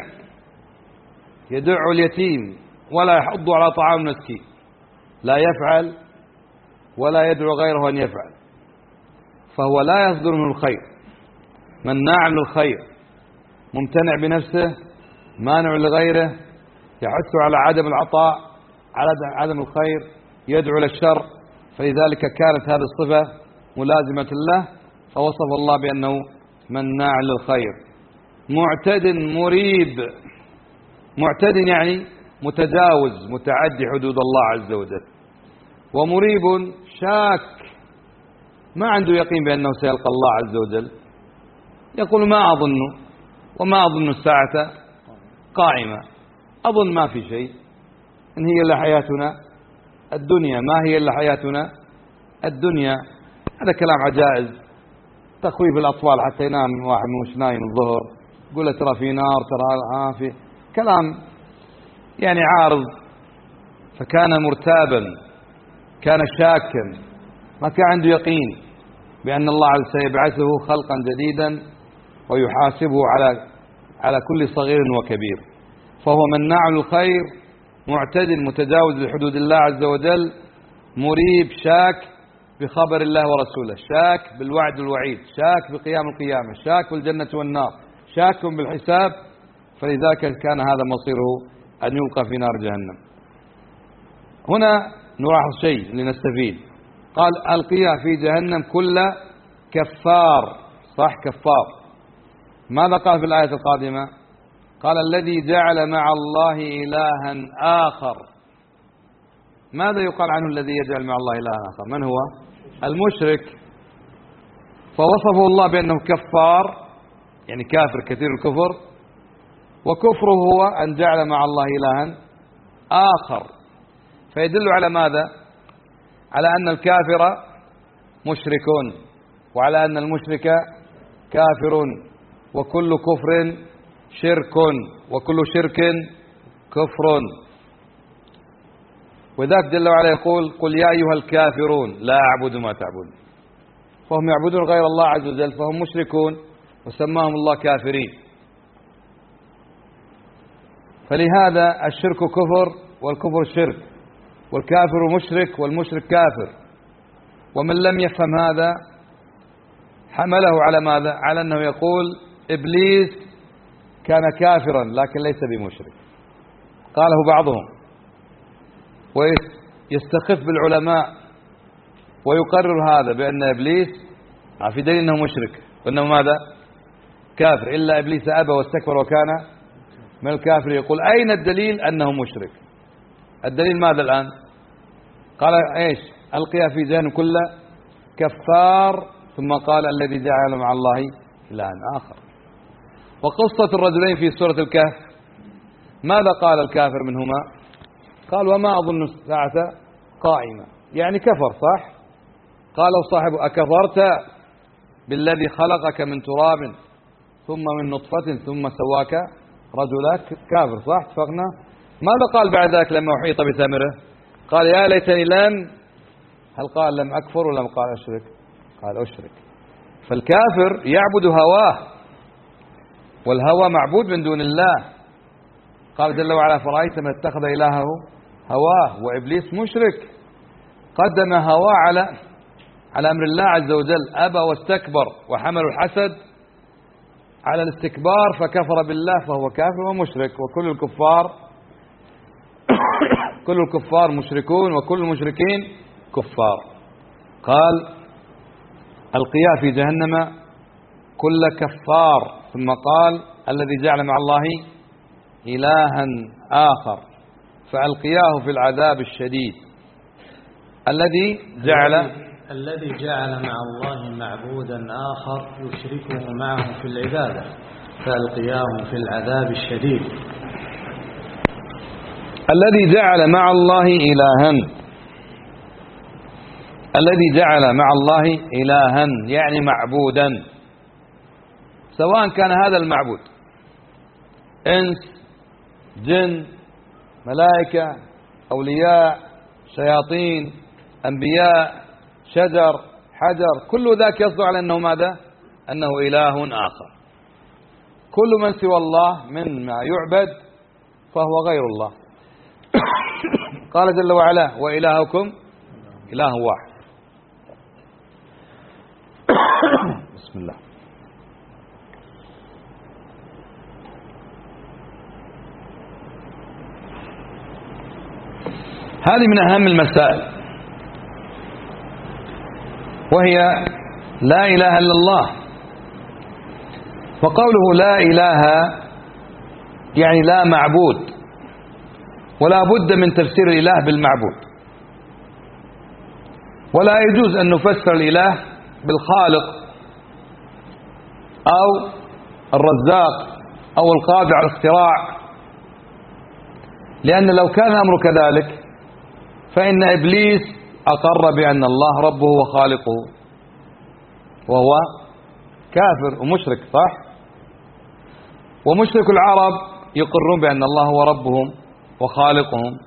يدع اليتيم ولا يحض على طعام المسكين، لا يفعل ولا يدعو غيره أن يفعل، فهو لا يصدر منه الخير. مناع للخير، ممتنع بنفسه، مانع لغيره، يحث على عدم العطاء، على عدم الخير، يدعو للشر. فلذلك كانت هذه الصفة ملازمة له، فوصف الله بأنه مناع للخير. معتد مريب. معتد يعني متجاوز متعدي حدود الله عز وجل. ومريب شاك، ما عنده يقين بأنه سيلقى الله عز وجل، يقول ما أظن، وما أظن الساعة قائمة، أظن ما في شيء، إن هي إلا حياتنا الدنيا، ما هي إلا حياتنا الدنيا. هذا كلام عجائز، تخويف الأطفال حتى ينام واحد مش نايم الظهر، يقول له ترى في نار، ترى آه في كلام يعني عارض. فكان مرتابا، كان شاكا، ما كان عنده يقين بأن الله سيبعثه خلقا جديدا ويحاسبه على على كل صغير وكبير. فهو مناع للخير، معتدل متجاوز لحدود الله عز وجل، مريب شاك بخبر الله ورسوله، شاك بالوعد والوعيد، شاك بقيام القيامة، شاك بالجنة والنار، شاك بالحساب. فلذلك كان هذا مصيره أن يلقى في نار جهنم. هنا نلاحظ شيء لنستفيد. قال ألقيا في جهنم كل كفار، صح كفار. ماذا قال في الآية القادمة؟ قال الذي جعل مع الله إلها آخر. ماذا يقال عنه الذي يجعل مع الله إلها آخر؟ من هو؟ المشرك. فوصفه الله بأنه كفار، يعني كافر كثير الكفر، وكفره هو أن جعل مع الله إلها آخر. فيدل على ماذا؟ على أن الكافر مشرك، وعلى أن المشرك كافر، وكل كفر شرك، وكل شرك كفر. وذاك جل وعلا يقول: قل يا أيها الكافرون لا أعبد ما تعبدون. فهم يعبدون غير الله عز وجل، فهم مشركون، وسماهم الله كافرين. فلهذا الشرك كفر والكفر شرك، والكافر مشرك والمشرك كافر. ومن لم يفهم هذا حمله على ماذا؟ على أنه يقول إبليس كان كافرا لكن ليس بمشرك. قاله بعضهم ويستخف بالعلماء ويقرر هذا بأن إبليس في دليل أنه مشرك وأنه ماذا؟ كافر. إلا إبليس أبى واستكبر وكان من الكافر. يقول: أين الدليل أنه مشرك؟ الدليل ماذا الآن؟ قال: إيش؟ ألقيها في جهنم كل كفار، ثم قال: الذي جعل مع الله إلها آخر. وقصة الرجلين في سورة الكهف ماذا قال الكافر منهما؟ قال: وما أظن الساعة قائمة، يعني كفر، صح؟ قال صاحبه: أكفرت بالذي خلقك من تراب ثم من نطفة ثم سواك رجلا؟ كافر، صح؟ اتفقنا. ماذا قال بعد ذلك لما أحيط بثمره؟ قال: يا ليتني لم. هل قال لم أكفر ولا قال أشرك؟ قال أشرك. فالكافر يعبد هواه، والهوى معبود من دون الله. قال جل وعلا: فرأيت من اتخذ إلهه هواه. وإبليس مشرك، قدم هواه على على أمر الله عز وجل، أبى واستكبر، وحمل الحسد على الاستكبار فكفر بالله، فهو كافر ومشرك. وكل الكفار كل الكفار مشركون، وكل المشركين كفار. قال: ألقيا في جهنم كل كفار، ثم قال: الذي جعل مع الله إلها آخر فألقياه في العذاب الشديد. الذي جعل الذي جعل مع الله معبودا آخر يشركه معه في العبادة فألقياه في العذاب الشديد. الذي جعل مع الله إلها، الذي جعل مع الله إلها يعني معبودا، سواء كان هذا المعبود إنس، جن، ملائكة، أولياء، شياطين، أنبياء، شجر، حجر، كل ذاك يصدق على أنه ماذا؟ أنه إله آخر. كل من سوى الله مما يعبد فهو غير الله. قال جل وعلا: وإلهكم إله واحد. بسم الله. هذه من أهم المسائل، وهي لا إله إلا الله. وقوله لا إله يعني لا معبود، ولا بد من تفسير الإله بالمعبود. ولا يجوز أن نفسر الإله بالخالق أو الرزاق أو القادر على الاختراع، لأن لو كان الأمر كذلك فإن إبليس أقر بأن الله ربه وخالقه، وهو كافر ومشرك، صح؟ ومشرك العرب يقرون بأن الله هو ربهم وخالقهم،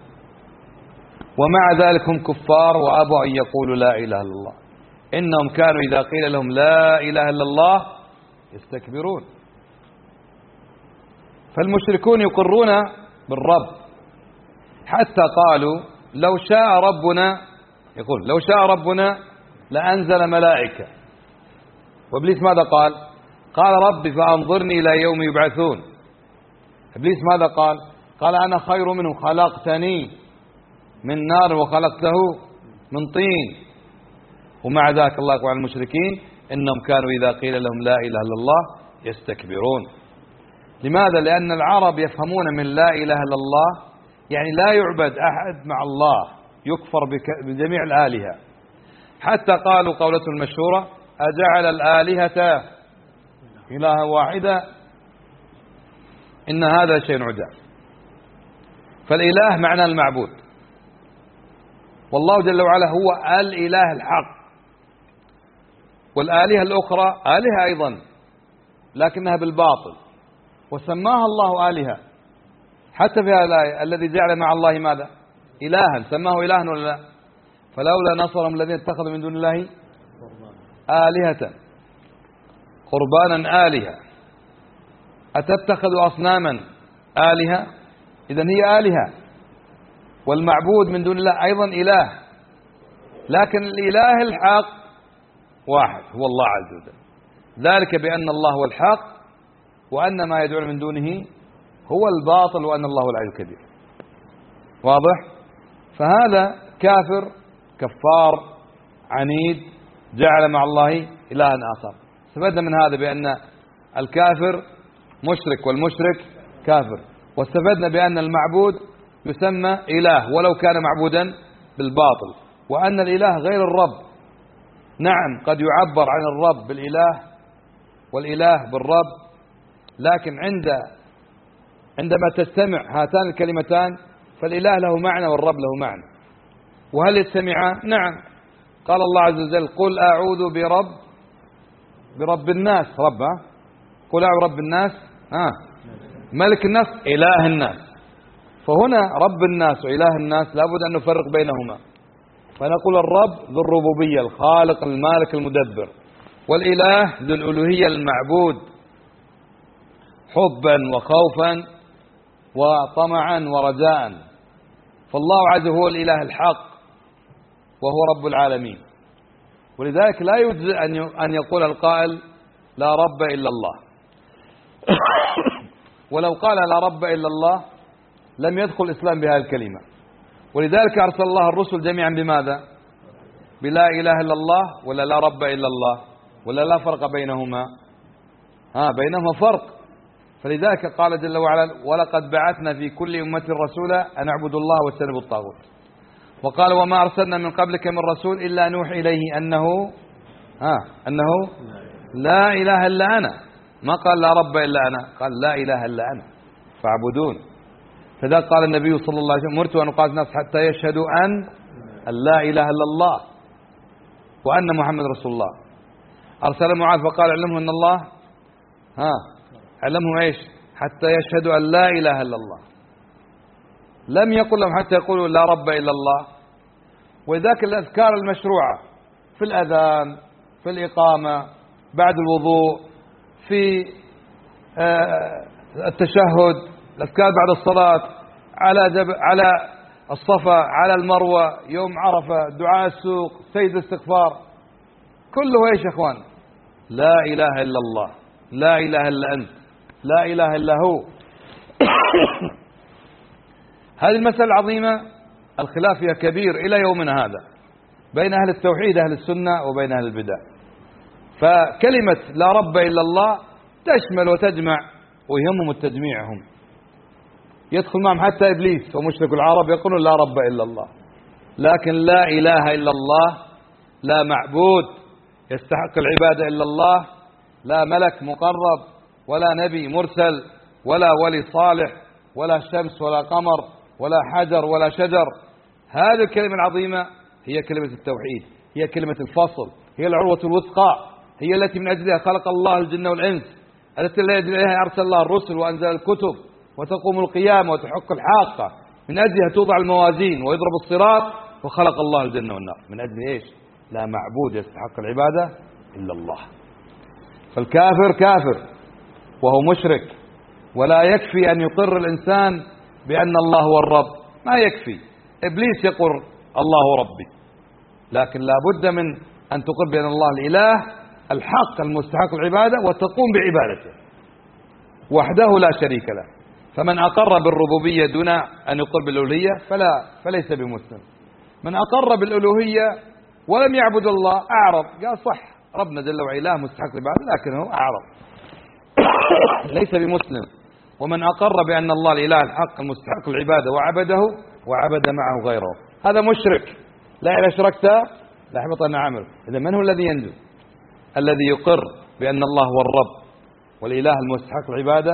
ومع ذلك هم كفار وأبوا أن يقولوا لا إله إلا الله. إنهم كانوا إذا قيل لهم لا إله إلا الله يستكبرون. فالمشركون يقرون بالرب، حتى قالوا لو شاء ربنا، يقول لو شاء ربنا لأنزل ملائكة. وإبليس ماذا قال؟ قال ربي فأنظرني إلى يوم يبعثون. إبليس ماذا قال؟ قال أنا خير منه، خلقتني من نار وخلقته من طين. ومع ذلك الله يقول عن المشركين إنهم كانوا إذا قيل لهم لا إله إلا الله يستكبرون. لماذا؟ لأن العرب يفهمون من لا إله إلا الله يعني لا يعبد أحد مع الله، يكفر بجميع الآلهة. حتى قالوا قولة المشهورة أجعل الآلهة إلها واحدة إن هذا شيء عجاب. فالإله معنى المعبود، والله جل وعلا هو الإله الحق، والآلهة الأخرى آلهة أيضا لكنها بالباطل، وسماها الله آلهة. حتى في هذه الآية الذي جعل مع الله ماذا؟ إلها، سماه إلها ولا لا؟ فلولا نصرهم الذين اتخذوا من دون الله آلهة قربانا آلهة أتتخذوا أصناما آلهة، إذن هي آلهة، والمعبود من دون الله أيضا إله، لكن الإله الحق واحد هو الله عز وجل، ذلك بأن الله هو الحق وأن ما يدعون من دونه هو الباطل وأن الله هو العلي الكبير. واضح؟ فهذا كافر كفار عنيد جعل مع الله إلها آخر. استفدنا من هذا بأن الكافر مشرك والمشرك كافر، واستفدنا بأن المعبود يسمى إله ولو كان معبودا بالباطل، وأن الإله غير الرب. نعم قد يعبر عن الرب بالإله والإله بالرب، لكن عند عندما تجتمع هاتان الكلمتان فالإله له معنى والرب له معنى. وهل يجتمعان؟ نعم. قال الله عز وجل قل أعوذ برب برب الناس، رب ها؟ قل أعوذ برب الناس ها؟ ملك الناس إله الناس. فهنا رب الناس وإله الناس لابد أن نفرق بينهما، فنقول الرب ذو الربوبية الخالق المالك المدبر، والإله ذو الألوهية المعبود حبا وخوفا وطمعا ورجاء. فالله عز وجل هو الإله الحق وهو رب العالمين، ولذلك لا يجزئ أن يقول القائل لا رب إلا الله. ولو قال لا رب إلا الله لم يدخل الإسلام بهذه الكلمة، ولذلك أرسل الله الرسل جميعا بماذا؟ بلا إله إلا الله ولا لا رب إلا الله، ولا لا فرق بينهما؟ ها بينهما فرق. فلذلك قال جل وعلا ولقد بعثنا في كل أمة رسولا أن اعبدوا الله واجتنبوا الطاغوت. وقال وما أرسلنا من قبلك من رسول إلا نوحي إليه أنه ها أنه لا إله إلا أنا، ما قال لا رب إلا أنا، قال لا إله إلا أنا فاعبدون. فذلك قال النبي صلى الله عليه وسلم مرت أن أقاتل الناس حتى يشهدوا أن لا إله إلا الله وأن محمد رسول الله. أرسل معاذ فقال علمه أن الله ها علمهم ايش؟ حتى يشهدوا أن لا إله إلا الله. لم يقل لهم حتى يقولوا لا رب إلا الله. وذاك الأذكار المشروعة في الأذان، في الإقامة، بعد الوضوء، في التشهد، الأذكار بعد الصلاة، على جبل، على الصفا، على المروة، يوم عرفة، دعاء السوق، سيد الاستغفار، كله ايش يا اخوان؟ لا إله إلا الله، لا إله إلا أنت، لا إله إلا هو. هذه المسألة العظيمة الخلاف فيها كبير إلى يومنا هذا بين أهل التوحيد أهل السنة وبين أهل البدع. فكلمة لا رب إلا الله تشمل وتجمع، ويهمهم التجميع. هم يدخل معهم حتى إبليس ومشرك العرب يقولون لا رب إلا الله، لكن لا إله إلا الله، لا معبود يستحق العبادة إلا الله، لا ملك مقرب ولا نبي مرسل ولا ولي صالح ولا شمس ولا قمر ولا حجر ولا شجر. هذه الكلمة العظيمة هي كلمة التوحيد، هي كلمة الفصل، هي العروة الوثقى، هي التي من أجلها خلق الله الجن والإنس، التي من أجلها أرسل الله الرسل وأنزل الكتب وتقوم القيامة وتحق الحاقة، من أجلها توضع الموازين ويضرب الصراط، وخلق الله الجنة والنار. من أجل إيش؟ لا معبود يستحق العبادة إلا الله. فالكافر كافر وهو مشرك، ولا يكفي أن يقر الإنسان بأن الله هو الرب، ما يكفي. إبليس يقول الله ربي، لكن لا بد من أن تقر بأن الله الإله الحق المستحق العبادة وتقوم بعبادته وحده لا شريك له. فمن أقر بالربوبية دون أن يقر بالألوهية فلا فليس بمسلم. من أقر بالألوهية ولم يعبد الله أعرض، قال صح ربنا جل وعلا مستحق العبادة لكنه أعرض ليس بمسلم. ومن أقر بأن الله الإله الحق المستحق العبادة وعبده وعبد معه غيره هذا مشرك. لا إن أشركت ليحبطن عمله. إذا من هو الذي ينجو؟ الذي يقر بأن الله هو الرب والإله المستحق العبادة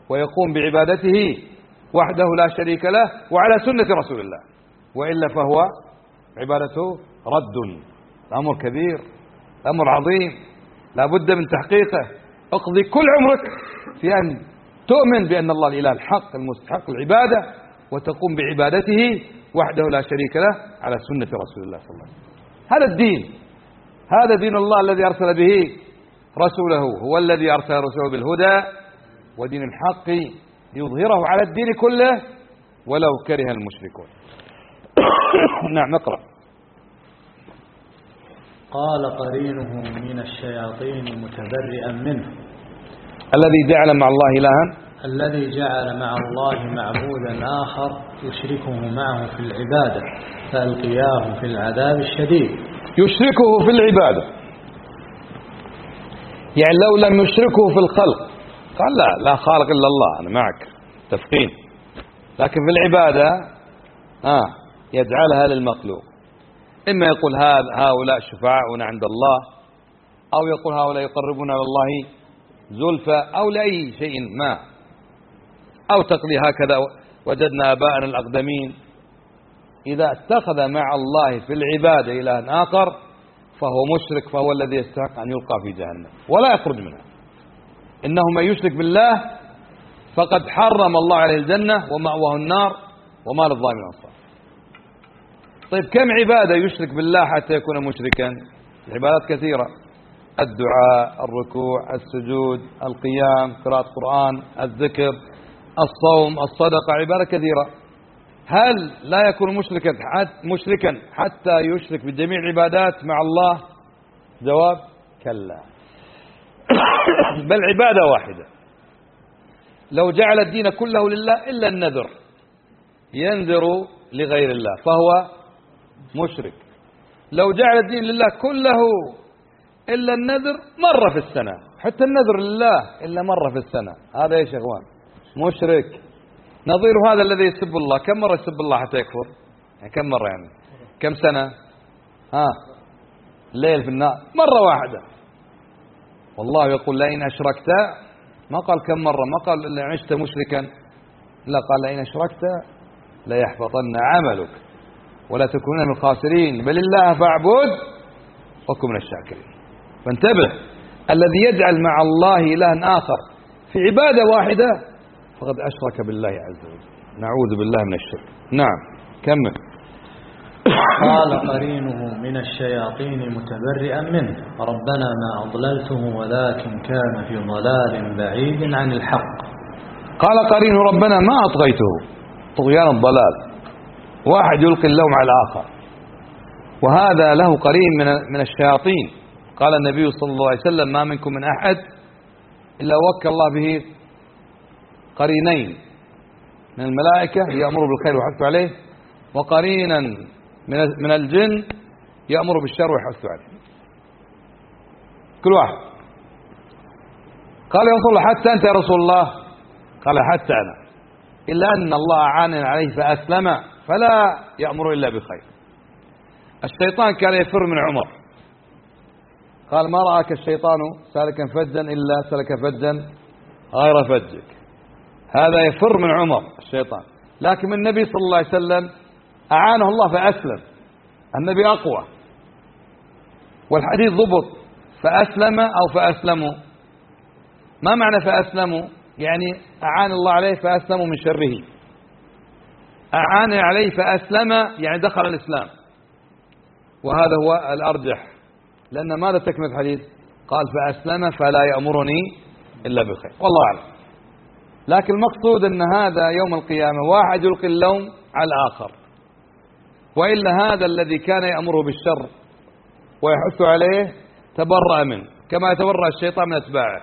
ويقوم بعبادته وحده لا شريك له وعلى سنة رسول الله، وإلا فهو عبادته رد. الأمر كبير، الأمر عظيم، لا بد من تحقيقه. اقضي كل عمرك في أن تؤمن بأن الله الإله الحق المستحق العبادة، وتقوم بعبادته وحده لا شريك له على سنة رسول الله صلى الله عليه وسلم. هذا الدين، هذا دين الله الذي أرسل به رسوله، هو الذي أرسل رسوله بالهدى ودين الحق ليظهره على الدين كله ولو كره المشركون. نعم نقرأ. قال قرينه من الشياطين متبرئا منه. الذي جعل مع الله إلها، الذي جعل مع الله معبودا آخر يشركه معه في العبادة فألقياه في العذاب الشديد. يشركه في العبادة، يعني لو لم يشركه في الخلق قال لا لا خالق إلا الله، أنا معك تفقين، لكن في العبادة آه يجعلها للمخلوق. إما يقول هؤلاء شفعاؤنا عند الله، أو يقول هؤلاء يقربون على الله زلفى، أو لأي شيء ما، أو تقضي هكذا وجدنا آباءنا الأقدمين. إذا اتخذ مع الله في العبادة إلها آخر فهو مشرك، فهو الذي يستحق أن يلقى في جهنم ولا يخرج منها. إنه من يشرك بالله فقد حرم الله عليه الجنة ومأواه النار وما للظالمين أنصار. طيب كم عبادة يشرك بالله حتى يكون مشركا؟ عبادات كثيرة: الدعاء، الركوع، السجود، القيام، قراءة القرآن، الذكر، الصوم، الصدقة، عبادة كثيرة. هل لا يكون مشركا مشركا حتى يشرك بجميع العبادات مع الله؟ جواب: كلا. بل عبادة واحدة لو جعل الدين كله لله إلا النذر، ينذر لغير الله فهو مشرك. لو جعل الدين لله كله إلا النذر مرة في السنة، حتى النذر لله إلا مرة في السنة، هذا يا شيخوان مشرك. نظير هذا الذي يسب الله، كم مرة يسب الله حتى يكفر؟ يعني كم مرة، يعني كم سنة؟ ها الليل في النار مرة واحدة. والله يقول: لئن أشركت، ما قال كم مرة، ما قال إن عشت مشركا، لا، قال: لئن أشركت ليحبطن عملك ولا تكونن من الخاسرين، بل الله فاعبد وكن من الشاكرين. فانتبه، الذي يجعل مع الله إلها آخر في عبادة واحدة فقد أشرك بالله عز وجل، نعوذ بالله من الشرك. نعم كمل. قال قرينه من الشياطين متبرئا منه ربنا ما أضللته ولكن كان في ضلال بعيد عن الحق. قال قرينه ربنا ما أطغيته، طغيان الضلال، واحد يلقي اللوم على الآخر، وهذا له قرين من من الشياطين. قال النبي صلى الله عليه وسلم: ما منكم من أحد إلا وكل الله به قرينين من الملائكة يأمر بالخير ويحث عليه، وقرينا من من الجن يأمر بالشر ويحث عليه. كل واحد. قال يا رسول الله: حتى أنت يا رسول الله؟ قال: حتى أنا، إلا أن الله أعانني عليه فأسلم فلا يأمر إلا بخير. الشيطان كان يفر من عمر، قال: ما رآك الشيطان سالكا فجا إلا سلك فجا غير فجك. هذا يفر من عمر الشيطان، لكن من النبي صلى الله عليه وسلم أعانه الله فأسلم. النبي أقوى، والحديث ضبط: فأسلم أو فأسلموا. ما معنى فأسلموا؟ يعني أعان الله عليه فأسلموا من شره. أعان عليه فأسلم يعني دخل الإسلام، وهذا هو الأرجح، لأن ماذا تكمل الحديث؟ قال: فأسلم فلا يأمرني إلا بالخير، والله أعلم. لكن المقصود أن هذا يوم القيامة واحد يلقي اللوم على الآخر، وإلا هذا الذي كان يأمره بالشر ويحث عليه تبرأ منه، كما يتبرأ الشيطان من أتباعه.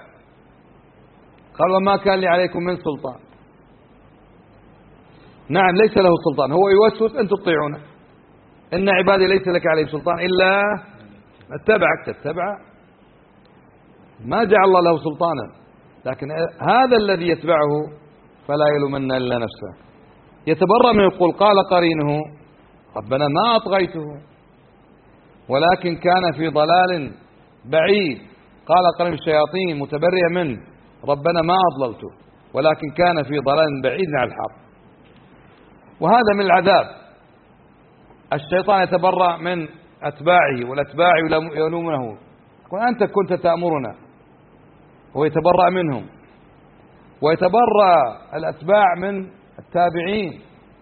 قال: وما كان لي عليكم من سلطان. نعم ليس له سلطان، هو يوسوس أن تطيعونه. إن عبادي ليس لك عليه سلطان إلا اتبعك تتبع. ما جعل الله له سلطانا، لكن هذا الذي يتبعه فلا يلومن إلا نفسه. يتبرأ من يقول: قال قرينه ربنا ما أطغيته ولكن كان في ضلال بعيد. قال قرين الشياطين متبرئا منه ربنا ما أضللته ولكن كان في ضلال بعيد عن الحق. وهذا من العذاب. الشيطان يتبرأ من أتباعه والأتباع يلومونه، يقول أنت كنت تأمرنا، ويتبرأ منهم. ويتبرأ الأتباع من التابعين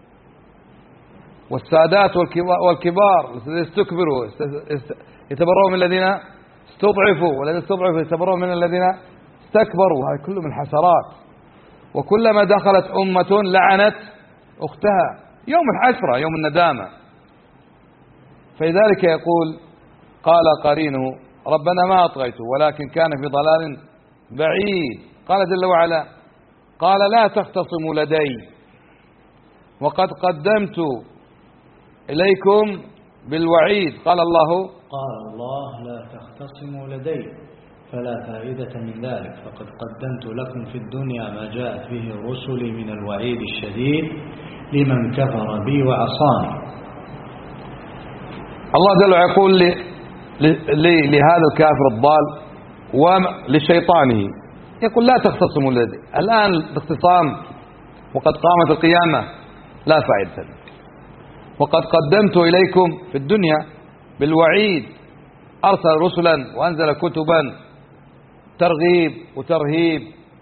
والسادات والكبار الذين استكبروا، يتبرأوا من الذين استضعفوا، والذين استضعفوا يتبرأوا من الذين استكبروا. هذا كله من الحسرات. وكلما دخلت أمة لعنت أختها يوم الحسرة، يوم الندامة. فلذلك يقول قال قرينه ربنا ما أطغيته ولكن كان في ضلال بعيد. قال جل وعلا قال لا تختصموا لدي وقد قدمت إليكم بالوعيد. قال الله قال الله لا تختصموا لدي فلا فائدة من ذلك فقد قدمت لكم في الدنيا ما جاءت به رسلي من الوعيد الشديد لمن كفر بي وعصاني. الله جل وعلا يقول لهذا الكافر الضال ولشيطانه، يقول لا تختصموا لدي. الآن الاختصام وقد قامت القيامة لا فائدة، وقد قدمت إليكم في الدنيا بالوعيد، أرسل رسلا وأنزل كتبا ترغيب وترهيب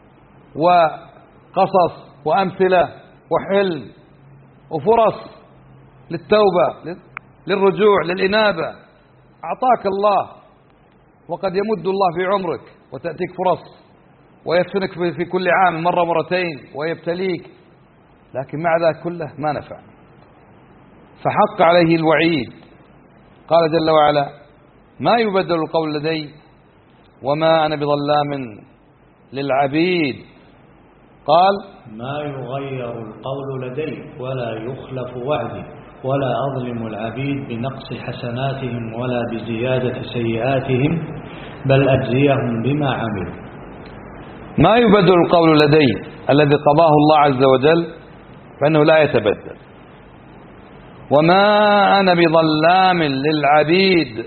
وقصص وأمثلة وحلم وفرص للتوبة للرجوع للإنابة. أعطاك الله، وقد يمد الله في عمرك وتأتيك فرص ويفتنك في كل عام مرة مرتين ويبتليك، لكن مع ذلك كله ما نفع، فحق عليه الوعيد. قال جل وعلا ما يبدل القول لدي وما أنا بظلام للعبيد. قال ما يغير القول لدي ولا يخلف وعدي ولا أظلم العبيد بنقص حسناتهم ولا بزيادة سيئاتهم بل أجزيهم بما عملوا. ما يبدل القول لدي الذي قضاه الله عز وجل فإنه لا يتبدل. وما أنا بظلام للعبيد.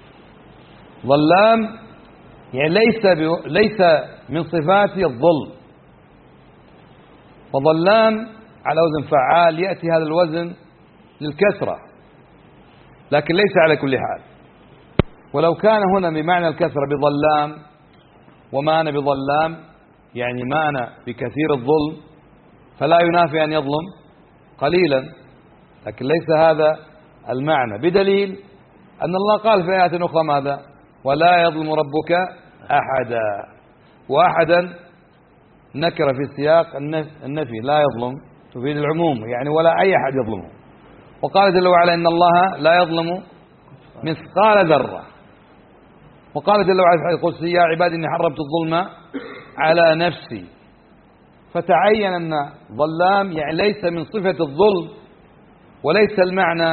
ظلام يعني ليس ليس من صفاته الظلم، وظلام على وزن فعال يأتي هذا الوزن للكسرة لكن ليس على كل حال. ولو كان هنا بمعنى الكسرة بظلام وما أنا بظلام يعني ما أنا بكثير الظلم، فلا ينافي أن يظلم قليلا، لكن ليس هذا المعنى، بدليل أن الله قال في آيات أخرى ماذا؟ ولا يظلم ربك أحدا. وأحدا نكر في سياق النفي، لا يظلم تفيد العموم، يعني ولا أي أحد يظلمه. وقال جل وعلا إن الله لا يظلم مثقال ذرة. وقال جل وعلا في الحديث القدسي يا عبادي إني حرمت الظلم على نفسي. فتعين أن ظلام يعني ليس من صفة الظلم، وليس المعنى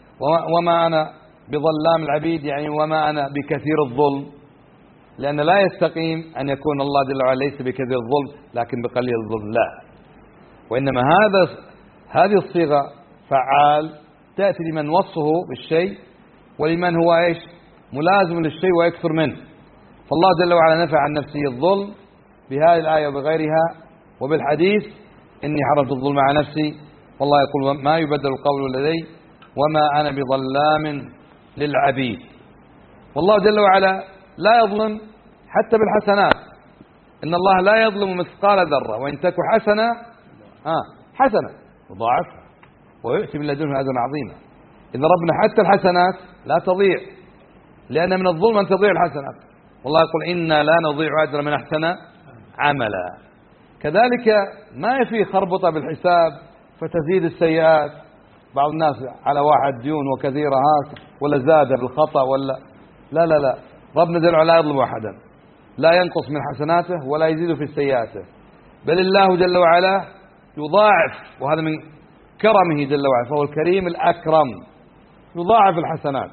وما أنا بظلام العبيد يعني وما أنا بكثير الظلم، لأن لا يستقيم أن يكون الله جل وعلا ليس بكثير الظلم لكن بقليل الظلم، لا. وإنما هذا هذه الصيغة فعال تأتي لمن وصفه بالشيء ولمن هو إيش ملازم للشيء ويكثر منه. فالله جل وعلا نفع عن نفسه الظلم بهذه الآية وبغيرها وبالحديث إني حرمت الظلم على نفسي. والله يقول ما يبدل القول لدي وما أنا بظلام للعبيد. والله جل وعلا لا يظلم حتى بالحسنات. إن الله لا يظلم مثقال ذرة وإن تك حسنة آه حسنة يضاعفها ويؤتي من لدنه أجرا عظيما. إذا ربنا حتى الحسنات لا تضيع، لأن من الظلم أن تضيع الحسنات. والله يقول إنا لا نضيع أجر من أحسن عملا. كذلك ما يفي خربطة بالحساب فتزيد السيئات. بعض الناس على واحد ديون وكثيرة هاك ولا زاد بالخطأ ولا لا لا لا ربنا جل وعلا لا يظلم أحدا، لا ينقص من حسناته ولا يزيد في سيئاته، بل الله جل وعلا يضاعف، وهذا من كرمه جل وعلا، فهو الكريم الأكرم، يضاعف الحسنات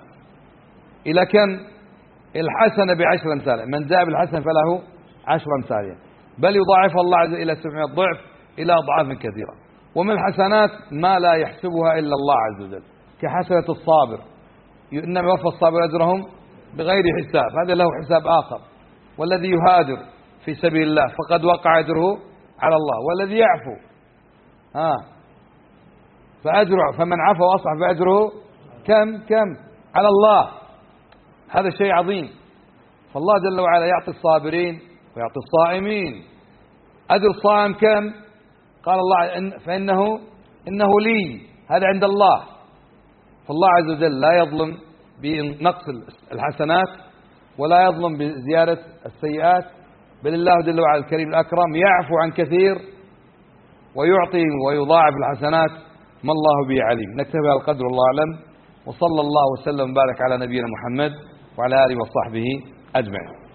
إلى كم؟ الحسنة بعشر أمثالها، من جاء بالحسنة فله عشر أمثالها، بل يضاعف الله عز وجل إلى سبعمائة ضعف إلى أضعاف كثيرة. ومن الحسنات ما لا يحسبها إلا الله عز وجل، كحسنة الصابر، إنما يوفى الصابر أجرهم بغير حساب، هذا له حساب آخر. والذي يهاجر في سبيل الله فقد وقع أجره على الله، والذي يعفو ها فأجره، فمن عفا وأصلح فأجره كم كم على الله. هذا شيء عظيم. فالله جل وعلا يعطي الصابرين ويعطي الصائمين. أجر الصائم كم؟ قال الله إن فإنه إنه لي، هذا عند الله. فالله عز وجل لا يظلم بنقص الحسنات ولا يظلم بزيادة السيئات، بل الله جل وعلا الكريم الأكرم يعفو عن كثير ويعطي ويضاعف الحسنات، ما الله به عليم. نكتفي على القدر، والله أعلم، وصلى الله وسلم وبارك على نبينا محمد وعلى آله وصحبه أجمعين.